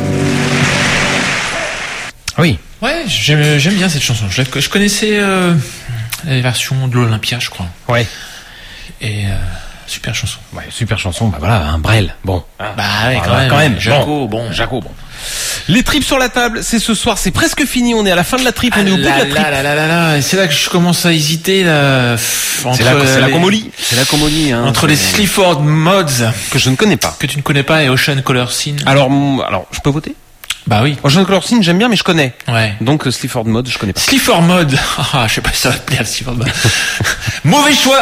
Oui. Ouais, j'aime, j'aime bien cette chanson. Je, la, je connaissais euh, la version de l'Olympia, je crois. Ouais. Et... Euh, super chanson. Ouais, super chanson. Bah voilà, un Brel. Bon. Bah ouais, ah, quand, même, quand même. Jaco, bon. Jaco, bon. Les tripes sur la table, c'est ce soir, c'est presque fini. On est à la fin de la tripe, ah on est au bout de la tripe. Là, là, là, là, là. Et c'est là que je commence à hésiter là. Entre c'est là, c'est les... la comolie. C'est la comolie. Hein, entre les Sleaford Mods que je ne connais pas, que tu ne connais pas, et Ocean Color Scene. Alors, alors, je peux voter? Bah oui. Ocean Color Scene, j'aime bien, mais je connais. Ouais. Donc, Sleaford Mode, je connais pas. Sleaford Mode. Ah, je sais pas si ça va te plaire, Sleaford Mode. Mauvais choix.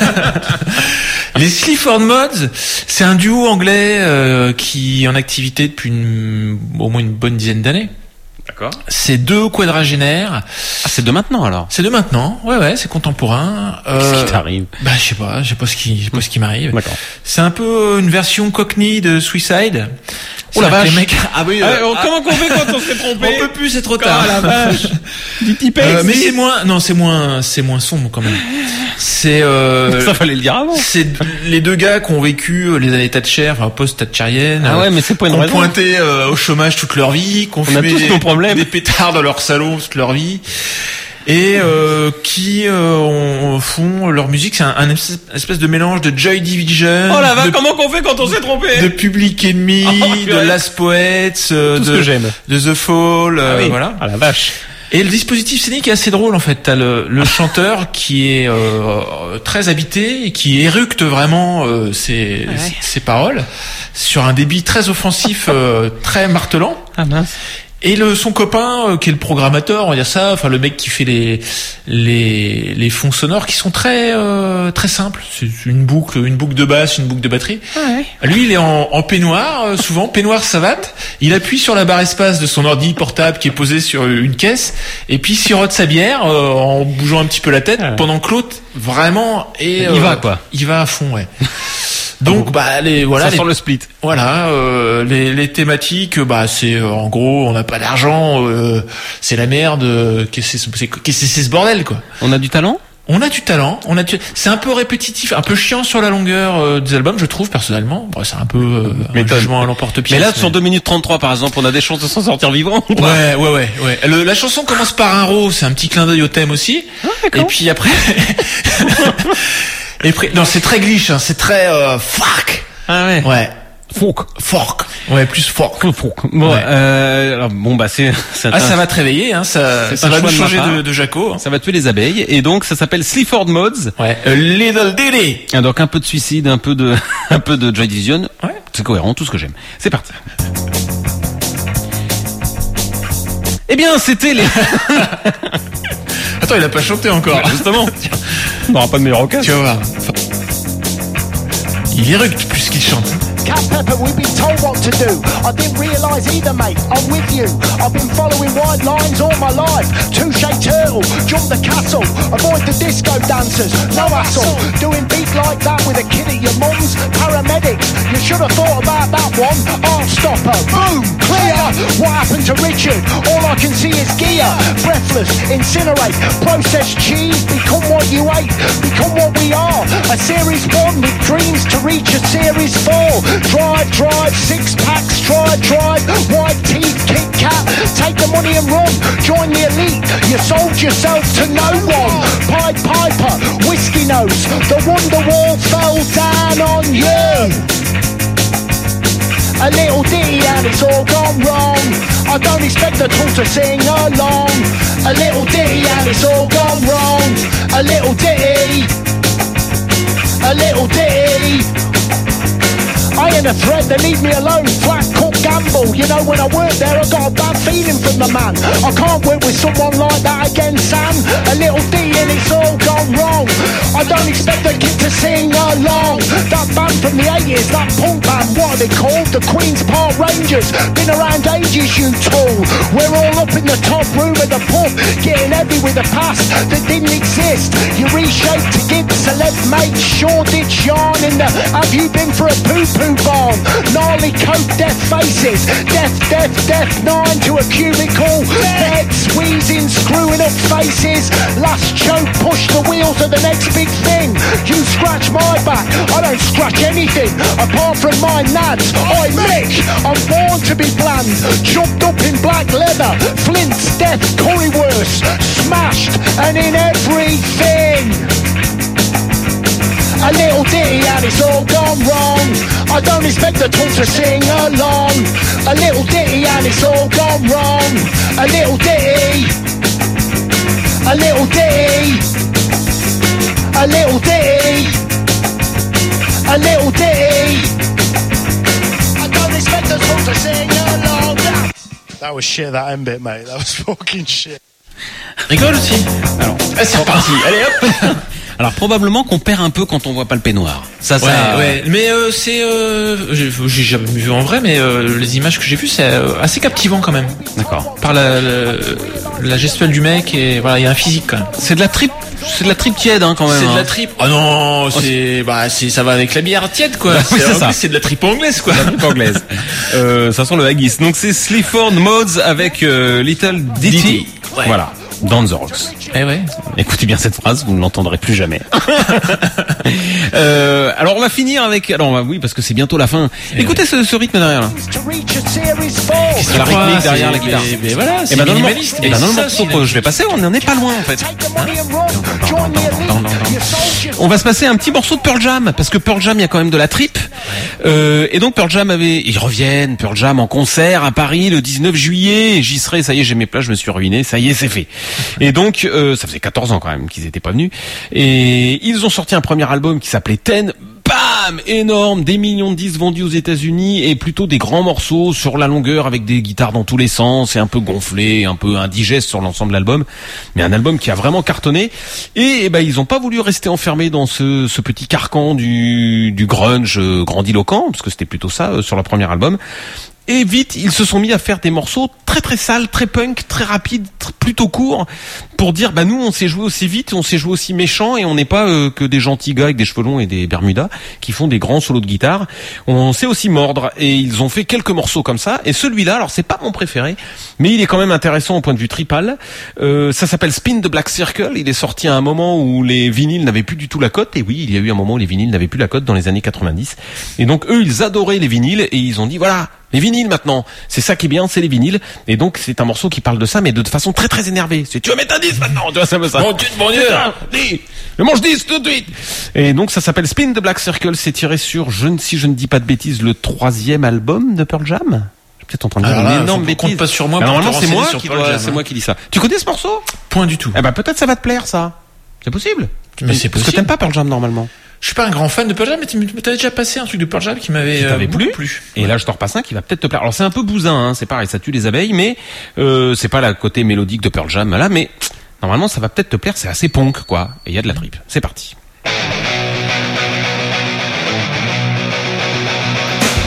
Les Sleaford Mods, c'est un duo anglais euh, qui est en activité depuis une, au moins une bonne dizaine d'années. D'accord. C'est deux quadragénaires. Ah, c'est de maintenant alors. C'est de maintenant. Ouais, ouais, c'est contemporain. Qu'est-ce euh, qui t'arrive? Bah, je sais pas, je sais pas ce qui, je sais pas ce qui m'arrive. D'accord. C'est un peu une version Cockney de Suicide. Oh la vache. Mecs... Ah oui. Ah, euh, ah, comment qu'on fait quand on s'est trompé? On peut plus, c'est trop tard. Oh la vache. Du type euh, mais c'est moins, non, c'est moins, c'est moins sombre quand même. C'est. Euh, Ça fallait le dire avant. C'est les deux gars qui ont vécu les années Thatcher, enfin post-Thatcherienne. Ah ouais, mais c'est pas une raison. raison. Qui ont pointé euh, au chômage toute leur vie, qui ont On a tous nos problèmes. Des pétards dans leur salon toute leur vie. Et euh, qui euh, ont, font leur musique, c'est un, un espèce de mélange de Joy Division. Oh la vache, comment qu'on fait quand on s'est trompé? De Public Enemy, oh, de Last Poets, euh, tout de, ce que j'aime. de The Fall, euh, ah oui. voilà. Ah la vache. Et le dispositif scénique est assez drôle en fait. T'as le, le chanteur qui est euh, très habité et qui éructe vraiment euh, ses, ah ouais. ses paroles sur un débit très offensif, euh, très martelant. Ah mince. Et le son copain euh, qui est le programmateur, on va dire ça, enfin le mec qui fait les les les fonds sonores qui sont très euh, très simples, c'est une boucle une boucle de basse, une boucle de batterie. Ah ouais. Lui il est en, en peignoir, euh, souvent peignoir savate, il appuie sur la barre espace de son ordi portable qui est posé sur une caisse et puis il sirote sa bière euh, en bougeant un petit peu la tête ah ouais. pendant que l'autre vraiment et il euh, va quoi. Il va à fond, ouais. Donc bah les voilà ça les, sent le split. Voilà euh, les, les thématiques bah c'est euh, en gros on n'a pas d'argent euh, c'est la merde euh, qu'est-ce que c'est, c'est, qu'est-ce que c'est ce bordel quoi. On a du talent. On a du talent, on a du... c'est un peu répétitif, un peu chiant sur la longueur euh, des albums, je trouve personnellement. Bon, c'est un peu euh, un jugement à l'emporte-pièce. Mais là, mais... sur deux minutes trente-trois par exemple, on a des chances de s'en sortir vivant. Ouais, ouais, ouais, ouais. Le, la chanson commence par un ro, c'est un petit clin d'œil au thème aussi. Ah, et puis après, et puis non, c'est très glitch, hein, c'est très euh, fuck. Ah ouais. Ouais. Fork. Fork. Ouais, plus fork. Fork. Bon, ouais. euh, alors, bon, bah, c'est, c'est ah, un... ça va te réveiller, hein, ça, ça va nous changer de, de, de Jaco. Hein. Ça va tuer les abeilles. Et donc, ça s'appelle Sleaford Mods. Ouais. A little ditty. Et donc, un peu de suicide, un peu de, un peu de Joy Division. Ouais. C'est cohérent, tout ce que j'aime. C'est parti. Eh bien, c'était les... Attends, il a pas chanté encore. Ouais, justement. On n'aura pas de meilleure occasion. Tu vas voir. Il éructe plus qu'il chante. Cat Pepper, we've been told what to do. I didn't realise either, mate. I'm with you. I've been following white lines all my life. Touche turtle, jump the castle. Avoid the disco dancers, no hassle. Doing beat like that with a kid at your mum's. Paramedics, you should have thought about that one. Heart stopper, boom, clear. What happened to Richard? All I can see is gear. Breathless, incinerate, processed cheese. Become what you ate, become what we are. A series one with dreams to reach a series four. Drive, drive, six packs, drive, drive. White teeth, Kit Kat. Take the money and run. Join the elite. You sold yourself to no one. Pied Piper, whiskey nose. The wonder wall fell down on you. A little ditty and it's all gone wrong. I don't expect the tool to sing along. A little ditty and it's all gone wrong. A little ditty. A little ditty. I ain't a threat, they leave me alone. Flat cook gamble. You know when I work there I got a bad feeling from the man. I can't work with someone like that again, Sam. A little D and it's all gone wrong. I don't expect the kid to sing along. That band from the eighties, that punk band, what are they called? The Queen's Park Rangers. Been around ages, you tool. We're all up in the top room of the pub, getting heavy with a past that didn't exist. You reshaped to give celeb mates Shoreditch yarn in the have you been for a poo-poo barn? Gnarly coat, death faces. Death, death, death, nine to a cubicle. Heads wheezing, screwing up faces. Last choke, push the wheels of the next big thing. You scratch my back, I don't scratch anything apart from my nads. Oi Mick, I'm born to be bland. Jumped up in black leather. Flint's death, currywurst. Smashed and in everything. A little ditty and it's all gone wrong. I don't expect the tool to sing along. A little ditty and it's all gone wrong. A little ditty. A little ditty. A little ditty. A little ditty. I don't expect the tool to sing along. That was shit, that end bit, mate. That was fucking shit. Rigole aussi. Alors, ah, c'est reparti. Allez hop. Alors probablement qu'on perd un peu quand on voit pas le peignoir. Ça, ouais, ça. Ouais. Mais euh, c'est, euh, j'ai, j'ai jamais vu en vrai, mais euh, les images que j'ai vues, c'est euh, assez captivant quand même. D'accord. Par la, la, la gestuelle du mec et voilà, il y a un physique quand même. C'est de la tripe, c'est de la tripe tiède hein, quand même. C'est hein. de la tripe. Oh non, c'est, bah, c'est, ça va avec la bière tiède quoi. Bah, oui, c'est, c'est ça. C'est de la tripe anglaise quoi. La tripe anglaise. euh, ça sent le haggis. Donc c'est Sleaford Mods avec euh, Little Ditty. Ouais. Voilà. Dans the Rocks. Eh ouais. Écoutez bien cette phrase, vous ne l'entendrez plus jamais. euh, alors on va finir avec, alors on va, oui parce que c'est bientôt la fin. Et Écoutez ouais. ce, ce rythme derrière là. C'est la rythmique derrière c'est, la guitare. Mais, mais voilà, c'est et ben dans le, minimaliste. et ben dans le morceau que je vais passer, on n'en est pas loin en fait. Hein on va se passer un petit morceau de Pearl Jam parce que Pearl Jam il y a quand même de la tripe. Euh, et donc Pearl Jam avait, ils reviennent, Pearl Jam en concert à Paris le dix-neuf juillet. J'y serai, ça y est, j'ai mes places, je me suis ruiné, ça y est, c'est fait. Et donc euh, ça faisait quatorze ans quand même qu'ils étaient pas venus. Et ils ont sorti un premier album qui s'appelait Ten. Bam, énorme, des millions de disques vendus aux États-Unis et plutôt des grands morceaux sur la longueur avec des guitares dans tous les sens et un peu gonflé, un peu indigeste sur l'ensemble de l'album, mais un album qui a vraiment cartonné. Et, et ben ils ont pas voulu rester enfermés dans ce, ce petit carcan du, du grunge euh, grandiloquent, parce que c'était plutôt ça euh, sur le premier album. Et vite, ils se sont mis à faire des morceaux très très sales, très punk, très rapides, très, plutôt courts, pour dire bah nous on sait jouer aussi vite, on sait jouer aussi méchant et on n'est pas euh, que des gentils gars avec des cheveux longs et des bermudas qui font des grands solos de guitare. On sait aussi mordre et ils ont fait quelques morceaux comme ça. Et celui-là, alors c'est pas mon préféré, mais il est quand même intéressant au point de vue tripal. Euh, ça s'appelle Spin the Black Circle. Il est sorti à un moment où les vinyles n'avaient plus du tout la cote. Et oui, il y a eu un moment où les vinyles n'avaient plus la cote dans les années quatre-vingt-dix. Et donc eux, ils adoraient les vinyles et ils ont dit voilà. Les vinyles maintenant, c'est ça qui est bien, c'est les vinyles. Et donc c'est un morceau qui parle de ça, mais de façon très très énervée. C'est tu vas mettre un disque maintenant, tu vois ça me ça. Mon Dieu, mon Dieu, dis, je mange dix tout de suite. Et donc ça s'appelle Spin the Black Circle. C'est tiré sur, je ne si je ne dis pas de bêtises, le troisième album de Pearl Jam. Je suis peut-être en train de dire une énorme bêtise. Compte pas sur moi. Normalement c'est moi qui dois, c'est moi qui dis ça. Tu connais ce morceau? Point du tout. Eh ben peut-être ça va te plaire ça. C'est possible. Mais c'est possible. Parce que t'aimes pas Pearl Jam normalement. Je suis pas un grand fan de Pearl Jam, mais t'avais déjà passé un truc de Pearl Jam qui m'avait euh, plu. plu. Et ouais. Là, je t'en repasse un qui va peut-être te plaire. Alors, c'est un peu bousin, hein, c'est pareil, ça tue les abeilles, mais euh, c'est pas la côté mélodique de Pearl Jam là, mais normalement, ça va peut-être te plaire. C'est assez punk, quoi. Et il y a de la tripe. C'est parti.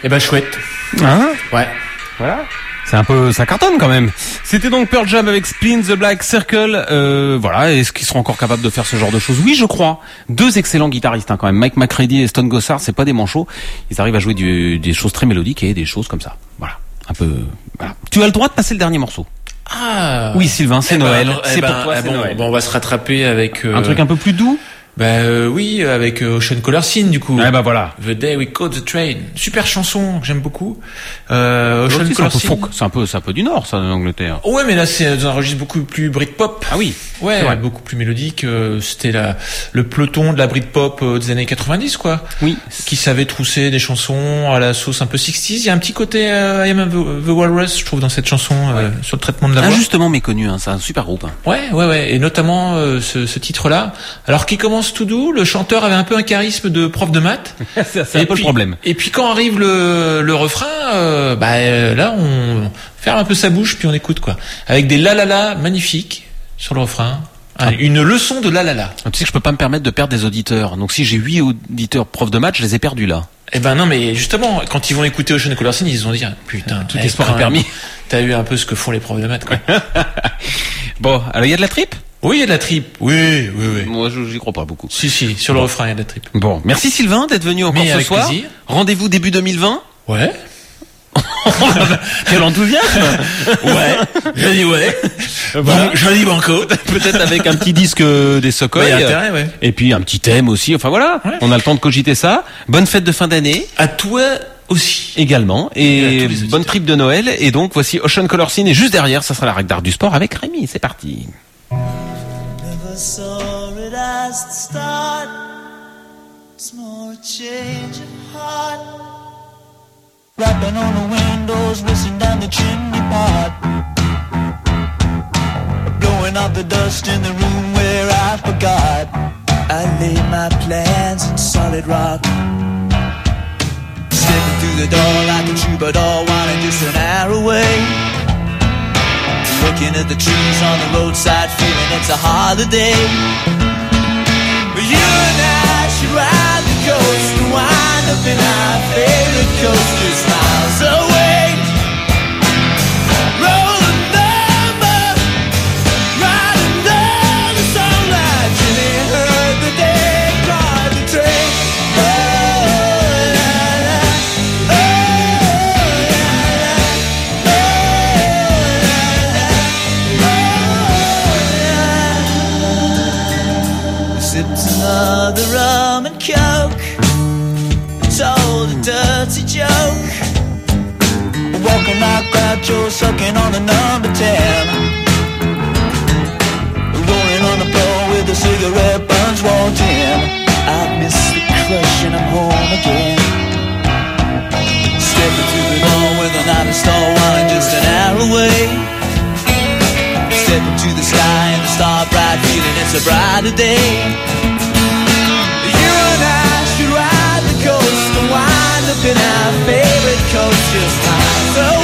Eh ben chouette. Hein? Ouais. Voilà. C'est un peu, ça cartonne quand même. C'était donc Pearl Jam avec Spin the Black Circle. Euh, voilà. Est-ce qu'ils seront encore capables de faire ce genre de choses? Oui, je crois. Deux excellents guitaristes hein, quand même. Mike McCready et Stone Gossard, c'est pas des manchots. Ils arrivent à jouer du, des choses très mélodiques et des choses comme ça. Voilà. Un peu. Voilà. Tu as le droit de passer le dernier morceau. Ah. Oui, Sylvain, c'est Eh ben, Noël. alors, c'est eh ben, pour toi, eh c'est bon, Noël. bon, on va se rattraper avec euh, Un truc un peu plus doux. Bah euh, oui, avec euh, Ocean Color Scene du coup. Ah bah voilà. The Day We Caught the Train. Super chanson que j'aime beaucoup. Euh, Ocean C'est un, Color peu Scene. folk, c'est un peu, c'est un peu du Nord, ça, l'Angleterre. Ouais, mais là c'est dans un registre beaucoup plus Britpop. Ah oui. Ouais, c'est vrai. beaucoup plus mélodique. Euh, C'était la le peloton de la Britpop euh, des années quatre-vingt-dix quoi. Oui. Qui savait trousser des chansons à la sauce un peu sixties. Il y a un petit côté euh, I Am the, the Walrus, je trouve, dans cette chanson euh, sur le traitement de la voix. Injustement méconnu, hein, c'est un super groupe. Hein. Ouais, ouais, ouais, et notamment euh, ce, ce titre-là. Alors qui commence tout doux, le chanteur avait un peu un charisme de prof de maths. c'est c'est un Et peu puis- le problème. Et puis quand arrive le, le refrain, euh, bah euh, là on ferme un peu sa bouche puis on écoute quoi, avec des la la la magnifiques sur le refrain. Ah, une leçon de la la la. Tu sais que je peux pas me permettre de perdre des auditeurs. Donc si j'ai huit auditeurs profs de maths, je les ai perdus là. Eh ben non, mais justement, quand ils vont écouter Ocean Color Scene, ils vont dire putain, Tout eh, espoir quand est permis. même, T'as eu un peu ce que font les profs de maths quoi. Bon, alors il y a de la tripe? Oui, il y a de la trip. Oui, oui, oui. Moi, je j'y crois pas beaucoup. Si, si, sur le refrain, il y a de la trip. Bon, merci Sylvain d'être venu encore Mais ce avec soir. plaisir. Rendez-vous début deux mille vingt. Ouais. Quel enthousiasme. Ouais. J'ai dit ouais. Voilà. Bon, j'ai dit banco. Peut-être avec un petit disque euh, des Sokoy. Bah, y a intérêt, ouais. Et puis un petit thème aussi. Enfin voilà. Ouais. On a le temps de cogiter ça. Bonne fête de fin d'année. À toi aussi. Également. Et à Et tous les auditeurs. bonne trip de Noël. Et donc voici Ocean Color Scene. Et juste derrière, ça sera la règle d'art du sport avec Rémi. C'est parti. Never saw it as the start. It's more a change of heart. Rapping on the windows, whistling down the chimney pot. Blowing out the dust in the room where I forgot. I lay my plans in solid rock. Stepping through the door like a troubadour, wanting just an hour away. Looking at the trees on the roadside, feeling it's a holiday. But you and I should ride the coast and wind up in our favorite coast just miles away. Roll a number, ride under the sunlight. Jimmy heard the day, caught the train. Oh, la, la, oh, la, la, oh, la, la. Sipped another rum and coke, told a dirty joke. Walking like Groucho, sucking on a number ten. Rolling on the floor with the cigarette buns walked in. I miss the crush and I'm home again. Stepping through the door with a night star wine just an hour away. Stepping to the sky and the star bright, feeling it's a brighter day. You and I should ride the coast and wind up in our favorite coast just miles away.